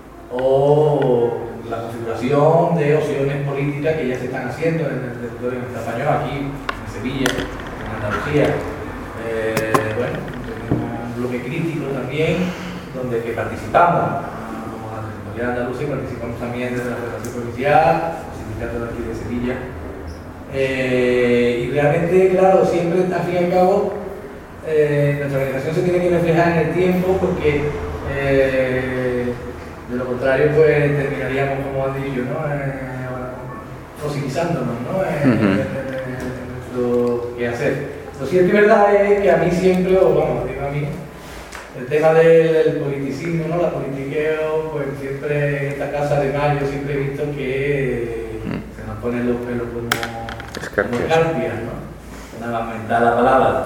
o la configuración de opciones políticas que ya se están haciendo en el territorio español, aquí en Sevilla, en Andalucía. Eh, bueno, tenemos un bloque crítico también, donde que participamos. De Andalucía, participamos también desde la Federación Provincial, el sindicato de aquí de Sevilla. Eh, y realmente, claro, siempre, al fin y al cabo, eh, nuestra organización se tiene que reflejar en el tiempo porque eh, de lo contrario, pues terminaríamos, como han dicho, ¿no? Eh, fosilizándonos, ¿no? En, uh-huh. en, en, en nuestro quehacer. Lo cierto y verdad es que a mí siempre, o vamos, digo a mí, el tema del, del politicismo, ¿no? La politiqueo, pues siempre en esta casa de mayo siempre he visto que mm. se nos ponen los pelos como escarpias, ¿no? Una lamentada palabra.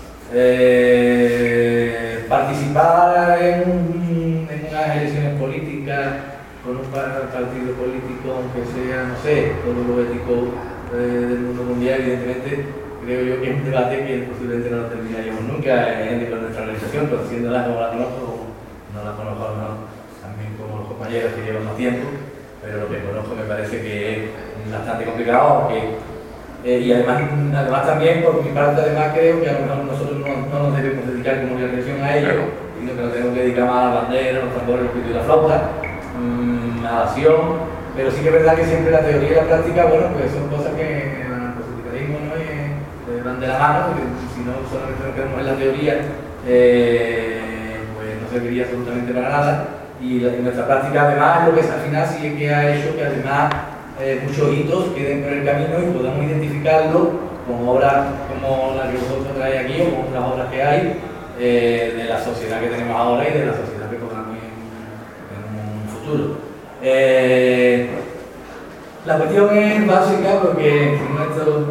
Eh, participar en, en unas elecciones políticas con un partido político, aunque sea, no sé, todo lo ético eh, del mundo mundial, evidentemente. Creo yo que es un debate que posiblemente no lo terminaríamos nunca en nuestra organización, conociéndola como la conozco, no la conozco no, también como los compañeros que llevan más tiempo, pero lo que conozco me parece que es bastante complicado, que, eh, y además, además también por mi parte además creo que a lo mejor nosotros no, no nos debemos dedicar como organización a ello, sino que nos tenemos que dedicar más a la bandera, los tambores, los pitos y la flauta, mmm, a la acción, pero sí que es verdad que siempre la teoría y la práctica, bueno, pues son cosas que el sindicalismo, ¿no? de la mano, porque si no solamente nos quedamos en la teoría, eh, pues no serviría absolutamente para nada. Y, la, y nuestra práctica además lo que es al final sí es que ha hecho que además eh, muchos hitos queden por el camino y podamos identificarlo con obras como la que vosotros traéis aquí o con otras obras que hay eh, de la sociedad que tenemos ahora y de la sociedad que podamos en, en un futuro. Eh, la cuestión es básica porque nuestro,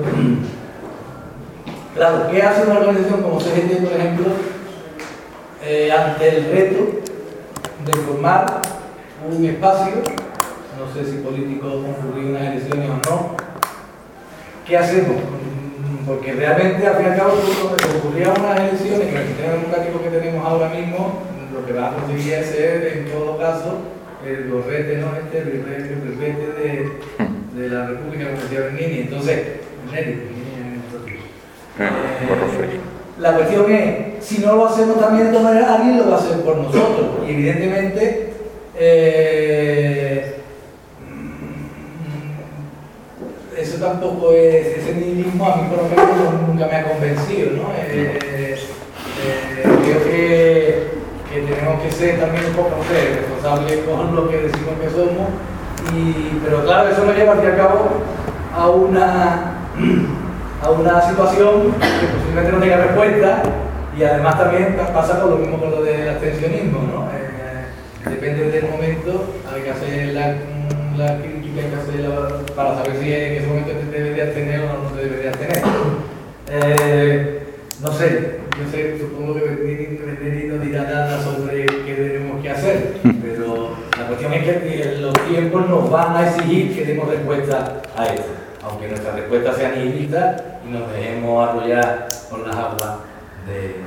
claro, ¿qué hace una organización como C G T, por ejemplo, eh, ante el reto de formar un espacio, no sé si político concurrir unas elecciones o no? ¿Qué hacemos? Porque realmente, al fin y al cabo, cuando concurría unas elecciones, que en el sistema democrático que tenemos ahora mismo, lo que va a conseguir es ser, en todo caso, el gorrete, ¿no? Este, el ribete de, de la República, como decía Bernini. Entonces, Bernini, eh, la cuestión es, si no lo hacemos también de todas maneras, alguien lo va a hacer por nosotros. Y evidentemente, eh, eso tampoco es, ese nihilismo a mí por lo menos nunca me ha convencido, ¿no? Eh, eh, creo que, que tenemos que ser también un poco, no sé, responsables con lo que decimos que somos, y, pero claro, eso nos lleva al fin y al cabo a una, a una situación que posiblemente no tenga respuesta, y además también pasa con lo mismo con lo del abstencionismo, ¿no? Eh, depende del momento, hay que hacer la, la crítica, hay que hacerla para saber si en ese momento te deberías tener o no te deberías tener. Eh, no sé, yo sé, supongo que Bernini no dirá nada sobre qué tenemos que hacer, pero la cuestión es que los tiempos nos van a exigir que demos respuesta a esto, aunque nuestra respuesta sea nihilista y nos dejemos arrollar por las aguas de...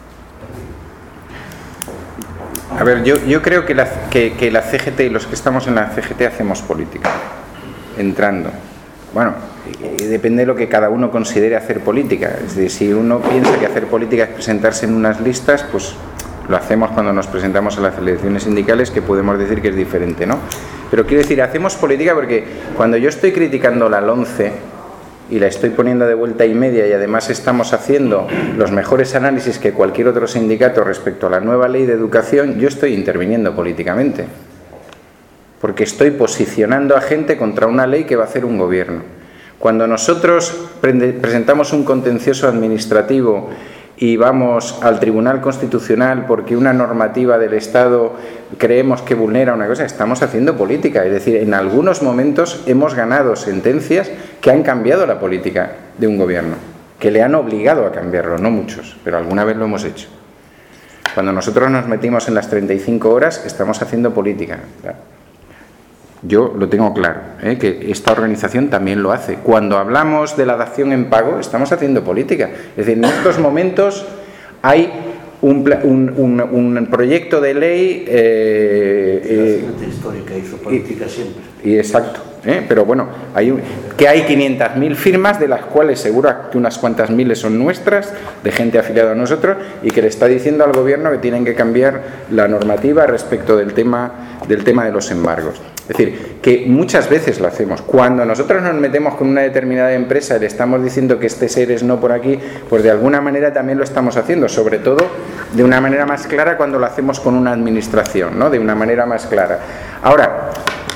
A ver, yo, yo creo que la, que, que la C G T y los que estamos en la C G T hacemos política, entrando. Bueno, y, y depende de lo que cada uno considere hacer política. Es decir, si uno piensa que hacer política es presentarse en unas listas, pues lo hacemos cuando nos presentamos a las elecciones sindicales, que podemos decir que es diferente, ¿no? Pero quiero decir, hacemos política porque cuando yo estoy criticando la LOMCE y la estoy poniendo de vuelta y media, y además estamos haciendo los mejores análisis que cualquier otro sindicato respecto a la nueva ley de educación, yo estoy interviniendo políticamente, porque estoy posicionando a gente contra una ley que va a hacer un gobierno. Cuando nosotros pre- presentamos un contencioso administrativo y vamos al Tribunal Constitucional porque una normativa del Estado creemos que vulnera una cosa, estamos haciendo política. Es decir, en algunos momentos hemos ganado sentencias que han cambiado la política de un gobierno, que le han obligado a cambiarlo, no muchos, pero alguna vez lo hemos hecho. Cuando nosotros nos metimos en las treinta y cinco horas, estamos haciendo política. Yo lo tengo claro, ¿eh? Que esta organización también lo hace. Cuando hablamos de la dación en pago, estamos haciendo política. Es decir, en estos momentos hay un, un, un, un proyecto de ley... Eh, eh, la gente histórica hizo política y, siempre. Y exacto, ¿eh? Pero bueno, hay un, que hay quinientas mil firmas, de las cuales seguro que unas cuantas miles son nuestras, de gente afiliada a nosotros, y que le está diciendo al gobierno que tienen que cambiar la normativa respecto del tema, del tema de los embargos. Es decir, que muchas veces lo hacemos. Cuando nosotros nos metemos con una determinada empresa y le estamos diciendo que este ser es no por aquí, pues de alguna manera también lo estamos haciendo, sobre todo de una manera más clara cuando lo hacemos con una administración, ¿no? De una manera más clara. Ahora,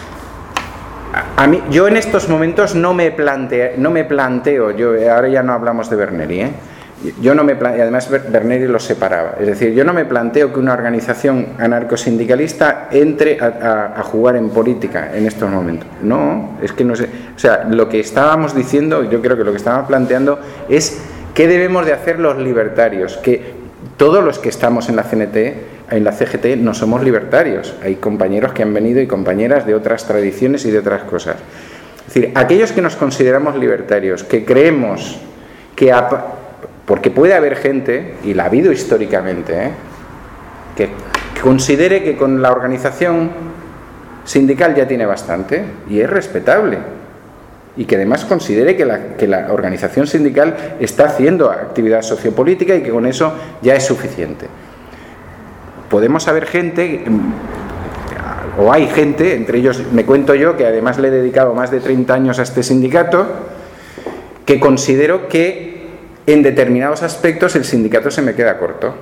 a mí, yo en estos momentos no me planteo, no me planteo, yo ahora ya no hablamos de Berneri, ¿eh? Yo no me planteo, además Berneri los separaba, es decir, yo no me planteo que una organización anarcosindicalista entre a, a, a jugar en política en estos momentos. No, es que no sé, o sea, lo que estábamos diciendo, yo creo que lo que estábamos planteando es qué debemos de hacer los libertarios, que todos los que estamos en la C N T, en la C G T, no somos libertarios, hay compañeros que han venido y compañeras de otras tradiciones y de otras cosas. Es decir, aquellos que nos consideramos libertarios, que creemos que a, porque puede haber gente, y la ha habido históricamente, ¿eh? que, que considere que con la organización sindical ya tiene bastante, y es respetable, y que además considere que la, que la organización sindical está haciendo actividad sociopolítica y que con eso ya es suficiente. Podemos haber gente, o hay gente, entre ellos me cuento yo, que además le he dedicado más de treinta años a este sindicato, que considero que en determinados aspectos el sindicato se me queda corto.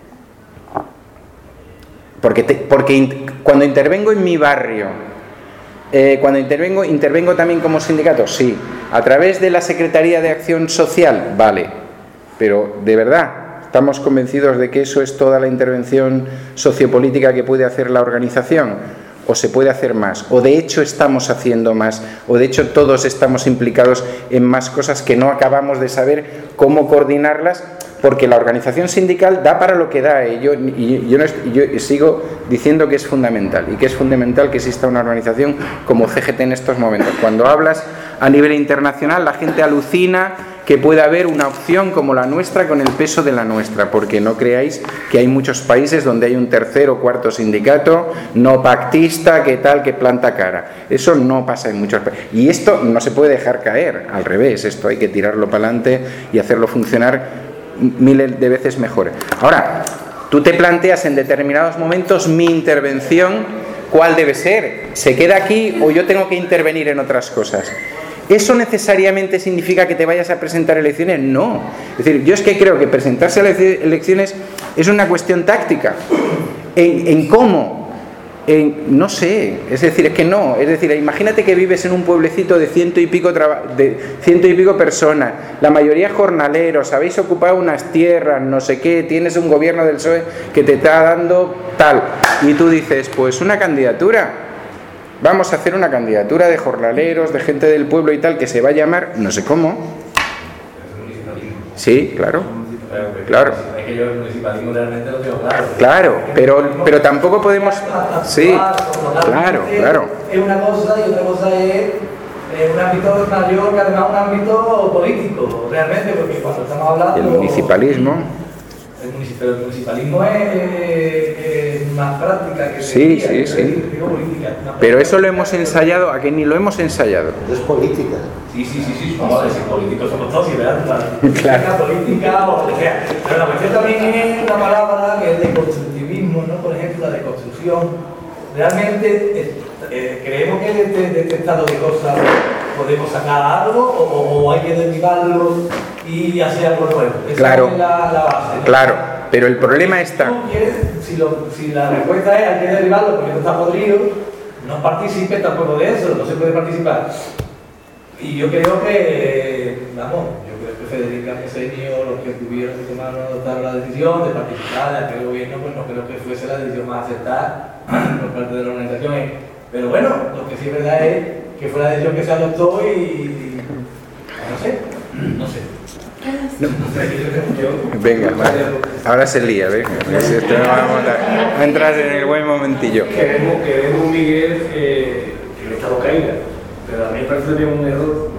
Porque, te, porque in, cuando intervengo en mi barrio, eh, cuando intervengo, intervengo también como sindicato, sí. A través de la Secretaría de Acción Social, vale. Pero, de verdad, ¿estamos convencidos de que eso es toda la intervención sociopolítica que puede hacer la organización? ¿O se puede hacer más? ¿O de hecho estamos haciendo más? ¿O de hecho todos estamos implicados en más cosas que no acabamos de saber cómo coordinarlas? Porque la organización sindical da para lo que da. Y yo, y yo, no, y yo sigo diciendo que es fundamental. Y que es fundamental que exista una organización como C G T en estos momentos. Cuando hablas a nivel internacional, la gente alucina que pueda haber una opción como la nuestra con el peso de la nuestra, porque no creáis que hay muchos países donde hay un tercer o cuarto sindicato no pactista, que tal, que planta cara. Eso no pasa en muchos países. Y esto no se puede dejar caer, al revés, esto hay que tirarlo para adelante y hacerlo funcionar miles de veces mejor. Ahora, tú te planteas en determinados momentos mi intervención, ¿cuál debe ser? ¿Se queda aquí o yo tengo que intervenir en otras cosas? ¿Eso necesariamente significa que te vayas a presentar a elecciones? No. Es decir, yo es que creo que presentarse a elecciones es una cuestión táctica. ¿En, en cómo? En, no sé. Es decir, es que no. Es decir, imagínate que vives en un pueblecito de ciento y pico, de ciento y pico personas, la mayoría jornaleros, habéis ocupado unas tierras, no sé qué, tienes un gobierno del P S O E que te está dando tal. Y tú dices, pues una candidatura. Vamos a hacer una candidatura de jornaleros, de gente del pueblo y tal, que se va a llamar, no sé cómo. Sí, claro. Claro. Claro, pero, pero tampoco podemos... Sí, claro, claro. Es una cosa y otra cosa es un ámbito mayor, que además un ámbito político, realmente, porque cuando estamos hablando... El municipalismo... El, municipal, el municipalismo es, es, es más práctica que sí, sí, sí. política. Pero eso lo hemos ensayado, ¿a que ni lo hemos ensayado? Es política. Sí, sí, sí, sí, vamos a ver si políticos somos todos y verdad, claro. Política o lo que sea. Pero la cuestión también es una palabra que es de constructivismo, ¿no? Por ejemplo, la de construcción. Realmente eh, creemos que de, de, de este estado de cosas podemos sacar algo o, o hay que derribarlo y hacer algo nuevo. Esa claro, es la, la base, ¿no? Claro, pero el problema está... Si, lo, si la respuesta es hay que derribarlo porque no está podrido, no participe tampoco de eso, no se puede participar. Y yo creo que, vamos, yo creo que Federica Mesenio, los que tuvieron que tomar adoptar la decisión de participar de aquel gobierno, pues no creo que fuese la decisión más aceptada por parte de la organización. Pero bueno, lo que sí es verdad es que fue la decisión que se adoptó y, no sé, no sé. No. Venga, vale. Ahora se lía, venga. Esto no vamos a, a entrar en el buen momentillo. Queremos, queremos Miguel, eh, que el Estado caiga, pero a mí me parece también un error.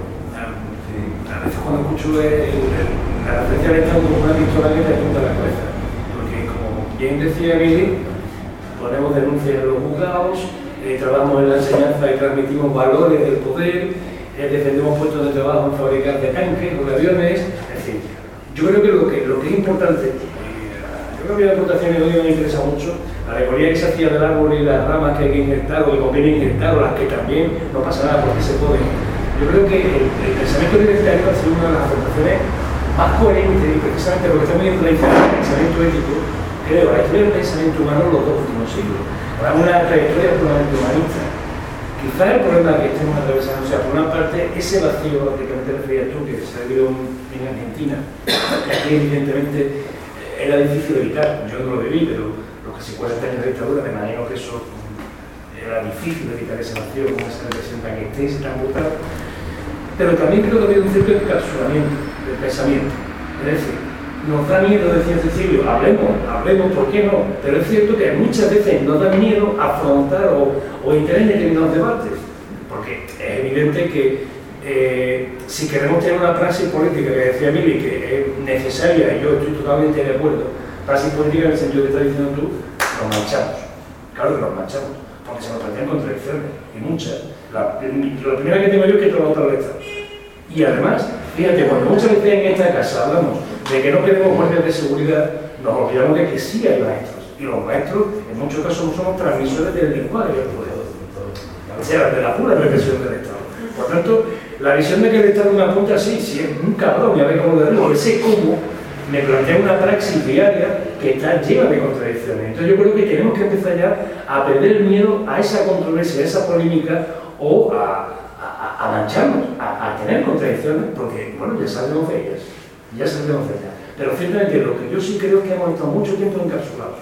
A veces cuando escucho el, el, la referencia del Estado como una pistola que te apunta la cabeza, porque como bien decía Miguel, ponemos denuncias en los juzgados, eh, trabajamos en la enseñanza y transmitimos valores del poder, eh, defendemos puestos de trabajo en fabricar de tanques o de aviones. Yo creo que lo que, lo que es importante, yo creo que la aportación de hoy me interesa mucho, la alegoría que se hacía del árbol y las ramas que hay que inyectar o que conviene inyectar o las que también no pasa nada porque se pueden. Yo creo que el, el pensamiento libertario ha sido una de las aportaciones más coherentes y precisamente porque está muy influenciado el pensamiento ético, creo, la historia del pensamiento humano en los dos últimos siglos. Ahora una trayectoria puramente humanista. Quizá el problema que estemos atravesando, o sea, por una parte, ese vacío al que te referías tú, que se ha vivido en Argentina, que aquí evidentemente era difícil de evitar, yo no lo viví, pero los que se cuarenta años de dictadura, me imagino que eso era difícil de evitar ese vacío con esa represión tan extensa y tan brutal. Pero también creo que ha habido un cierto encapsulamiento del pensamiento. Es decir, nos da miedo, decía Cecilio, hablemos, hablemos, ¿por qué no? Pero es cierto que muchas veces nos da miedo afrontar o, o entrar en determinados debates, porque es evidente que eh, si queremos tener una praxis política, que decía Mili, que es necesaria, y yo estoy totalmente de acuerdo, praxis política en el sentido que estás diciendo tú, nos manchamos. Claro que nos manchamos, porque se nos plantean contradicciones, y muchas. La, la primera que tengo yo es que todo lo Estado. Y además, fíjate, cuando muchas veces en esta casa hablamos de que no queremos guardias de seguridad, nos olvidamos de que sí hay maestros. Y los maestros, en muchos casos, somos transmisores del lenguaje del poder. O sea, de la pura represión del Estado. Por tanto, la visión de que el Estado me apunta así, si es un cabrón, ya ve cómo derribo, ese cómo me plantea una praxis diaria que está llena de contradicciones. Entonces yo creo que tenemos que empezar ya a perder el miedo a esa controversia, a esa polémica o a, a, a mancharnos, a, a tener contradicciones, porque, bueno, ya sabemos de ellas, ya sabemos de ellas. Pero ciertamente lo que yo sí creo es que hemos estado mucho tiempo encapsulados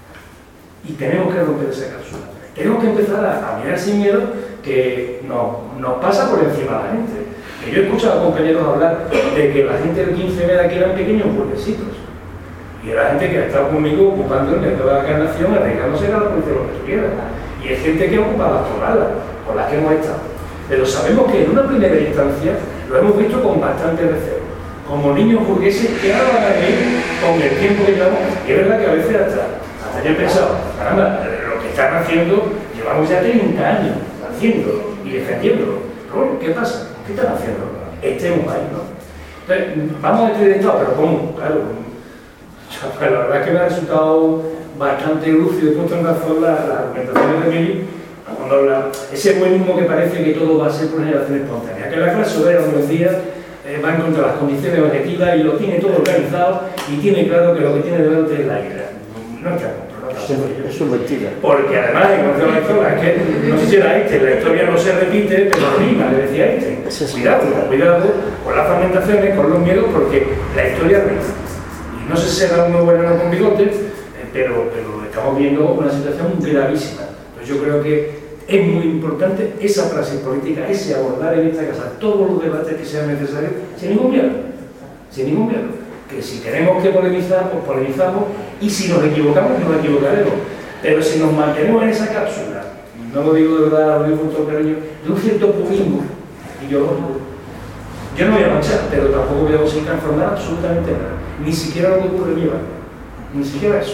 y tenemos que romper esa cápsula. Tenemos que empezar a, a mirar sin miedo que nos, nos pasa por encima de la gente. Que yo he escuchado a compañeros hablar de que la gente del quince M de aquí eran pequeños burguesitos. Y era gente que ha estado conmigo ocupando el mercado de la carnación, arriesgándose a la policía lo que tuviera. Y es gente que ocupa las togadas con las que hemos estado. Pero sabemos que en una primera instancia lo hemos visto con bastante recelo. Como niños burgueses que ahora van a venir con el tiempo que llevamos. Y es verdad que a veces hasta, hasta yo he pensado, caramba, lo que están haciendo, llevamos ya treinta años haciéndolo y defendiéndolo. Pero bueno, ¿qué pasa? ¿Qué están haciendo? Estemos ahí, ¿no? Entonces, vamos a decir esto, pero ¿cómo? Claro, pues la verdad es que me ha resultado bastante lúcido y puesto en razón las, las argumentaciones de Emilio cuando habla ese buenismo que parece que todo va a ser por generación espontánea, que la clase obrera hoy en día eh, va en contra de las condiciones objetivas y lo tiene todo organizado y tiene claro que lo que tiene delante es la ira. No está Eso es mentira. Porque además, en contra de la historia, es que no sé si era este, la historia no se repite, pero rima, le decía este. Cuidado, cuidado con las fragmentaciones, con los miedos, porque la historia rima. Y no sé si será uno bueno o no con bigotes, eh, pero, pero estamos viendo una situación gravísima. Entonces yo creo que es muy importante esa praxis política, ese abordar en esta casa todos los debates que sean necesarios, sin ningún miedo. Sin ningún miedo. Que si tenemos que polemizar, pues polemizamos, y si nos equivocamos, nos equivocaremos. Pero si nos mantenemos en esa cápsula, no lo digo de verdad, lo digo con todo cariño, de un cierto purismo, y yo, yo no voy a manchar, pero tampoco voy a conseguir transformar absolutamente nada, ni siquiera lo que ocurre en mi barrio, ni siquiera eso.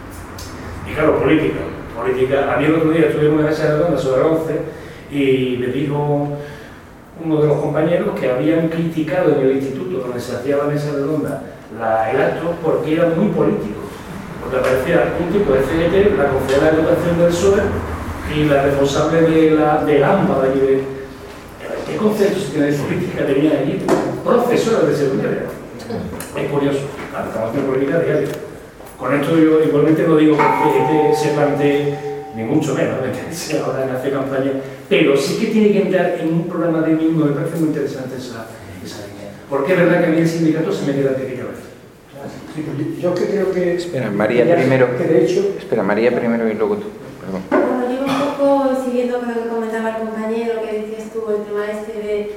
Y claro, política, política. A mí el otro día estuvimos en la mesa redonda sobre once y me dijo uno de los compañeros que habían criticado en el instituto donde se hacía la mesa redonda la, el acto porque era muy político, porque aparecía un tipo de C G T, la consejera de educación del P S O E y la responsable de la, del AMPA de allí de, ¿qué conceptos de política tenían allí? Profesora de secundaria. Es curioso, claro, estamos en política diaria. Con esto yo igualmente no digo que el C G T se plantee, ni mucho menos, que sea ahora en hacer campaña, pero sí que tiene que entrar en un programa de mismo, me parece muy interesante esa, esa línea. Porque es verdad que a mí el sindicato se me queda pequeño a veces. Sí, pues yo creo que... Espera, María que primero. Que de hecho... Espera, María primero y luego tú. Perdón. Bueno, yo un poco siguiendo con lo que comentaba el compañero, que decías tú, el tema este de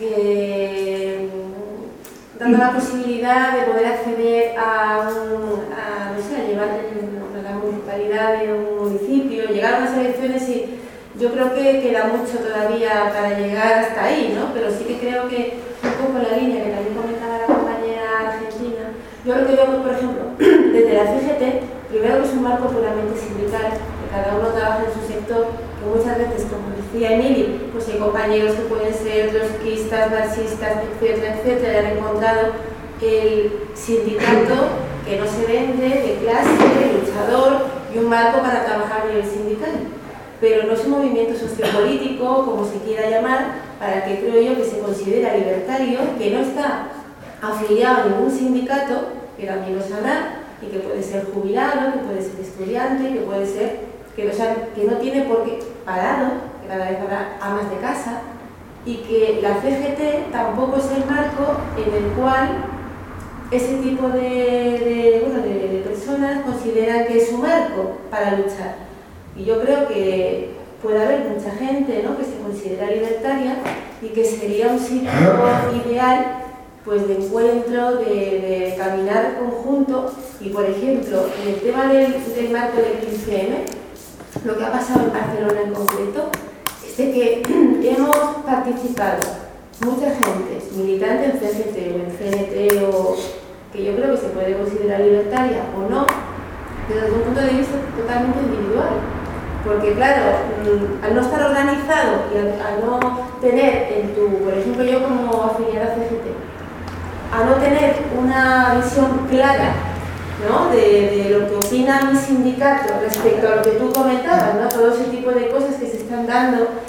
que dando la posibilidad de poder acceder a, un, a, no sé, a llevar a la municipalidad de un municipio, llegar a unas elecciones y yo creo que queda mucho todavía para llegar hasta ahí, ¿no? Pero sí que creo que un poco la línea que también comentaba la compañera argentina, yo lo que veo, por ejemplo, desde la C G T, primero que es un marco puramente sindical, que cada uno trabaja en su sector, que muchas veces, como decía Emili, pues hay compañeros que pueden ser trotskistas, marxistas, etcétera, etcétera, y han encontrado el sindicato que no se vende, de clase, de luchador y un marco para trabajar a nivel sindical. Pero no es un movimiento sociopolítico, como se quiera llamar, para que creo yo que se considera libertario, que no está afiliado a ningún sindicato, que también lo sabrá, y que puede ser jubilado, que puede ser estudiante, que puede ser que no, sea, que no tiene por qué parado, que cada vez habrá amas de casa, y que la C G T tampoco es el marco en el cual ese tipo de, de, bueno, de, de personas consideran que es su marco para luchar. Y yo creo que puede haber mucha gente, ¿no?, que se considera libertaria y que sería un sitio ideal, pues, de encuentro, de, de caminar conjunto. Y, por ejemplo, en el tema del, del marco del quince eme, lo que ha pasado en Barcelona en concreto es de que hemos participado mucha gente, militante en C G T o en C N T, o que yo creo que se puede considerar libertaria o no, pero desde un punto de vista totalmente individual. Porque claro, al no estar organizado y al, al no tener en tu, por ejemplo yo como afiliada a C G T, a no tener una visión clara, ¿no?, de, de lo que opina mi sindicato respecto a lo que tú comentabas, ¿no?, todo ese tipo de cosas que se están dando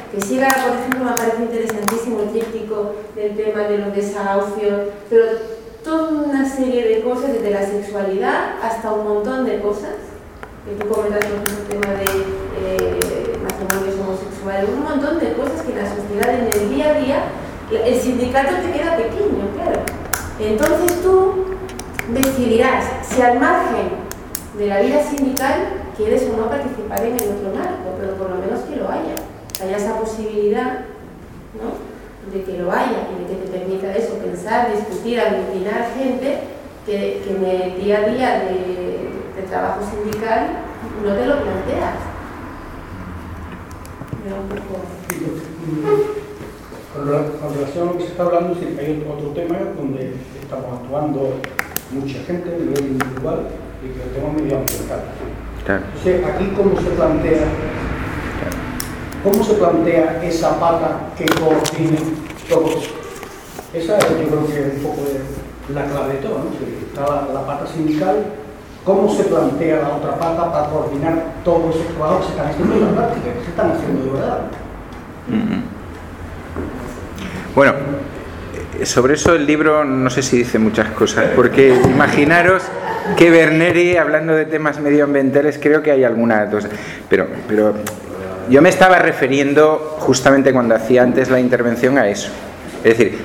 que siga, por ejemplo, me parece interesantísimo el tríptico del tema de los desahucios, pero toda una serie de cosas, desde la sexualidad hasta un montón de cosas, que tú comentas, por ejemplo, el tema de eh, matrimonios homosexuales, un montón de cosas que en la sociedad, en el día a día, el sindicato te queda pequeño, claro. Entonces tú decidirás si al margen de la vida sindical quieres o no participar en el otro marco, pero por lo menos que lo haya, que haya esa posibilidad, ¿no?, de que lo haya y de que te permita eso, pensar, discutir, aglutinar gente que, que en el día a día de, de trabajo sindical no te lo planteas. Un poco... Con relación a lo que se está hablando, sí, hay otro tema donde estamos actuando mucha gente a nivel individual y que es el tema medioambiental. Claro. Entonces, aquí cómo se plantea, cómo se plantea esa pata que coordine todo eso. Esa yo creo que es un poco de la clave de todo, ¿no? Si está la, la pata sindical, cómo se plantea la otra pata para coordinar todos esos trabajos que se están haciendo en la práctica, que se están haciendo de verdad. Mm-hmm. Bueno, sobre eso el libro no sé si dice muchas cosas, porque imaginaros que Berneri, hablando de temas medioambientales, creo que hay alguna cosa, pero, pero yo me estaba refiriendo justamente cuando hacía antes la intervención a eso. Es decir,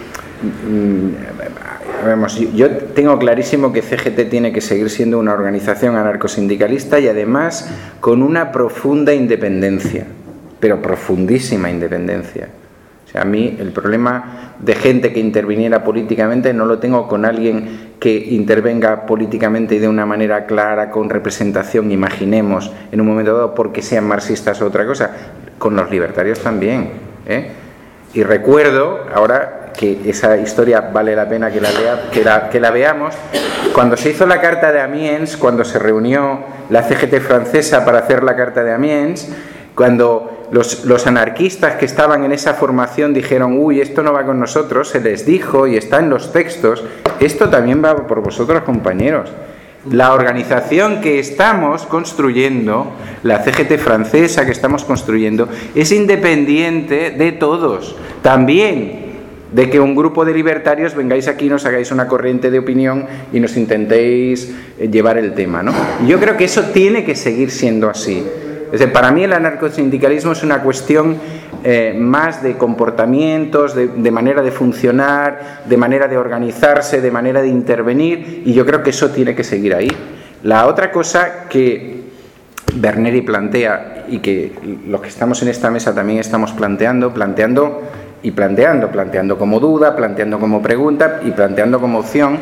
vamos, yo tengo clarísimo que C G T tiene que seguir siendo una organización anarcosindicalista y además con una profunda independencia, pero profundísima independencia. A mí el problema de gente que interviniera políticamente no lo tengo con alguien que intervenga políticamente y de una manera clara, con representación, imaginemos, en un momento dado, porque sean marxistas o otra cosa, con los libertarios también, ¿eh? Y recuerdo, ahora que esa historia vale la pena que la, lea, que, la, que la veamos, cuando se hizo la Carta de Amiens, cuando se reunió la C G T francesa para hacer la Carta de Amiens, cuando los, los anarquistas que estaban en esa formación dijeron, uy, esto no va con nosotros, se les dijo, y está en los textos, esto también va por vosotros, compañeros. La organización que estamos construyendo, la C G T francesa que estamos construyendo, es independiente de todos, también de que un grupo de libertarios vengáis aquí, nos hagáis una corriente de opinión y nos intentéis llevar el tema, ¿no? Yo creo que eso tiene que seguir siendo así. Es decir, para mí el anarcosindicalismo es una cuestión eh, más de comportamientos, de, de manera de funcionar, de manera de organizarse, de manera de intervenir, y yo creo que eso tiene que seguir ahí. La otra cosa que Berneri plantea, y que los que estamos en esta mesa también estamos planteando, planteando y planteando, planteando como duda, planteando como pregunta y planteando como opción,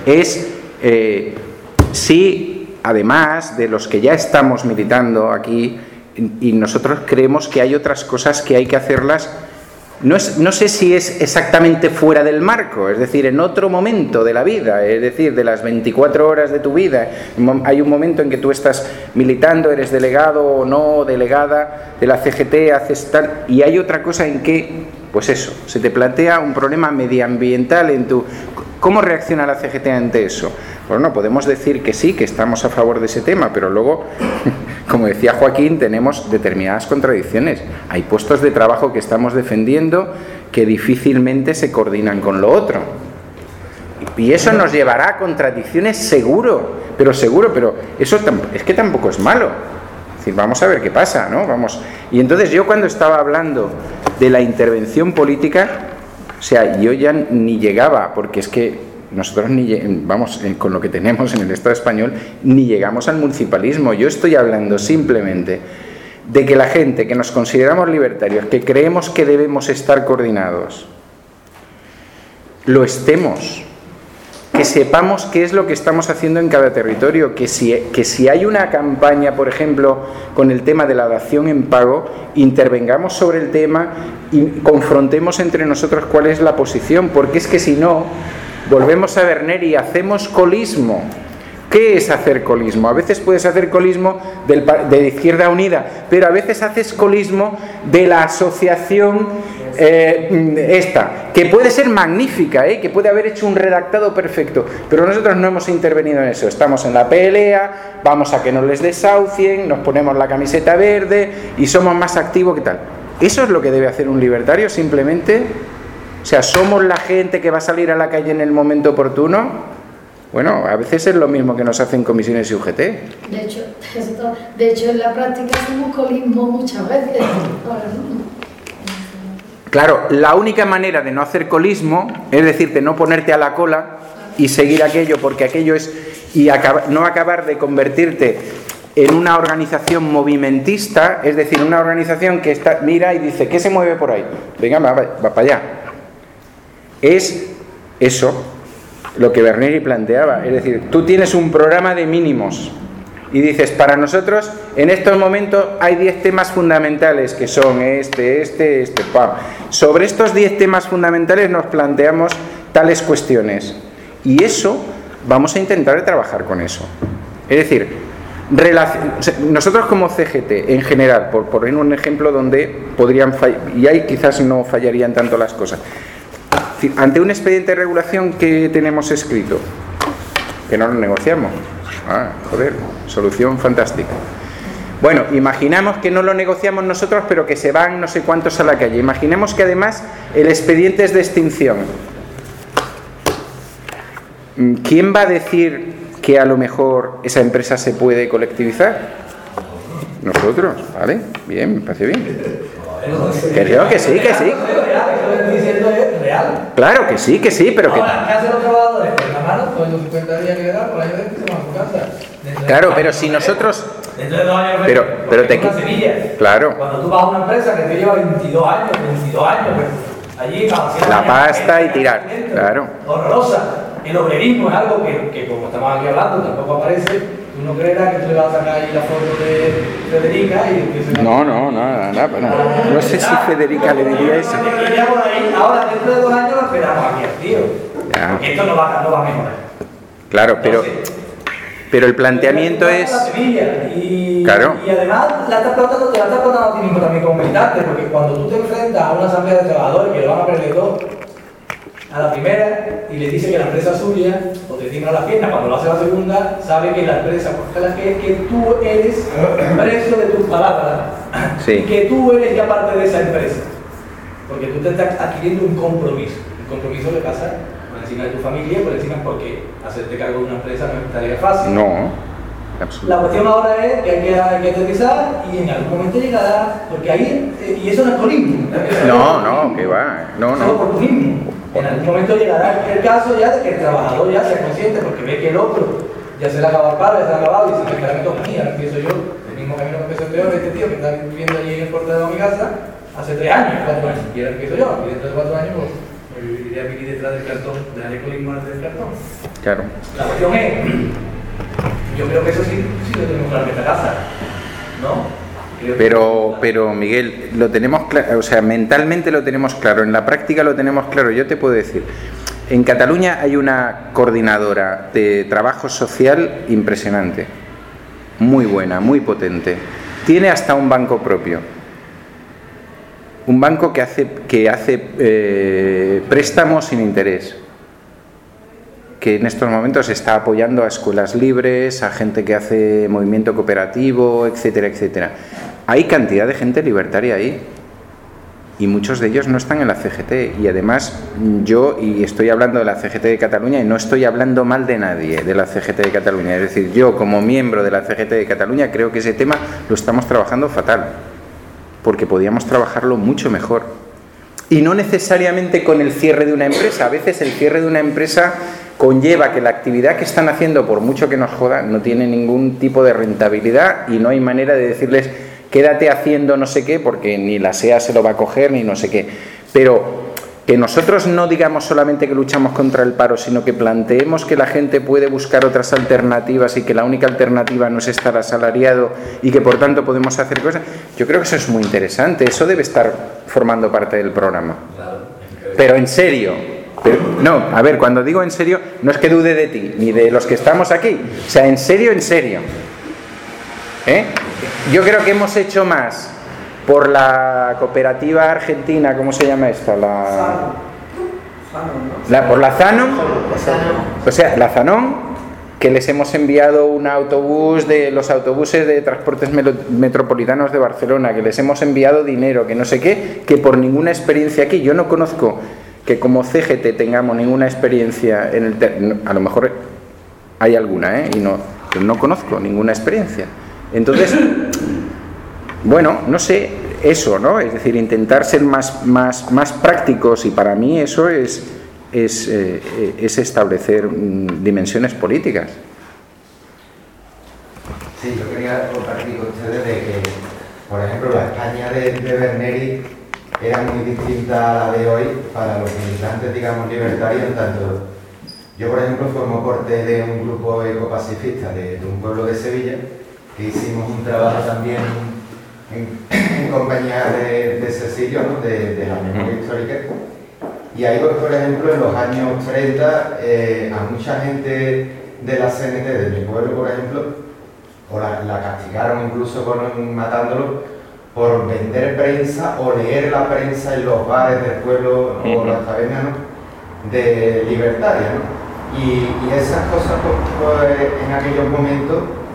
es eh, si... además de los que ya estamos militando aquí, y nosotros creemos que hay otras cosas que hay que hacerlas, no, es, no sé si es exactamente fuera del marco, es decir, en otro momento de la vida, es decir, de las veinticuatro horas de tu vida, hay un momento en que tú estás militando, eres delegado o no delegada de la C G T, haces tal, y hay otra cosa en que, pues eso, se te plantea un problema medioambiental en tu... ¿Cómo reacciona la C G T ante eso? Bueno, podemos decir que sí, que estamos a favor de ese tema, pero luego, como decía Joaquín, tenemos determinadas contradicciones. Hay puestos de trabajo que estamos defendiendo que difícilmente se coordinan con lo otro. Y eso nos llevará a contradicciones seguro, pero seguro, pero eso es que tampoco es malo. Es decir, vamos a ver qué pasa, ¿no? Vamos. Y entonces yo cuando estaba hablando de la intervención política, o sea, yo ya ni llegaba, porque es que nosotros ni vamos, con lo que tenemos en el Estado español, ni llegamos al municipalismo. Yo estoy hablando simplemente de que la gente que nos consideramos libertarios, que creemos que debemos estar coordinados, lo estemos, que sepamos qué es lo que estamos haciendo en cada territorio, que si, que si hay una campaña, por ejemplo, con el tema de la dación en pago, intervengamos sobre el tema y confrontemos entre nosotros cuál es la posición, porque es que si no, volvemos a Berneri y hacemos colismo. ¿Qué es hacer colismo? A veces puedes hacer colismo del, de Izquierda Unida, pero a veces haces colismo de la asociación eh, esta, que puede ser magnífica, ¿eh? Que puede haber hecho un redactado perfecto, pero nosotros no hemos intervenido en eso. Estamos en la pelea, vamos a que no les desahucien, nos ponemos la camiseta verde y somos más activos que tal. ¿Eso es lo que debe hacer un libertario simplemente? O sea, ¿somos la gente que va a salir a la calle en el momento oportuno? Bueno, a veces es lo mismo que nos hacen comisiones y U G T. De hecho, esto, de hecho en la práctica hacemos colismo muchas veces. Claro, la única manera de no hacer colismo, es decir, de no ponerte a la cola y seguir aquello, porque aquello es... y acaba, no acabar de convertirte en una organización movimentista, es decir, una organización que está, mira y dice, ¿qué se mueve por ahí? Venga, va, va, va para allá. Es eso lo que Berneri planteaba, es decir, tú tienes un programa de mínimos y dices, para nosotros en estos momentos hay diez temas fundamentales que son este, este, este, pam. Sobre estos diez temas fundamentales nos planteamos tales cuestiones y eso vamos a intentar trabajar con eso. Es decir, nosotros como C G T en general, por poner un ejemplo donde podrían fallar, y ahí quizás no fallarían tanto las cosas, ante un expediente de regulación que tenemos escrito, que no lo negociamos, ah, joder, solución fantástica. Bueno, imaginamos que no lo negociamos nosotros, pero que se van no sé cuántos a la calle. Imaginemos que además el expediente es de extinción. ¿Quién va a decir que a lo mejor esa empresa se puede colectivizar? Nosotros, ¿vale? Bien, me parece bien. Creo que sí, que sí. Claro que sí, que sí, pero que... Ahora, ¿qué hacen los trabajadores? Pues la mano, con los cincuenta días que le dan, por el año veinte se van a su casa. Claro, pero si nosotros... Dentro de dos años... Pero, pero te... Claro. Cuando tú vas a una empresa que te lleva veintidós años, veintidós años, pues allí... La pasta y tirar, claro. Horrorosa. El obrerismo es algo que, que, como estamos aquí hablando, tampoco aparece. Tú no creerás que tú le vas a sacar ahí la foto de Federica y empiezas... No, no, no, nada, nada, no, no sé si Federica le diría eso. Ahora, dentro de dos años lo esperamos aquí al tío. Ya. Porque esto no va, no va a mejorar. Claro, pero... Pero el planteamiento es... Y, claro. Y además la estás plantando, te la estás plantando a ti mismo también como militante, porque cuando tú te enfrentas a una asamblea de trabajadores que lo van a perder todo, a la primera y le dice que la empresa suya, o te tiembla la pierna cuando lo hace la segunda, sabe que la empresa, porque la que, que tú eres preso de tus palabras, sí. Y que tú eres ya parte de esa empresa, porque tú te estás adquiriendo un compromiso, un compromiso que pasa por encima de tu familia, por encima porque hacerte cargo de una empresa no es tarea fácil. No. La cuestión ahora es que hay que, hay que aterrizar y en algún momento llegará, porque ahí, y eso no es colismo. No, no, que va, no, no. Es oportunismo. En algún momento llegará el caso ya de que el trabajador ya sea consciente porque ve que el otro ya se le ha acabado el paro, ya se le ha acabado y dice, espera, me toca a mí, ahora empiezo yo, el mismo camino que empezó peor este tío que está viviendo allí en el portal de mi casa hace tres años, cuatro años, y ahora empiezo yo, y dentro de cuatro años pues, me viviré aquí detrás del cartón, de la colismo del cartón. Claro. La cuestión es, yo creo que eso sí, sí lo tenemos claro en esta casa, ¿no? Pero, pero Miguel, lo tenemos claro, o sea, mentalmente lo tenemos claro, en la práctica lo tenemos claro. Yo te puedo decir, en Cataluña hay una coordinadora de trabajo social impresionante, muy buena, muy potente. Tiene hasta un banco propio, un banco que hace, que hace eh, préstamos sin interés, que en estos momentos está apoyando a escuelas libres, a gente que hace movimiento cooperativo, etcétera, etcétera. Hay cantidad de gente libertaria ahí y muchos de ellos no están en la C G T, y además yo, y estoy hablando de la C G T de Cataluña y no estoy hablando mal de nadie de la C G T de Cataluña, es decir, yo como miembro de la C G T de Cataluña creo que ese tema lo estamos trabajando fatal, porque podíamos trabajarlo mucho mejor. Y no necesariamente con el cierre de una empresa. A veces el cierre de una empresa conlleva que la actividad que están haciendo, por mucho que nos joda, no tiene ningún tipo de rentabilidad y no hay manera de decirles quédate haciendo no sé qué, porque ni la S E A se lo va a coger ni no sé qué. Pero que nosotros no digamos solamente que luchamos contra el paro, sino que planteemos que la gente puede buscar otras alternativas y que la única alternativa no es estar asalariado y que por tanto podemos hacer cosas. Yo creo que eso es muy interesante, eso debe estar formando parte del programa. Pero en serio, pero, no, a ver, cuando digo en serio, no es que dude de ti, ni de los que estamos aquí, o sea, en serio, en serio. ¿Eh? Yo creo que hemos hecho más por la cooperativa argentina, ¿cómo se llama esta? La, la, por la Zanon, o sea, la Zanon, que les hemos enviado un autobús de los autobuses de transportes metropolitanos de Barcelona, que les hemos enviado dinero, que no sé qué, que por ninguna experiencia aquí, yo no conozco que como C G T tengamos ninguna experiencia en el ter- a lo mejor hay alguna, ¿eh? Y no, pero no conozco ninguna experiencia. Entonces, bueno, no sé, eso, ¿no? Es decir, intentar ser más, más, más prácticos, y para mí eso es, es, eh, es establecer mm, dimensiones políticas. Sí, yo quería compartir con ustedes de que, por ejemplo, la España de, de Berneri era muy distinta a la de hoy para los militantes, digamos, libertarios, en tanto yo, por ejemplo, formo parte de un grupo ecopacifista de, de un pueblo de Sevilla, que hicimos un trabajo también en, en compañía de, de Cecilio, ¿no? de, de la memoria histórica. Y ahí, pues, por ejemplo, en los años treinta, eh, a mucha gente de la C N T, de mi pueblo, por ejemplo, o la, la castigaron incluso con, matándolo por vender prensa o leer la prensa en los bares del pueblo o las tabernas, ¿no? de libertaria, ¿no? Y, y esas cosas, pues, pues, en aquellos momentos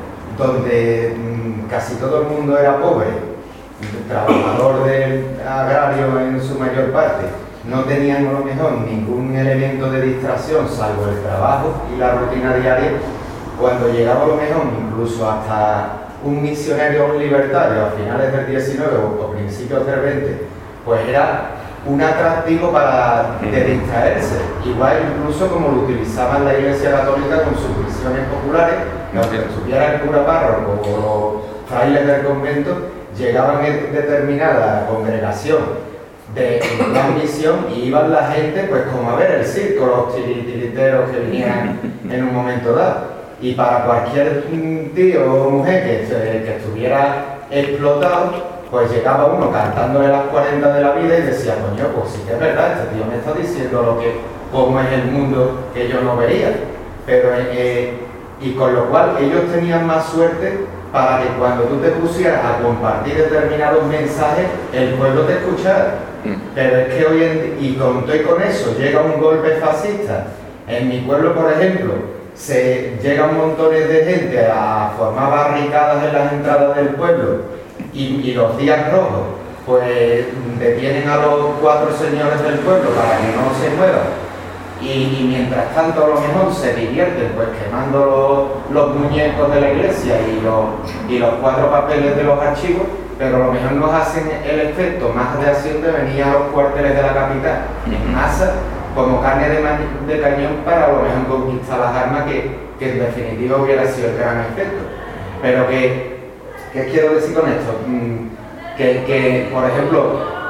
donde mmm, casi todo el mundo era pobre, trabajador del agrario en su mayor parte, no tenían a lo mejor ningún elemento de distracción salvo el trabajo y la rutina diaria. Cuando llegaba a lo mejor incluso hasta un misionero un libertario a finales del diecinueve o, o principios del veinte, pues era un atractivo para de distraerse, igual incluso como lo utilizaban la Iglesia Católica con sus misiones populares, que aunque estuviera el cura párroco o los frailes del convento, llegaban en determinada congregación de gran misión y iban la gente pues como a ver el circo, los titiriteros que vinieran en un momento dado. Y para cualquier tío o mujer que, que estuviera explotado, pues llegaba uno cantándole las cuarenta de la vida y decía, coño, pues sí que es verdad, este tío me está diciendo lo que, cómo es el mundo que yo no vería. Pero, eh, y con lo cual ellos tenían más suerte para que cuando tú te pusieras a compartir determinados mensajes, el pueblo te escuchara. Pero es que hoy en y con todo y con eso llega un golpe fascista. En mi pueblo, por ejemplo, se llegan montones de gente a formar barricadas en las entradas del pueblo y, y los días rojos pues detienen a los cuatro señores del pueblo para que no se muevan y, y mientras tanto a lo mejor se divierten pues quemando los, los muñecos de la iglesia y los, y los cuatro papeles de los archivos, pero a lo mejor nos hacen el efecto más de acción de venir a los cuarteles de la capital en masa como carne de, de cañón para a lo mejor conquistar las armas que, que en definitiva hubiera sido el gran efecto. Pero que, ¿qué quiero decir con esto? Que, que por ejemplo,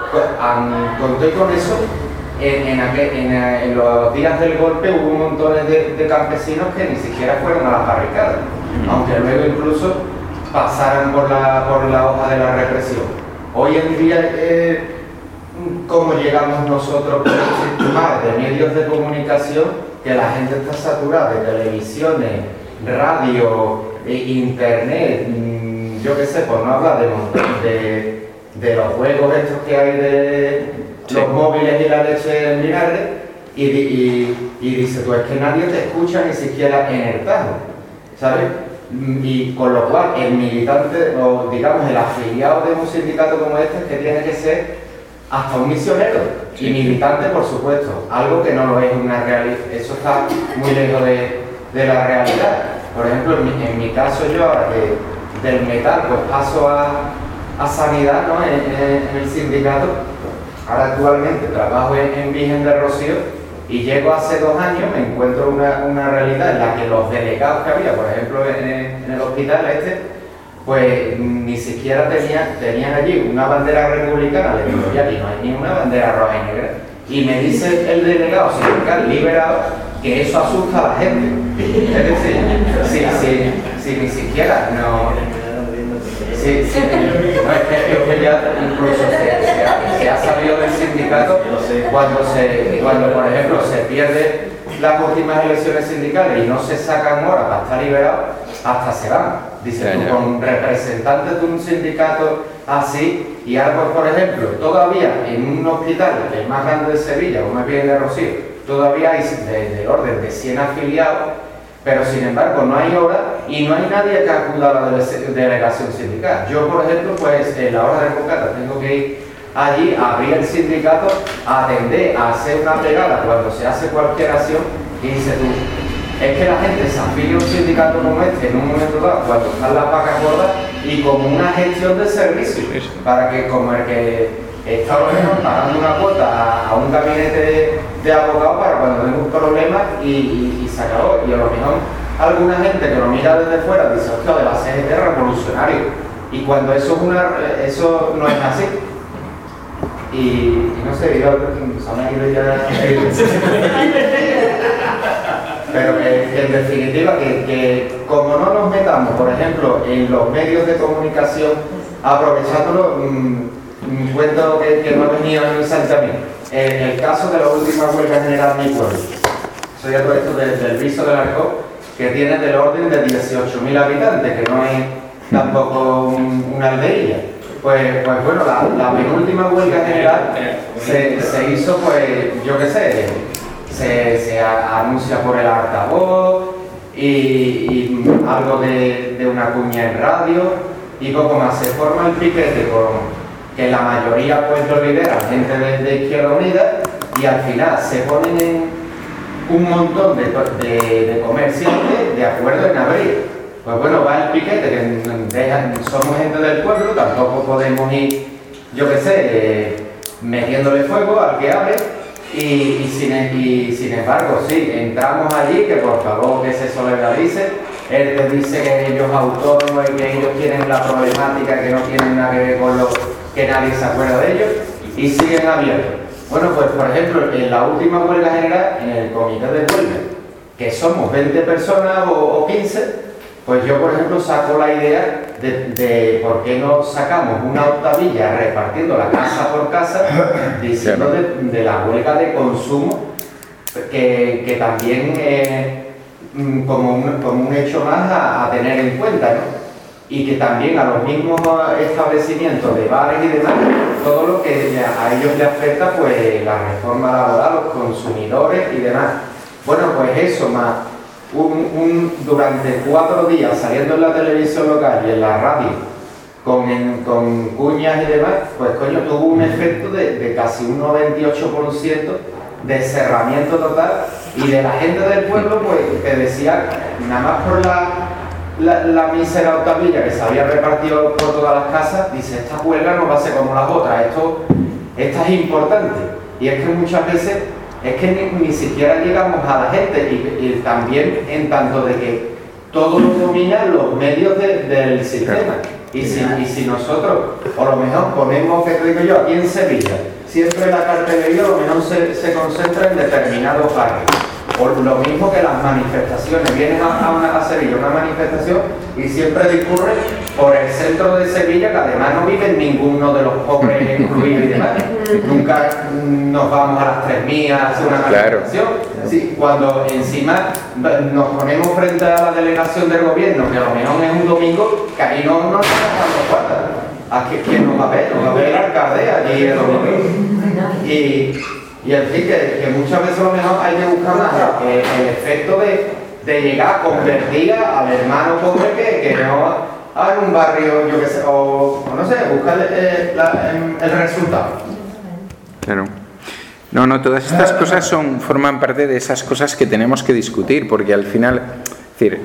con todo y con eso, en, en, aquel, en, en los días del golpe hubo montones de, de campesinos que ni siquiera fueron a las barricadas, aunque luego incluso pasaran por la, por la hoja de la represión. Hoy en día, eh, ¿cómo llegamos nosotros por el sistema de medios de comunicación que la gente está saturada de televisiones, radio, internet, yo qué sé, por no hablar de, de, de los juegos estos que hay de los sí. móviles y la leche en vinagre, y, y, y dice, tú es que nadie te escucha ni siquiera en el Tajo, ¿sabes? Y con lo cual el militante, o digamos el afiliado de un sindicato como este, es que tiene que ser hasta un misionero y militante, por supuesto, algo que no lo es una realidad, eso está muy lejos de, de la realidad. Por ejemplo, en mi, en mi caso yo ahora que del metal pues paso a, a sanidad, ¿no? en, en, en el sindicato, ahora actualmente trabajo en, en Virgen de Rocío y llego hace dos años, me encuentro una, una realidad en la que los delegados que había, por ejemplo en el, en el hospital este, pues ni siquiera tenía, tenían allí una bandera republicana. Le digo, ya aquí no hay ni una bandera roja y negra. Y me dice el delegado sindical liberado que eso asusta a la gente. Es decir, si, si, si ni siquiera no... Si, si, no es que, es que ya incluso se, se, ha, se ha sabido del sindicato cuando, se, cuando, por ejemplo, se pierde las últimas elecciones sindicales y no se sacan horas para estar liberados, hasta se van. Dice, tú con representantes de un sindicato así, y ahora, por ejemplo, todavía en un hospital, el más grande de Sevilla, como es Virgen de Rocío, todavía hay de, de orden de cien afiliados, pero sin embargo no hay hora y no hay nadie que acuda a la dele- delegación sindical. Yo, por ejemplo, pues en la hora de convocata tengo que ir allí a abrir el sindicato, a atender, a hacer una plegada cuando se hace cualquier acción y dice tú, es que la gente se afilia a un sindicato como este en un momento dado cuando están las vacas gordas y como una gestión de servicio para que como el que está a lo mejor pagando una cuota a, a un gabinete de, de abogados para cuando tenga un problema y, y, y se acabó. Y a lo mejor alguna gente que lo mira desde fuera dice, hostia, de la C G T es revolucionario. Y cuando eso, es una, eso no es así. Y, y no sé, yo, se me ha ido ya... Pero que, que en definitiva, que, que como no nos metamos, por ejemplo, en los medios de comunicación, aprovechándolo, mmm, cuento que, que no ha venido en Santa Mí. En el caso de la última huelga general en mi pueblo, soy todo esto del, del Viso del Arco, que tiene del orden de dieciocho mil habitantes, que no es tampoco un, una aldeilla. Pues, pues bueno, la, la penúltima huelga general se, se hizo, pues, yo qué sé, se, se a, anuncia por el altavoz y, y algo de, de una cuña en radio y poco más. Se forma el piquete con que la mayoría pues lo lidera gente de, de Izquierda Unida y al final se ponen en un montón de, de, de comerciantes de acuerdo en abrir. Pues bueno, va el piquete, que dejan, somos gente del pueblo, tampoco podemos ir, yo qué sé, eh, metiéndole fuego al que abre y, y, sin, y sin embargo, sí, entramos allí, que por favor que se solidarice, él te dice que ellos autónomos y que ellos tienen la problemática, que no tienen nada que ver con lo que nadie se acuerda de ellos y siguen abiertos. Bueno, pues por ejemplo, en la última huelga general, en el comité de huelga, que somos veinte personas o, o quince, pues yo, por ejemplo, saco la idea de, de por qué no sacamos una octavilla repartiendo la casa por casa, diciendo de, de la huelga de consumo, que, que también es como un, como un hecho más a, a tener en cuenta, ¿no? Y que también a los mismos establecimientos de bares y demás, todo lo que a ellos les afecta, pues la reforma laboral, los consumidores y demás. Bueno, pues eso más. Un, un, durante cuatro días saliendo en la televisión local y en la radio con, en, con cuñas y demás, pues coño, tuvo un efecto de, de casi un noventa y ocho por ciento de cerramiento total y de la gente del pueblo pues que decía, nada más por la, la, la mísera octavilla que se había repartido por todas las casas, dice, esta huelga no va a ser como las otras, esto, esta es importante. Y es que muchas veces es que ni, ni siquiera llegamos a la gente y, y también en tanto de que todo lo dominan los medios de, del sistema y si, y si nosotros o lo mejor ponemos, que te digo yo, aquí en Sevilla siempre la cartelería a lo mejor se, se concentra en determinados barrios o lo mismo que las manifestaciones, vienes a, a, una, a Sevilla una manifestación y siempre discurre por el centro de Sevilla, que además no viven ninguno de los pobres incluidos y demás. Nunca nos vamos a las tres millas a hacer una manifestación. Claro. Sí, cuando encima nos ponemos frente a la delegación del gobierno, que a lo mejor es un domingo, que ahí no nos estamos dando cuenta. ¿A quién nos va a ver? Nos va a ver el alcalde allí el domingo. Y, y en fin, que, que muchas veces a lo mejor hay que buscar más el, el efecto de, de llegar a convertir al hermano pobre que, que no a en un barrio, yo qué sé, o, o no sé, buscar el, la, el resultado. Claro. No, no, todas estas cosas son, forman parte de esas cosas que tenemos que discutir, porque al final, es decir,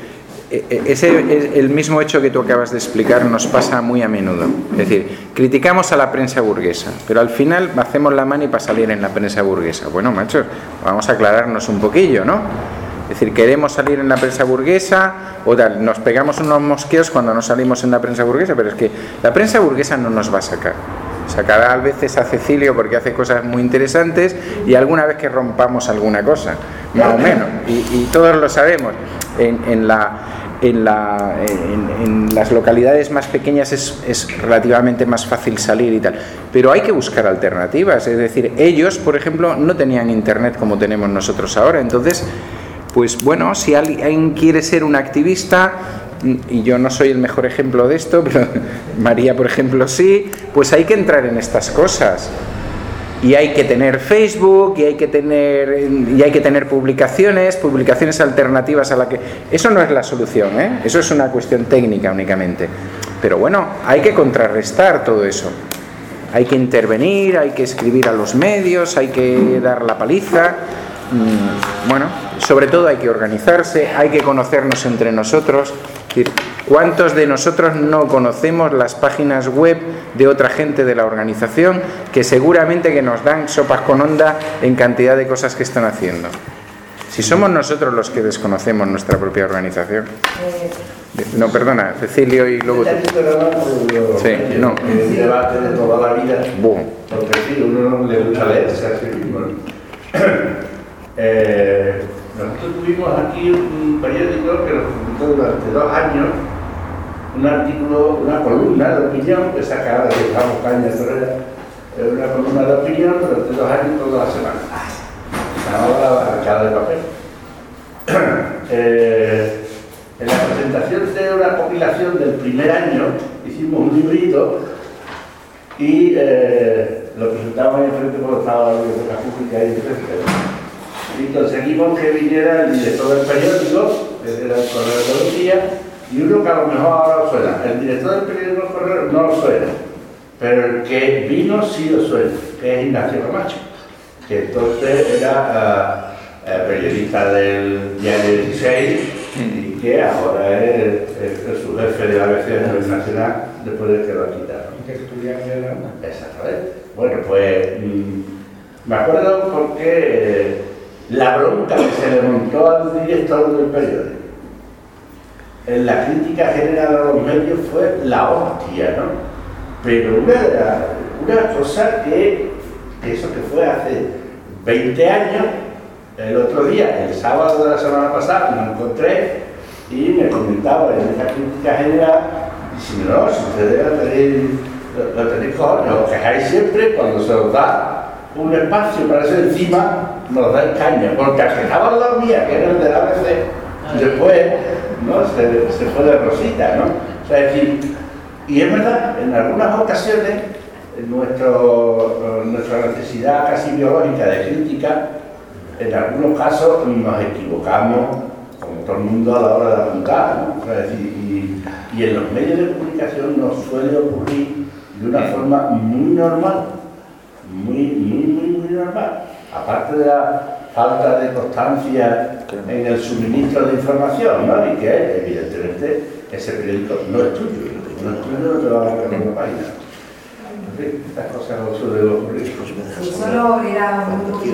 ese, el mismo hecho que tú acabas de explicar nos pasa muy a menudo. Es decir, criticamos a la prensa burguesa, pero al final hacemos la mani para salir en la prensa burguesa. Bueno, machos, vamos a aclararnos un poquillo, ¿no? Es decir, queremos salir en la prensa burguesa o tal, nos pegamos unos mosqueos cuando no salimos en la prensa burguesa, pero es que la prensa burguesa no nos va a sacar. Sacará a veces a Cecilio porque hace cosas muy interesantes y alguna vez que rompamos alguna cosa, más o menos, y, y todos lo sabemos. En, en, la, en, la, en, en las localidades más pequeñas es, es relativamente más fácil salir y tal, pero hay que buscar alternativas. Es decir, ellos, por ejemplo, no tenían internet como tenemos nosotros ahora, entonces, pues bueno, si alguien quiere ser un activista, y yo no soy el mejor ejemplo de esto, pero María, por ejemplo, sí, pues hay que entrar en estas cosas. y hay que tener Facebook, y hay que tener, y hay que tener publicaciones, publicaciones alternativas a la que... Eso no es la solución, ¿eh? Eso es una cuestión técnica únicamente. Pero bueno, hay que contrarrestar todo eso. Hay que intervenir, hay que escribir a los medios, hay que dar la paliza. Bueno, sobre todo hay que organizarse, hay que conocernos entre nosotros. Es decir, ¿cuántos de nosotros no conocemos las páginas web de otra gente de la organización que seguramente que nos dan sopas con onda en cantidad de cosas que están haciendo? Si somos nosotros los que desconocemos nuestra propia organización. No, perdona, Cecilio y luego tú. Sí, no. El debate de toda la vida. Boom. Porque sí, uno le gusta leerse a sí mismo. Eh, nosotros tuvimos aquí un periódico que nos publicó durante dos años un artículo, una columna de opinión que sacaba de Ramos Caña Torrera, una columna de opinión durante dos años todas las semanas. Ahora la arrancada de papel. eh, en la presentación de una compilación del primer año hicimos un librito y eh, lo presentamos ahí enfrente por estaba la biblioteca pública y etcétera. Y conseguimos que viniera el director del periódico, que era el Correo de los Días, y uno que a lo mejor ahora suena. El director del periódico Correo no lo suena, pero el que vino sí lo suena, que es Ignacio Camacho, que entonces era uh, uh, periodista del Diario dieciséis y que ahora es, es, es su jefe de la B C Nacional después de que lo quitaron. ¿Y que estudiaron en la UNAM? Exactamente. Bueno, pues mmm, me acuerdo porque eh, la bronca que se le montó al director del periódico en la crítica general a los medios fue la hostia, ¿no? Pero una, una cosa que, que eso que fue hace veinte años, el otro día, el sábado de la semana pasada, me encontré y me comentaba en esa crítica general, diciendo, no, si ustedes lo tenéis, lo, lo tenéis cojones, os quejáis siempre cuando se os da un espacio para eso encima, nos da caña, porque al que estaba al lado mía, que era el de la A B C, después, ¿no? se, se fue de rosita, ¿no? O sea, es decir, y es verdad, en algunas ocasiones, nuestro, nuestra necesidad casi biológica de crítica, en algunos casos nos equivocamos, como todo el mundo a la hora de apuntar, ¿no? O sea, es decir, y, y en los medios de comunicación nos suele ocurrir de una forma muy normal, muy, muy, muy, muy normal. Aparte de la falta de constancia en el suministro de información, ¿no? Y que evidentemente ese periódico no es tuyo, no es tuyo, no te va a dar una página. En fin, estas cosas no suelen ocurrir. Sí, solo era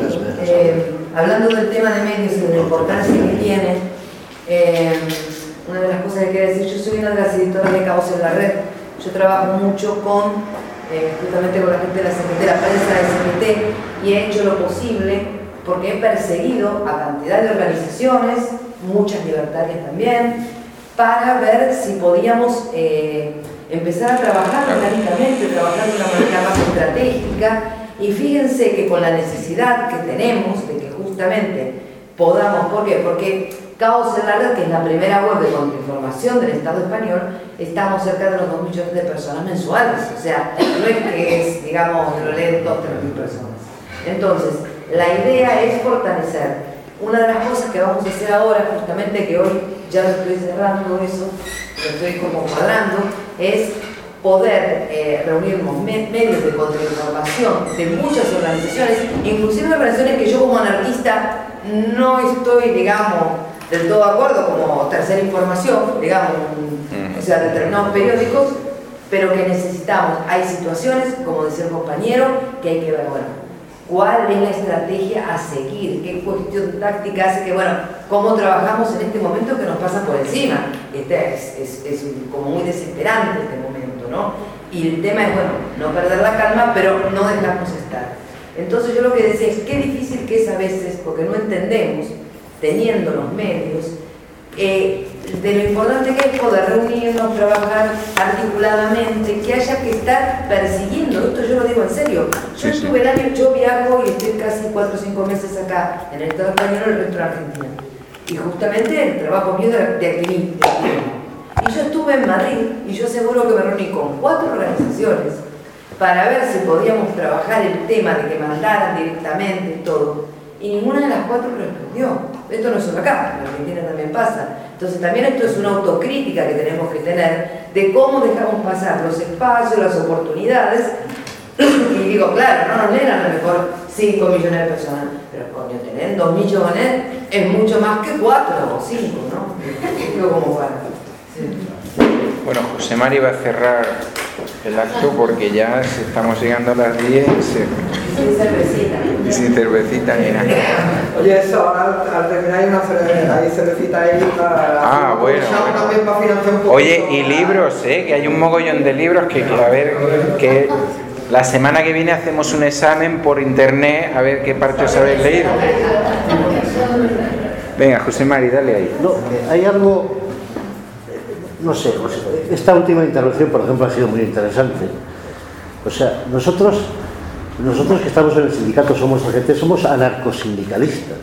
eh, hablando del tema de medios y de la importancia que tiene, eh, una de las cosas que quería decir, yo soy una de las editoras de Caos en la Red. Yo trabajo mucho con Eh, justamente con la gente de la C G T, la prensa de C G T, y he hecho lo posible porque he perseguido a cantidad de organizaciones, muchas libertarias también, para ver si podíamos eh, empezar a trabajar orgánicamente, trabajar de una manera más estratégica. Y fíjense que con la necesidad que tenemos de que justamente podamos, ¿por qué? Porque Caos en la Red, que es la primera web de contrainformación del Estado español, estamos cerca de los dos millones de personas mensuales. O sea, no es que es, digamos, lo leen dos o tres mil personas. Entonces, la idea es fortalecer. Una de las cosas que vamos a hacer ahora, justamente que hoy ya lo estoy cerrando eso, lo estoy como cuadrando, es poder eh, reunirnos me medios de contrainformación de muchas organizaciones, inclusive organizaciones que yo como anarquista no estoy, digamos, del todo de acuerdo, como Tercera Información, digamos, o sea, determinados periódicos, pero que necesitamos. Hay situaciones, como decía el compañero, que hay que ver, bueno, cuál es la estrategia a seguir, qué cuestión táctica hace que, bueno, cómo trabajamos en este momento que nos pasa por encima. Este es, es, es como muy desesperante este momento, ¿no? Y el tema es, bueno, no perder la calma, pero no dejarnos estar. Entonces yo lo que decía es, qué difícil que es a veces, porque no entendemos, teniendo los medios, eh, de lo importante que es poder reunirnos, trabajar articuladamente, que haya que estar persiguiendo, esto yo lo digo en serio. Yo sí, estuve el año, yo viajo y estoy casi cuatro o cinco meses acá, en el Estado español y el resto de Argentina. Y justamente el trabajo mío de, de activismo. Y yo estuve en Madrid y yo seguro que me reuní con cuatro organizaciones para ver si podíamos trabajar el tema de que mandaran directamente todo, y ninguna de las cuatro respondió. Esto no es solo acá, en Argentina también pasa. Entonces también esto es una autocrítica que tenemos que tener de cómo dejamos pasar los espacios, las oportunidades. Y digo, claro, no nos leen a lo mejor cinco millones de personas, pero coño, tener dos millones es mucho más que cuatro o cinco, ¿no? Digo, como fuera. Sí. Bueno, José Mari va a cerrar el acto porque ya estamos llegando a las diez. Sin cervecita. Y sin cervecita ni nada. Oye, eso, al, al terminar hay una cervecita, hay cervecita ahí para... Ah, bueno, bueno. También para financiar un poco. Oye, y libros, ¿eh? Que hay un mogollón de libros que, que a ver, que la semana que viene hacemos un examen por internet a ver qué parte os habéis leído. Venga, José Mari, dale ahí. No, hay algo, no sé, esta última intervención, por ejemplo, ha sido muy interesante. O sea, nosotros, nosotros que estamos en el sindicato somos gente, somos anarcosindicalistas.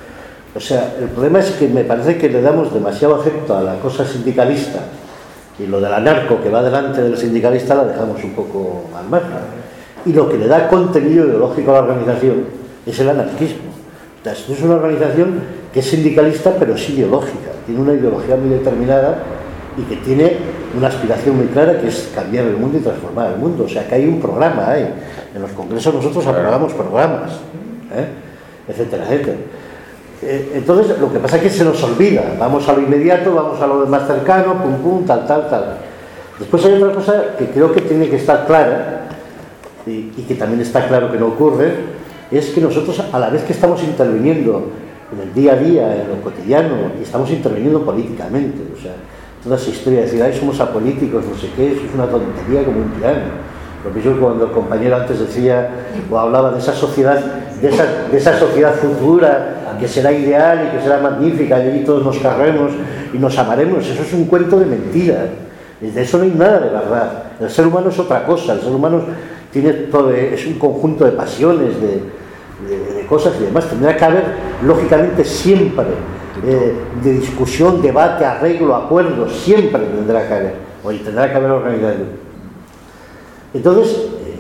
O sea, el problema es que me parece que le damos demasiado afecto a la cosa sindicalista y lo del anarco que va delante del sindicalista la dejamos un poco al margen. Y lo que le da contenido ideológico a la organización es el anarquismo. O sea, esto es una organización que es sindicalista pero es ideológica, tiene una ideología muy determinada y que tiene una aspiración muy clara que es cambiar el mundo y transformar el mundo. O sea, que hay un programa ahí. En los congresos nosotros aprobamos programas, ¿eh? etcétera, etcétera. Entonces, lo que pasa es que se nos olvida, vamos a lo inmediato, vamos a lo más cercano, pum, pum, tal, tal, tal. Después hay otra cosa que creo que tiene que estar clara, y, y que también está claro que no ocurre, es que nosotros, a la vez que estamos interviniendo en el día a día, en lo cotidiano, y estamos interviniendo políticamente, o sea, toda esa historia de decir, ay, somos apolíticos, no sé qué, eso es una tontería como un tirano. Lo mismo cuando el compañero antes decía, o hablaba de esa sociedad, de esa, de esa sociedad futura, que será ideal y que será magnífica, y allí todos nos carremos y nos amaremos. Eso es un cuento de mentira. De eso no hay nada de verdad. El ser humano es otra cosa. El ser humano tiene todo, es un conjunto de pasiones, de, de, de cosas y demás. Tendrá que haber, lógicamente, siempre eh, de discusión, debate, arreglo, acuerdo, siempre tendrá que haber, o tendrá que haber organización. Entonces,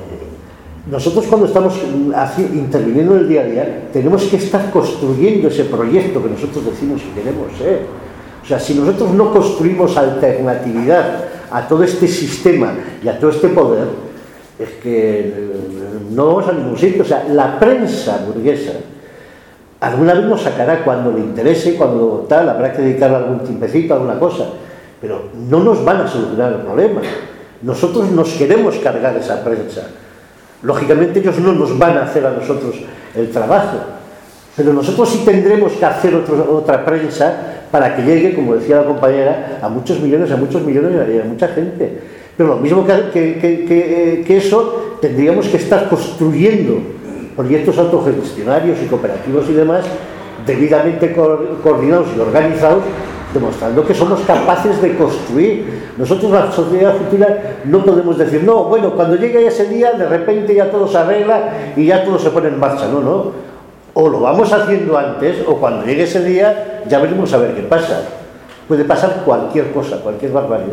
nosotros cuando estamos interviniendo en el día a día, tenemos que estar construyendo ese proyecto que nosotros decimos que queremos ser. O sea, si nosotros no construimos alternatividad a todo este sistema y a todo este poder, es que no vamos a ningún sitio. O sea, la prensa burguesa alguna vez nos sacará cuando le interese, cuando tal, habrá que dedicarle algún tiempecito a alguna cosa, pero no nos van a solucionar el problema. Nosotros nos queremos cargar esa prensa. Lógicamente ellos no nos van a hacer a nosotros el trabajo, pero nosotros sí tendremos que hacer otro, otra prensa para que llegue, como decía la compañera, a muchos millones, a muchos millones y a mucha gente. Pero lo mismo que, que, que, que eso, tendríamos que estar construyendo proyectos autogestionarios y cooperativos y demás, debidamente co coordinados y organizados, demostrando que somos capaces de construir. Nosotros, la sociedad futura, no podemos decir, no, bueno, cuando llegue ese día, de repente ya todo se arregla y ya todo se pone en marcha. No, no. O lo vamos haciendo antes, o cuando llegue ese día, ya veremos a ver qué pasa. Puede pasar cualquier cosa, cualquier barbaridad.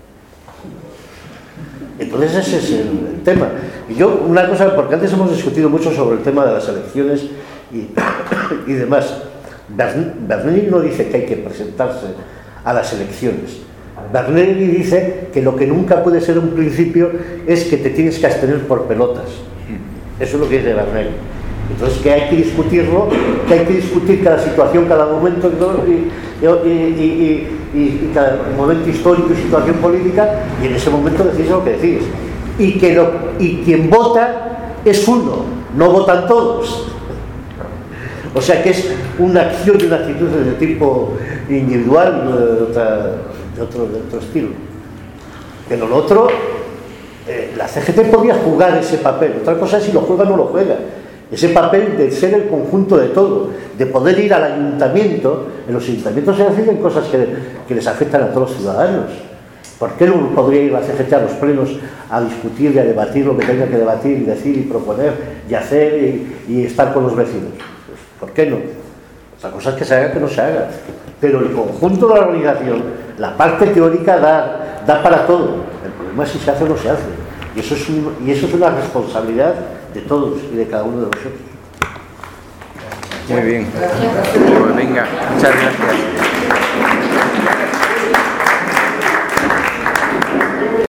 Entonces ese es el tema. Y yo, una cosa, porque antes hemos discutido mucho sobre el tema de las elecciones y, y demás. Bernini no dice que hay que presentarse a las elecciones. Bernini dice que lo que nunca puede ser un principio es que te tienes que abstener por pelotas. Eso es lo que dice Bernini. Entonces, que hay que discutirlo, que hay que discutir cada situación, cada momento y, y, y, y, y cada momento histórico y situación política, y en ese momento decís lo que decís. Y, que lo, y quien vota es uno, no votan todos. O sea que es una acción y una actitud de tipo individual, de, otra, de, otro, de otro estilo. Pero lo otro, eh, la C G T podía jugar ese papel. Otra cosa es si lo juega o no lo juega. Ese papel de ser el conjunto de todo, de poder ir al ayuntamiento. En los ayuntamientos se hacen cosas que, que les afectan a todos los ciudadanos. ¿Por qué no podría ir la C G T a los plenos a discutir y a debatir lo que tenga que debatir y decir y proponer y hacer y, y estar con los vecinos? Pues, ¿por qué no? Otra cosa es que se haga, que no se haga. Pero el conjunto de la organización, la parte teórica da, da para todo. El problema es si se hace o no se hace. Y eso es, un, y eso es una responsabilidad de todos y de cada uno de nosotros. Muy bien. Pues venga, muchas gracias.